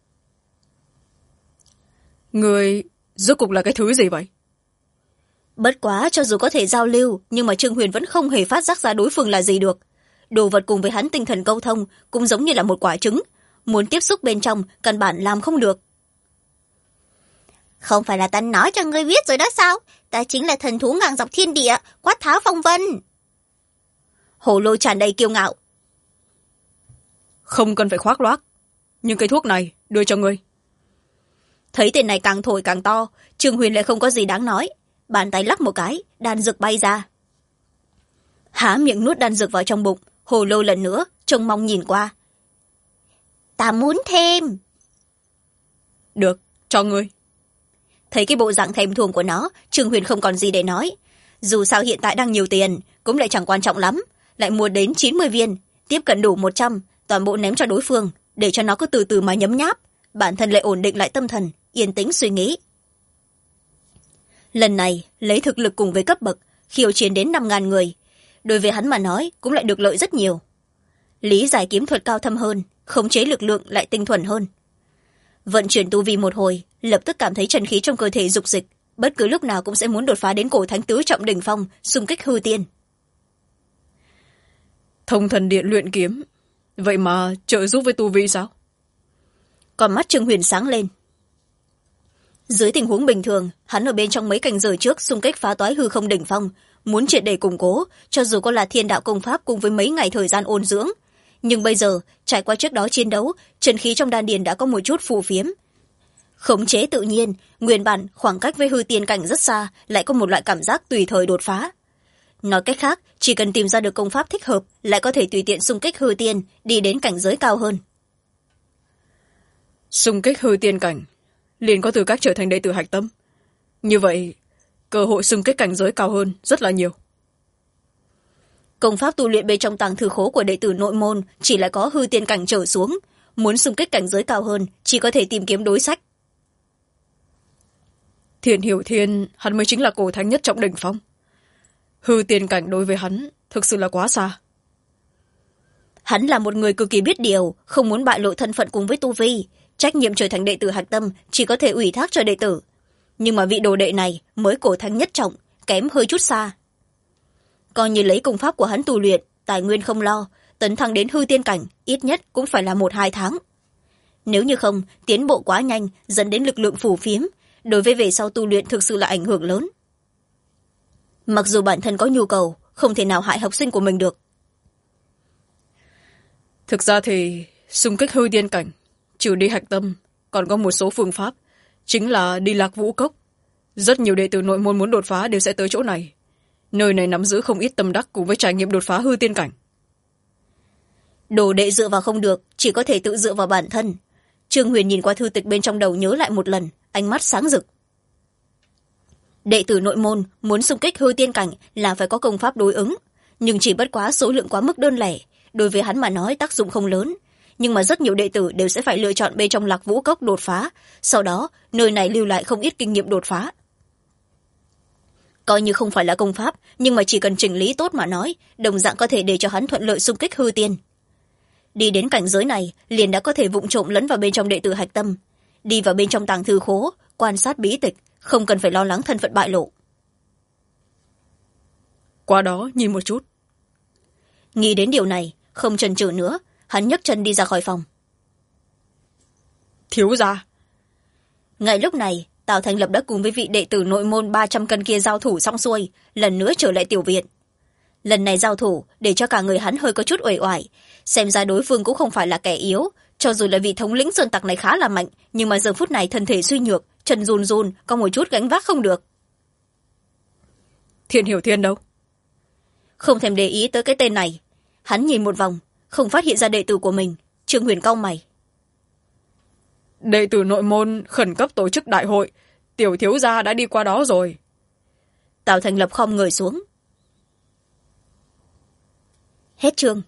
Người rốt cục là cái thứ gì vậy? Bất quá cho dù có thể giao lưu, nhưng mà Trương Huyền vẫn không hề phát giác ra đối phương là gì được. Đồ vật cùng với hắn tinh thần câu thông cũng giống như là một quả trứng, muốn tiếp xúc bên trong căn bản làm không được. Không phải là ta nói cho ngươi biết rồi đó sao? Ta chính là thần thú ngang dọc thiên địa, Quát Tháo Phong Vân. Hồ lô tràn đầy kiêu ngạo. Không cần phải khoác lác, nhưng cây thuốc này đưa cho ngươi. Thấy tên này càng thổi càng to, Trương Huyền lại không có gì đáng nói, bàn tay lắc một cái, đan dược bay ra. Há miệng nuốt đan dược vào trong bụng, hồ lô lần nữa trông mong nhìn qua. Ta muốn thêm. Được, cho ngươi. Thấy cái bộ dạng thèm thuồng của nó, Trương Huyền không còn gì để nói. Dù sao hiện tại đang nhiều tiền, cũng lại chẳng quan trọng lắm, lại mua đến 90 viên, tiếp cận đủ 100, toàn bộ ném cho đối phương, để cho nó cứ từ từ mà nhấm nháp, bản thân lại ổn định lại tâm thần, yên tĩnh suy nghĩ. Lần này, lấy thực lực cùng với cấp bậc, khiêu chiến đến 5.000 người, đối với hắn mà nói cũng lại được lợi rất nhiều. Lý giải kiếm thuật cao thâm hơn, khống chế lực lượng lại tinh thuần hơn. Vận chuyển tu vi một hồi, lập tức cảm thấy chân khí trong cơ thể dục dịch, bất cứ lúc nào cũng sẽ muốn đột phá đến cổ thánh tứ trọng đỉnh phong, xung kích hư tiên. Thông thần điện luyện kiếm, vậy mà trợ giúp với tu vi sao? Còn mắt Trương Huyền sáng lên. Dưới tình huống bình thường, hắn ở bên trong mấy canh giờ trước xung kích phá toái hư không đỉnh phong, muốn triệt để củng cố, cho dù có là thiên đạo công pháp cùng với mấy ngày thời gian ôn dưỡng. Nhưng bây giờ, trải qua trước đó chiến đấu, chân khí trong đan điền đã có một chút phù phiếm. Khống chế tự nhiên, nguyên bản khoảng cách với hư tiên cảnh rất xa, lại có một loại cảm giác tùy thời đột phá. nói cách khác chỉ cần tìm ra được công pháp thích hợp lại có thể tùy tiện xung kích hư tiên đi đến cảnh giới cao hơn. Xung kích hư tiên cảnh liền có tư cách trở thành đệ tử hạch tâm. Như vậy cơ hội xung kích cảnh giới cao hơn rất là nhiều. Công pháp tu luyện bên trong tàng thư khố của đệ tử nội môn chỉ là có hư tiên cảnh trở xuống, muốn xung kích cảnh giới cao hơn chỉ có thể tìm kiếm đối sách. Thiền Hiểu Thiên hắn mới chính là cổ thánh nhất trọng đỉnh phong. Hư tiên cảnh đối với hắn thực sự là quá xa. Hắn là một người cực kỳ biết điều, không muốn bại lộ thân phận cùng với tu vi, trách nhiệm trở thành đệ tử hạch tâm chỉ có thể ủy thác cho đệ tử. Nhưng mà vị đồ đệ này mới cổ thánh nhất trọng, kém hơi chút xa. Coi như lấy công pháp của hắn tu luyện, tài nguyên không lo, tấn thăng đến hư tiên cảnh ít nhất cũng phải là 1-2 tháng. Nếu như không, tiến bộ quá nhanh dẫn đến lực lượng phù phiếm, đối với về sau tu luyện thực sự là ảnh hưởng lớn. Mặc dù bản thân có nhu cầu, không thể nào hại học sinh của mình được. Thực ra thì xung kích hư tiên cảnh trừ đi hạch tâm còn có một số phương pháp, chính là đi Lạc Vũ Cốc. Rất nhiều đệ tử nội môn muốn đột phá đều sẽ tới chỗ này. Nơi này nắm giữ không ít tâm đắc cùng với trải nghiệm đột phá hư tiên cảnh. Đồ đệ dựa vào không được, chỉ có thể tự dựa vào bản thân. Trương Huyền nhìn qua thư tịch bên trong đầu nhớ lại một lần, ánh mắt sáng rực. Đệ tử nội môn muốn xung kích hư tiên cảnh là phải có công pháp đối ứng, nhưng chỉ bất quá số lượng quá mức đơn lẻ, đối với hắn mà nói tác dụng không lớn. Nhưng mà rất nhiều đệ tử đều sẽ phải lựa chọn bên trong Lạc Vũ Cốc đột phá, sau đó nơi này lưu lại không ít kinh nghiệm đột phá. Coi như không phải là công pháp, nhưng mà chỉ cần chỉnh lý tốt mà nói, đồng dạng có thể để cho hắn thuận lợi xung kích hư tiên. Đi đến cảnh giới này liền đã có thể vụng trộm lẫn vào bên trong đệ tử hạch tâm, đi vào bên trong tàng thư khố quan sát bí tịch, không cần phải lo lắng thân phận bại lộ. Qua đó nhìn một chút. Nghĩ đến điều này, không chần chừ nữa, hắn nhấc chân đi ra khỏi phòng. Thiếu gia. Ngay lúc này Tào Thành Lập đã cùng với vị đệ tử nội môn 300 cân kia giao thủ xong xuôi, lần nữa trở lại tiểu viện. Lần này giao thủ để cho cả người hắn hơi có chút uể oải, xem ra đối phương cũng không phải là kẻ yếu, cho dù là vị thống lĩnh sơn tặc này khá là mạnh, nhưng mà giờ phút này thân thể suy nhược, chân run run, có một chút gánh vác không được. Thiên Hiểu Thiên đâu? Không thèm để ý tới cái tên này, hắn nhìn một vòng không phát hiện ra đệ tử của mình. Trương Huyền cau mày. Đệ tử nội môn khẩn cấp tổ chức đại hội, tiểu thiếu gia đã đi qua đó rồi. Tào Thành Lập khom người xuống. Hết chương.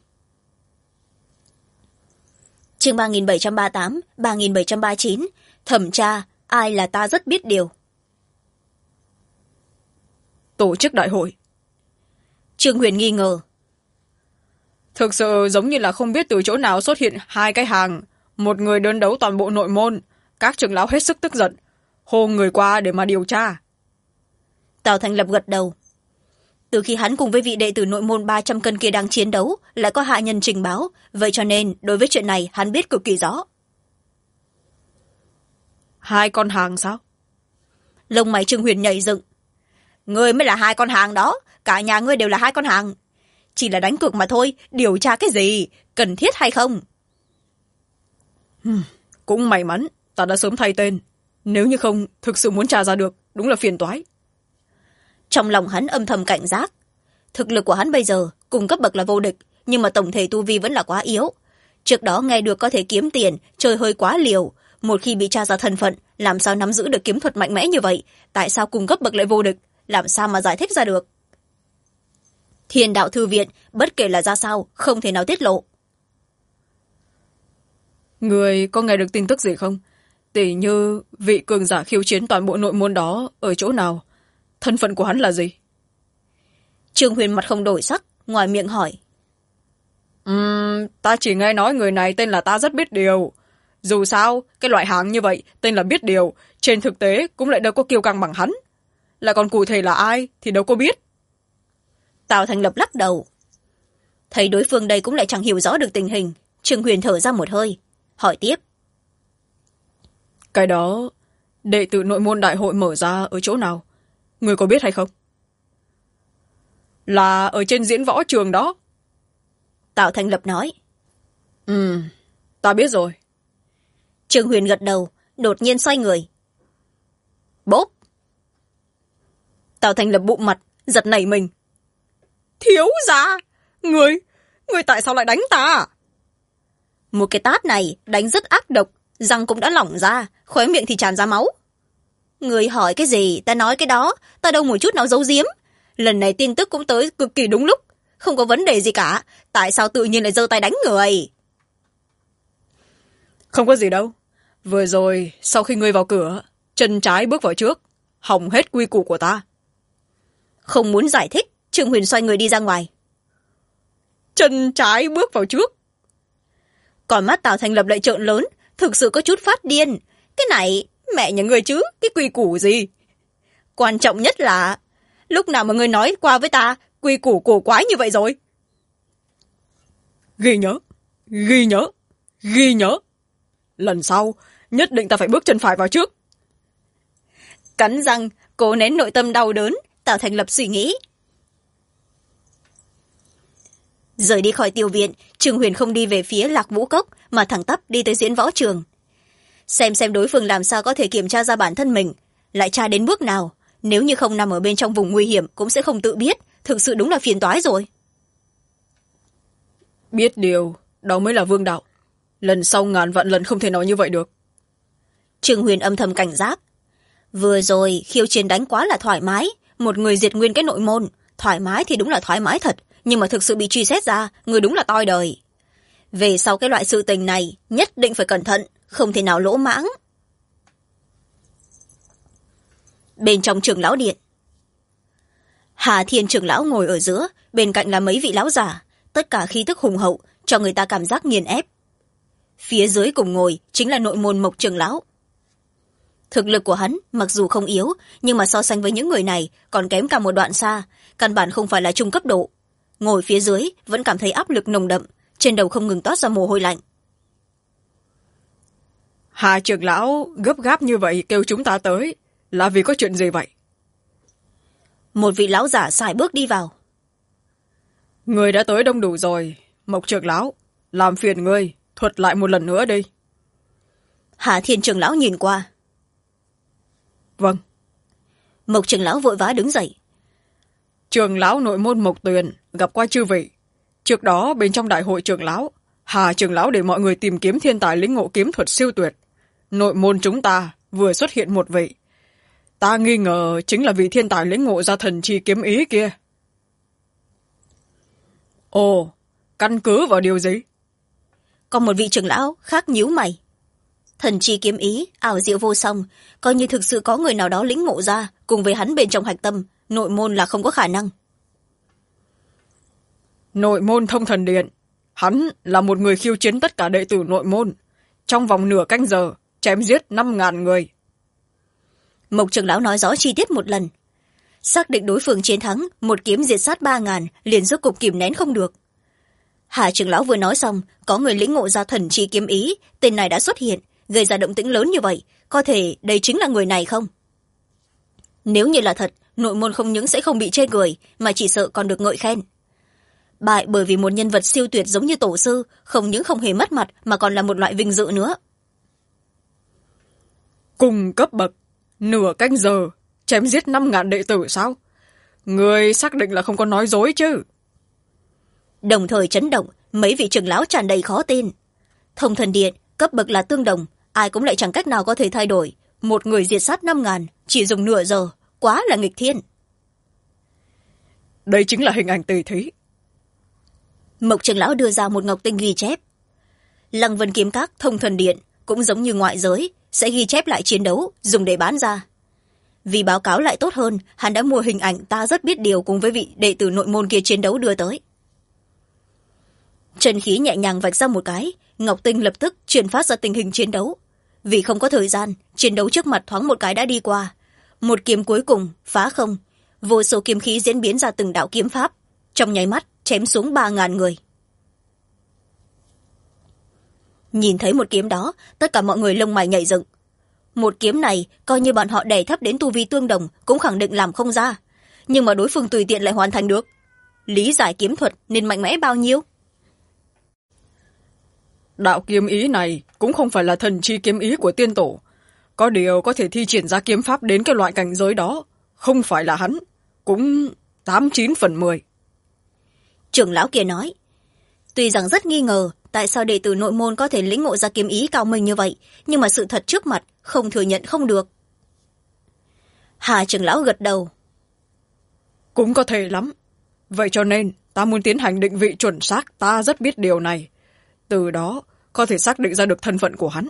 Chương 3738, 3739, thẩm tra, ai là ta rất biết điều. Tổ chức đại hội. Trương Huyền nghi ngờ. Thực sự giống như là không biết từ chỗ nào xuất hiện hai cái hàng, một người đơn đấu toàn bộ nội môn, các trưởng lão hết sức tức giận, hô người qua để mà điều tra. Tào Thành Lập gật đầu. Từ khi hắn cùng với vị đệ tử nội môn 300 cân kia đang chiến đấu, lại có hạ nhân trình báo, vậy cho nên đối với chuyện này hắn biết cực kỳ rõ. Hai con hàng sao? Lông mày Trương Huyền nhảy dựng. Ngươi mới là hai con hàng đó, cả nhà ngươi đều là hai con hàng. Chỉ là đánh cược mà thôi, điều tra cái gì, cần thiết hay không? Cũng may mắn, ta đã sớm thay tên. Nếu như không, thực sự muốn tra ra được, đúng là phiền toái. Trong lòng hắn âm thầm cảnh giác. Thực lực của hắn bây giờ cùng cấp bậc là vô địch, nhưng mà tổng thể tu vi vẫn là quá yếu. Trước đó nghe được có thể kiếm tiền, chơi hơi quá liều. Một khi bị tra ra thân phận, làm sao nắm giữ được kiếm thuật mạnh mẽ như vậy? Tại sao cùng cấp bậc lại vô địch? Làm sao mà giải thích ra được? Thiên đạo thư viện, bất kể là ra sao, không thể nào tiết lộ. Người có nghe được tin tức gì không? Tỉ như vị cường giả khiêu chiến toàn bộ nội môn đó ở chỗ nào? Thân phận của hắn là gì? Trương Huyền mặt không đổi sắc, ngoài miệng hỏi. Ta chỉ nghe nói người này tên là ta rất biết điều. Dù sao, cái loại hàng như vậy, tên là biết điều, trên thực tế cũng lại đâu có kiêu căng bằng hắn. Lại còn cụ thể là ai thì đâu có biết. Tào Thành Lập lắc đầu. Thấy đối phương đây cũng lại chẳng hiểu rõ được tình hình, Trương Huyền thở ra một hơi, hỏi tiếp. Cái đó, đệ tử nội môn đại hội mở ra ở chỗ nào? Người có biết hay không? Là ở trên diễn võ trường đó. Tào Thành Lập nói. Ta biết rồi. Trương Huyền gật đầu, đột nhiên xoay người. Bốp! Tào Thành Lập bụng mặt, giật nảy mình. Thiếu gia, người tại sao lại đánh ta? Một cái tát này đánh rất ác độc, răng cũng đã lỏng ra, khóe miệng thì tràn ra máu. Người hỏi cái gì, ta nói cái đó, ta đâu một chút nào giấu giếm. Lần này tin tức cũng tới cực kỳ đúng lúc, không có vấn đề gì cả, tại sao tự nhiên lại giơ tay đánh người? Không có gì đâu. Vừa rồi, sau khi ngươi vào cửa, chân trái bước vào trước, hỏng hết quy củ của ta. Không muốn giải thích, Trương Huyền xoay người đi ra ngoài. Chân trái bước vào trước? Còn mắt Tào Thành Lập lại trợn lớn, thực sự có chút phát điên. Cái này, mẹ nhà ngươi chứ, cái quy củ gì? Quan trọng nhất là, lúc nào mà ngươi nói qua với ta, quy củ cổ quái như vậy rồi? Ghi nhớ, ghi nhớ, ghi nhớ. Lần sau, nhất định ta phải bước chân phải vào trước. Cắn răng, cố nén nội tâm đau đớn, Tào Thành Lập suy nghĩ. Rời đi khỏi Tiêu viện, Trương Huyền không đi về phía Lạc Vũ Cốc, mà thẳng tắp đi tới diễn võ trường. Xem đối phương làm sao có thể kiểm tra ra bản thân mình, lại tra đến bước nào. Nếu như không nằm ở bên trong vùng nguy hiểm cũng sẽ không tự biết, thực sự đúng là phiền toái rồi. Biết điều, đó mới là vương đạo. Lần sau ngàn vạn lần không thể nói như vậy được. Trương Huyền âm thầm cảnh giác. Vừa rồi khiêu chiến đánh quá là thoải mái, một người diệt nguyên cái nội môn. Thoải mái thì đúng là thoải mái thật, nhưng mà thực sự bị truy xét ra, người đúng là toi đời. Về sau cái loại sự tình này nhất định phải cẩn thận, không thể nào lỗ mãng. Bên trong trưởng lão điện, Hà Thiên trưởng lão ngồi ở giữa, bên cạnh là mấy vị lão giả, tất cả khí tức hùng hậu, cho người ta cảm giác nghiền ép. Phía dưới cùng ngồi chính là nội môn Mộc trưởng lão. Thực lực của hắn mặc dù không yếu, nhưng mà so sánh với những người này còn kém cả một đoạn xa, căn bản không phải là trung cấp độ. Ngồi phía dưới vẫn cảm thấy áp lực nồng đậm, trên đầu không ngừng toát ra mồ hôi lạnh. Hà trưởng lão gấp gáp như vậy kêu chúng ta tới, là vì có chuyện gì vậy? Một vị lão giả sải bước đi vào. Người đã tới đông đủ rồi, Mộc trưởng lão, làm phiền ngươi, thuật lại một lần nữa đi. Hà Thiên trưởng lão nhìn qua. Vâng. Mộc trưởng lão vội vã đứng dậy. Trưởng lão nội môn Mộc Tuyền gặp qua chư vị. Trước đó bên trong đại hội trưởng lão, Hà trưởng lão để mọi người tìm kiếm thiên tài lĩnh ngộ kiếm thuật siêu tuyệt. Nội môn chúng ta vừa xuất hiện một vị. Ta nghi ngờ chính là vị thiên tài lĩnh ngộ ra thần chi kiếm ý kia. Ồ, căn cứ vào điều gì? Còn một vị trưởng lão khác nhíu mày. Thần chi kiếm ý, ảo diệu vô song, coi như thực sự có người nào đó lĩnh ngộ ra, cùng với hắn bên trong hạch tâm, nội môn là không có khả năng. Nội môn Thông Thần Điện, hắn là một người khiêu chiến tất cả đệ tử nội môn. Trong vòng nửa canh giờ, chém giết 5.000 người. Mộc trưởng lão nói rõ chi tiết một lần. Xác định đối phương chiến thắng, một kiếm diệt sát 3.000, liền rốt cục kìm nén không được. Hà trưởng lão vừa nói xong, có người lĩnh ngộ ra thần chi kiếm ý, tên này đã xuất hiện, gây ra động tĩnh lớn như vậy, có thể đây chính là người này không? Nếu như là thật, nội môn không những sẽ không bị chê cười, mà chỉ sợ còn được ngợi khen. Bại bởi vì một nhân vật siêu tuyệt giống như tổ sư, không những không hề mất mặt mà còn là một loại vinh dự nữa. Cùng cấp bậc, nửa canh giờ, chém giết 5.000 đệ tử sao? Người xác định là không có nói dối chứ? Đồng thời chấn động, mấy vị trưởng lão tràn đầy khó tin. Thông Thần Điện, cấp bậc là tương đồng, ai cũng lại chẳng cách nào có thể thay đổi. Một người diệt sát 5.000, chỉ dùng nửa giờ, quá là nghịch thiên. Đây chính là hình ảnh tỷ thí. Mộc trưởng lão đưa ra một ngọc tinh ghi chép. Lăng Vân Kiếm Các Thông Thần Điện cũng giống như ngoại giới, sẽ ghi chép lại chiến đấu, dùng để bán ra. Vì báo cáo lại tốt hơn, hắn đã mua hình ảnh ta rất biết điều cùng với vị đệ tử nội môn kia chiến đấu đưa tới. Chân khí nhẹ nhàng vạch ra một cái, ngọc tinh lập tức truyền phát ra tình hình chiến đấu. Vì không có thời gian, chiến đấu trước mặt thoáng một cái đã đi qua. Một kiếm cuối cùng, phá không. Vô số kiếm khí diễn biến ra từng đạo kiếm pháp. Trong nháy mắt, chém xuống 3.000 người. Nhìn thấy một kiếm đó, tất cả mọi người lông mày nhảy dựng. Một kiếm này, coi như bọn họ đẩy thấp đến tu vi tương đồng, cũng khẳng định làm không ra. Nhưng mà đối phương tùy tiện lại hoàn thành được. Lý giải kiếm thuật nên mạnh mẽ bao nhiêu? Đạo kiếm ý này cũng không phải là thần chi kiếm ý của tiên tổ. Có điều có thể thi triển ra kiếm pháp đến cái loại cảnh giới đó. Không phải là hắn. Cũng 89/10. Trưởng lão kia nói. Tuy rằng rất nghi ngờ tại sao đệ tử nội môn có thể lĩnh ngộ ra kiếm ý cao minh như vậy, nhưng mà sự thật trước mặt không thừa nhận không được. Hà trưởng lão gật đầu. Cũng có thể lắm. Vậy cho nên ta muốn tiến hành định vị chuẩn xác. Ta rất biết điều này. Từ đó có thể xác định ra được thân phận của hắn.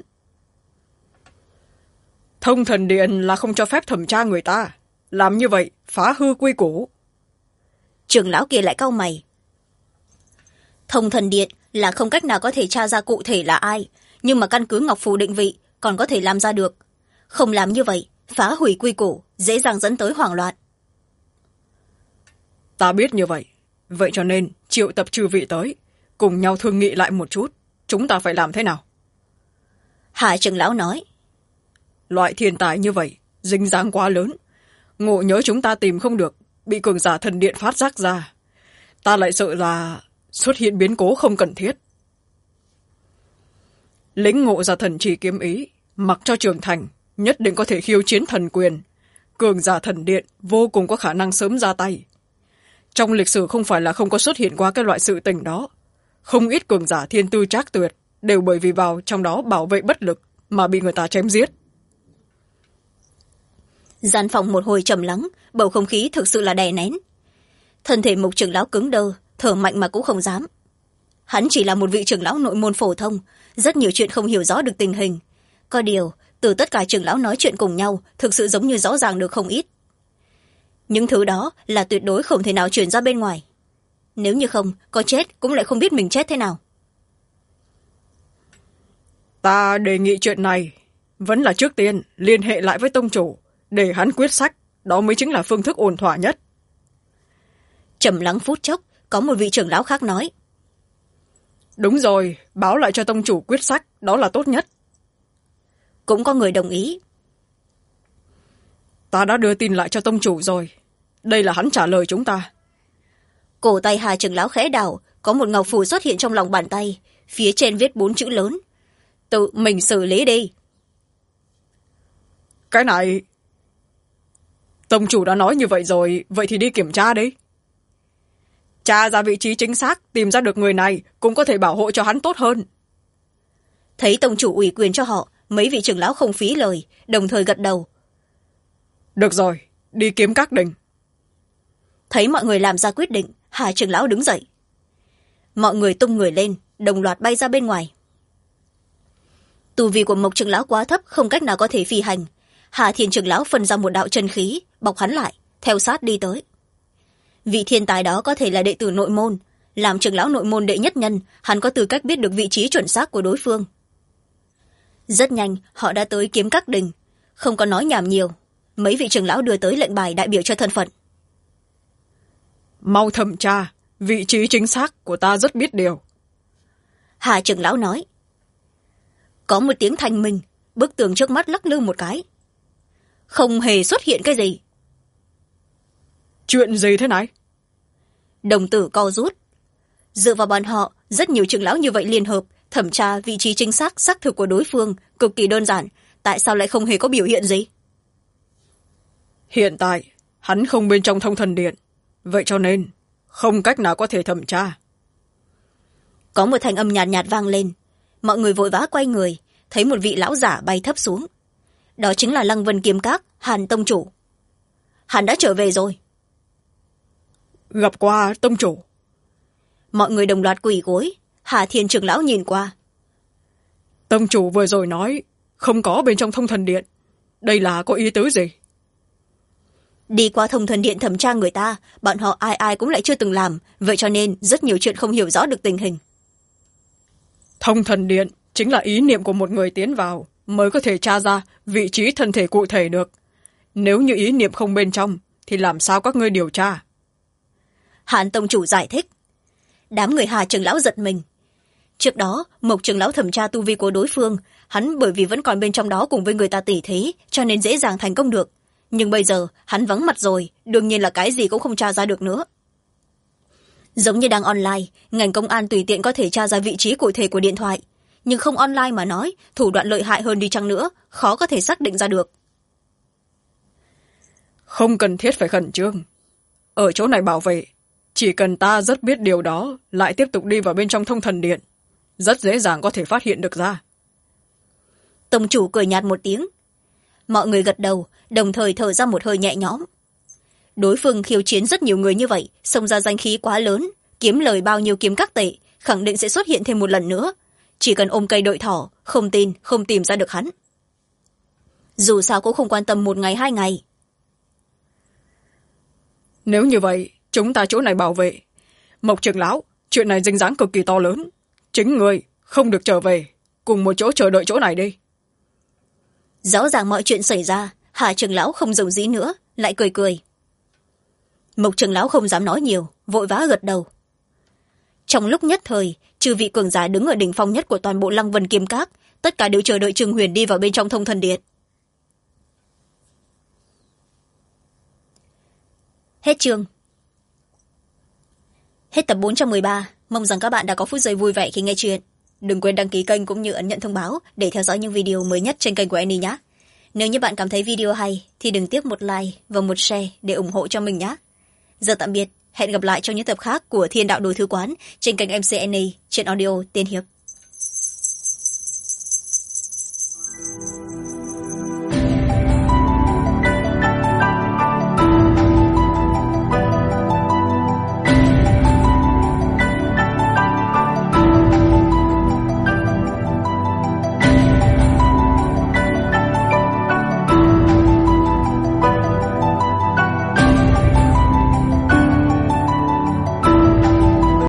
Thông thần điện là không cho phép thẩm tra người ta. Làm như vậy phá hư quy củ. Trưởng lão kia lại cau mày. Thông thần điện là không cách nào có thể tra ra cụ thể là ai, nhưng mà căn cứ ngọc phù định vị còn có thể làm ra được. Không làm như vậy phá hủy quy củ, dễ dàng dẫn tới hoảng loạn. Ta biết như vậy. Vậy cho nên triệu tập chư vị tới, cùng nhau thương nghị lại một chút. Chúng ta phải làm thế nào? Hà trưởng lão nói. Loại thiên tài như vậy dính dáng quá lớn, ngộ nhớ chúng ta tìm không được, bị cường giả thần điện phát giác ra, ta lại sợ là xuất hiện biến cố không cần thiết. Lĩnh ngộ ra thần chỉ kiếm ý, mặc cho trưởng thành, nhất định có thể khiêu chiến thần quyền. Cường giả thần điện vô cùng có khả năng sớm ra tay. Trong lịch sử không phải là không có xuất hiện qua cái loại sự tình đó. Không ít cường giả thiên tư trác tuyệt đều bởi vì vào trong đó bảo vệ bất lực mà bị người ta chém giết. Gian phòng một hồi trầm lắng, bầu không khí thực sự là đè nén. Thân thể Mục trưởng lão cứng đơ, thở mạnh mà cũng không dám. Hắn chỉ là một vị trưởng lão nội môn phổ thông, rất nhiều chuyện không hiểu rõ được tình hình. Có điều từ tất cả trưởng lão nói chuyện cùng nhau thực sự giống như rõ ràng được không ít. Những thứ đó là tuyệt đối không thể nào truyền ra bên ngoài. Nếu như không, có chết cũng lại không biết mình chết thế nào. Ta đề nghị chuyện này vẫn là trước tiên liên hệ lại với tông chủ để hắn quyết sách, đó mới chính là phương thức ổn thỏa nhất. Trầm lắng phút chốc, có một vị trưởng lão khác nói. Đúng rồi, báo lại cho tông chủ quyết sách, đó là tốt nhất. Cũng có người đồng ý. Ta đã đưa tin lại cho tông chủ rồi. Đây là hắn trả lời chúng ta. Cổ tay Hà trưởng lão khẽ đảo, có một ngọc phù xuất hiện trong lòng bàn tay, phía trên viết 4 chữ lớn. Tự mình xử lý đi. Cái này... Tông chủ đã nói như vậy rồi, vậy thì đi kiểm tra đi. Tra ra vị trí chính xác, tìm ra được người này, cũng có thể bảo hộ cho hắn tốt hơn. Thấy tông chủ ủy quyền cho họ, mấy vị trưởng lão không phí lời, đồng thời gật đầu. Được rồi, đi kiếm các đình. Thấy mọi người làm ra quyết định, Hà trưởng lão đứng dậy. Mọi người tung người lên, đồng loạt bay ra bên ngoài. Tu vi của Mộc trưởng lão quá thấp, không cách nào có thể phi hành. Hà Thiên trưởng lão phân ra một đạo chân khí, bọc hắn lại, theo sát đi tới. Vị thiên tài đó có thể là đệ tử nội môn, làm trưởng lão nội môn đệ nhất nhân, hắn có tư cách biết được vị trí chuẩn xác của đối phương. Rất nhanh, họ đã tới kiếm các đình, không có nói nhảm nhiều. Mấy vị trưởng lão đưa tới lệnh bài đại biểu cho thân phận. Mau thẩm tra, vị trí chính xác của ta rất biết điều. Hà trưởng lão nói. Có một tiếng thanh minh, bức tường trước mắt lắc lư một cái. Không hề xuất hiện cái gì. Chuyện gì thế này? Đồng tử co rút. Dựa vào bọn họ, rất nhiều trưởng lão như vậy liên hợp, thẩm tra vị trí chính xác xác thực của đối phương, cực kỳ đơn giản. Tại sao lại không hề có biểu hiện gì? Hiện tại, hắn không bên trong thông thần điện. Vậy cho nên, không cách nào có thể thẩm tra. Có một thanh âm nhạt nhạt vang lên. Mọi người vội vã quay người, thấy một vị lão giả bay thấp xuống. Đó chính là Lăng Vân Kiếm Các, Hàn tông chủ. Hắn đã trở về rồi. Gặp qua tông chủ. Mọi người đồng loạt quỳ gối. Hà Thiên trưởng lão nhìn qua. Tông chủ vừa rồi nói không có bên trong thông thần điện. Đây là có ý tứ gì? Đi qua thông thần điện thẩm tra người ta, bọn họ ai ai cũng lại chưa từng làm, vậy cho nên rất nhiều chuyện không hiểu rõ được tình hình. Thông thần điện chính là ý niệm của một người tiến vào mới có thể tra ra vị trí thân thể cụ thể được. Nếu như ý niệm không bên trong thì làm sao các ngươi điều tra? Hàn tông chủ giải thích. Đám người Hà trưởng lão giật mình. Trước đó Mộc trưởng lão thẩm tra tu vi của đối phương, hắn bởi vì vẫn còn bên trong đó cùng với người ta tỉ thí cho nên dễ dàng thành công được. Nhưng bây giờ hắn vắng mặt rồi, đương nhiên là cái gì cũng không tra ra được nữa. Giống như đang online, ngành công an tùy tiện có thể tra ra vị trí cụ thể của điện thoại, nhưng không online mà nói, thủ đoạn lợi hại hơn đi chăng nữa, khó có thể xác định ra được. Không cần thiết phải khẩn trương. Ở chỗ này bảo vệ, chỉ cần ta rất biết điều đó lại tiếp tục đi vào bên trong thông thần điện, rất dễ dàng có thể phát hiện được ra. Tông chủ cười nhạt một tiếng. Mọi người gật đầu, đồng thời thở ra một hơi nhẹ nhõm. Đối phương khiêu chiến rất nhiều người như vậy, xông ra danh khí quá lớn, kiếm lời bao nhiêu kiếm các tệ, khẳng định sẽ xuất hiện thêm một lần nữa. Chỉ cần ôm cây đợi thỏ, không tin không tìm ra được hắn. Dù sao cũng không quan tâm một ngày 2 ngày. Nếu như vậy, chúng ta chỗ này bảo vệ. Mộc trưởng lão, chuyện này dính dáng cực kỳ to lớn. Chính người không được trở về, cùng một chỗ chờ đợi chỗ này đi. Rõ ràng mọi chuyện xảy ra, Hạ trưởng lão không giấu dĩ nữa, lại cười cười. Mộc trưởng lão không dám nói nhiều, vội vã gật đầu. Trong lúc nhất thời, chư vị cường giả đứng ở đỉnh phong nhất của toàn bộ Lăng Vân Kiếm Các, tất cả đều chờ đợi Trương Huyền đi vào bên trong thông thần điện. Hết chương. Hết tập 413. Mong rằng các bạn đã có phút giây vui vẻ khi nghe chuyện. Đừng quên đăng ký kênh cũng như ấn nhận thông báo để theo dõi những video mới nhất trên kênh của Annie nhé. Nếu như bạn cảm thấy video hay thì đừng tiếc một like và một share để ủng hộ cho mình nhé. Giờ tạm biệt, hẹn gặp lại trong những tập khác của Thiên Đạo Đồ Thư Quán trên kênh MC Annie trên audio Tiên Hiệp.